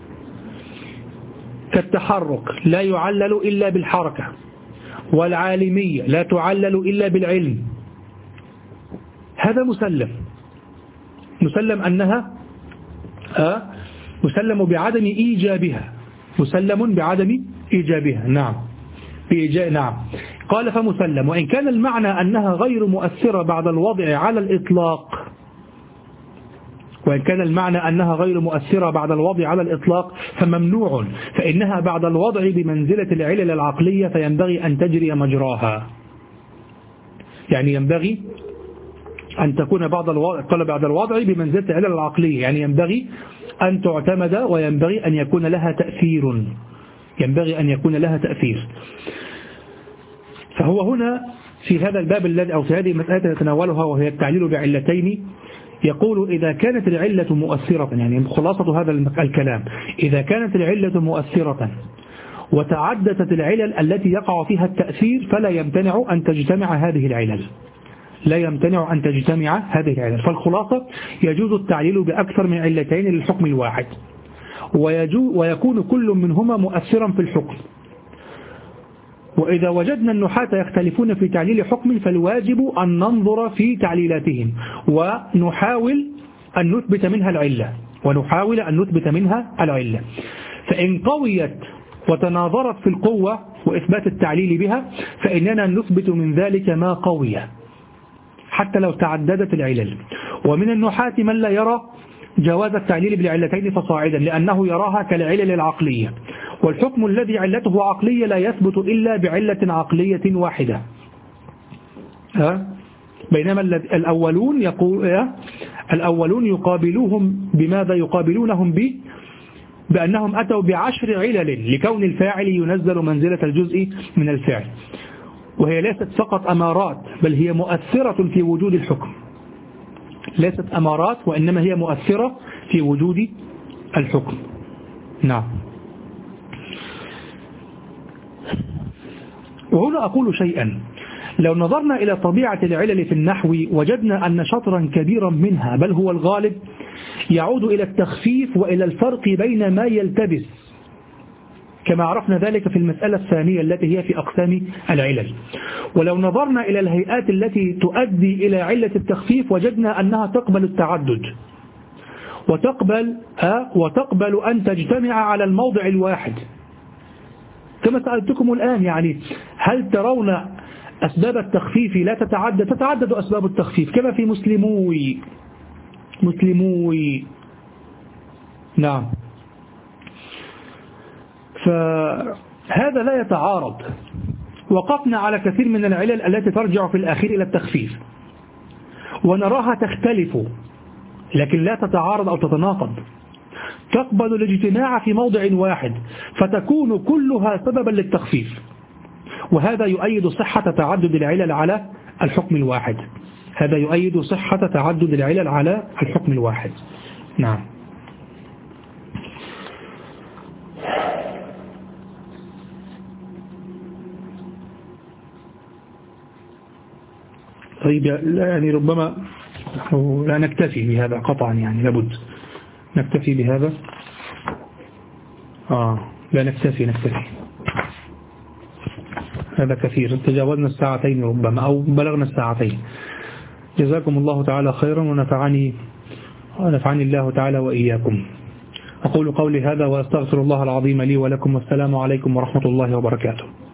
كالتحرك لا يعلل إلا بالحركة والعالمية لا تعلل إلا بالعلم، هذا مسلم مسلم أنها آه مسلم بعدم إيجابها مسلم بعدم إيجابها. نعم بإيجاب نعم. قال فمسلم وإن كان المعنى أنها غير مؤثرة بعد الوضع على الإطلاق وإن كان المعنى أنها غير مؤثرة بعد الوضع على الإطلاق فممنوع، فإنها بعد الوضع بمنزلة العلل العقلية فينبغي أن تجري مجراها. يعني ينبغي أن تكون بعد الوضع قال بعد الوضع بمنزلة العلل العقلية، يعني ينبغي أن تعتمد وينبغي أن يكون لها تأثير ينبغي أن يكون لها تأثير. فهو هنا في هذا الباب الذي أو في هذه المسألة نتناولها وهي التعليل بعلتين، يقول إذا كانت العلة مؤثرة، يعني خلاصة هذا الكلام، إذا كانت العلة مؤثرة وتعددت العلل التي يقع فيها التأثير فلا يمتنع أن تجتمع هذه العلل لا يمتنع أن تجتمع هذه العلل. فالخلاصة يجوز التعليل بأكثر من علتين للحكم الواحد، ويكون كل منهما مؤثرا في الحكم. وإذا وجدنا النحاة يختلفون في تعليل حكم فالواجب أن ننظر في تعليلاتهم ونحاول أن نثبت منها العلة ونحاول أن نثبت منها العلة فإن قويت وتناظرت في القوة وإثبات التعليل بها فإننا نثبت من ذلك ما قوي حتى لو تعددت العلل. ومن النحاة من لا يرى جواز التعليل بالعلتين فصاعدا لأنه يراها كالعلل العقلية، والحكم الذي علته عقلية لا يثبت إلا بعلة عقلية واحدة. بينما الأولون يقول الأولون يقابلوهم بماذا يقابلونهم به بأنهم أتوا بعشر علل لكون الفاعل ينزل منزلة الجزء من الفعل، وهي ليست فقط أمارات بل هي مؤثرة في وجود الحكم، ليست أمارات وإنما هي مؤثرة في وجود الحكم. نعم. وهنا أقول شيئا، لو نظرنا إلى طبيعة العلل في النحو وجدنا أن شطرا كبيرا منها بل هو الغالب يعود إلى التخفيف وإلى الفرق بين ما يلتبس كما عرفنا ذلك في المسألة الثانية التي هي في أقسام العلل. ولو نظرنا إلى الهيئات التي تؤدي إلى علة التخفيف وجدنا أنها تقبل التعدد وتقبل أه وتقبل أن تجتمع على الموضع الواحد، كما سألتكم الآن. يعني هل ترون أسباب التخفيف لا تتعدد؟ تتعدد أسباب التخفيف كما في مسلموي مسلموي نعم. فهذا لا يتعارض. وقفنا على كثير من العلل التي ترجع في الأخير إلى التخفيف ونراها تختلف لكن لا تتعارض أو تتناقض، تقبل الاجتماع في موضع واحد فتكون كلها سببا للتخفيف، وهذا يؤيد صحة تعدد العلل على الحكم الواحد. هذا يؤيد صحة تعدد العلل على الحكم الواحد. نعم. طيب يعني ربما لا نكتفي بهذا قطعا، يعني لابد نكتفي بهذا. آه لا نكتفي نكتفي هذا كثير، تجاوزنا الساعتين ربما أو بلغنا الساعتين. جزاكم الله تعالى خيرا ونفعني ونفعني الله تعالى وإياكم. أقول قولي هذا وأستغفر الله العظيم لي ولكم، والسلام عليكم ورحمة الله وبركاته.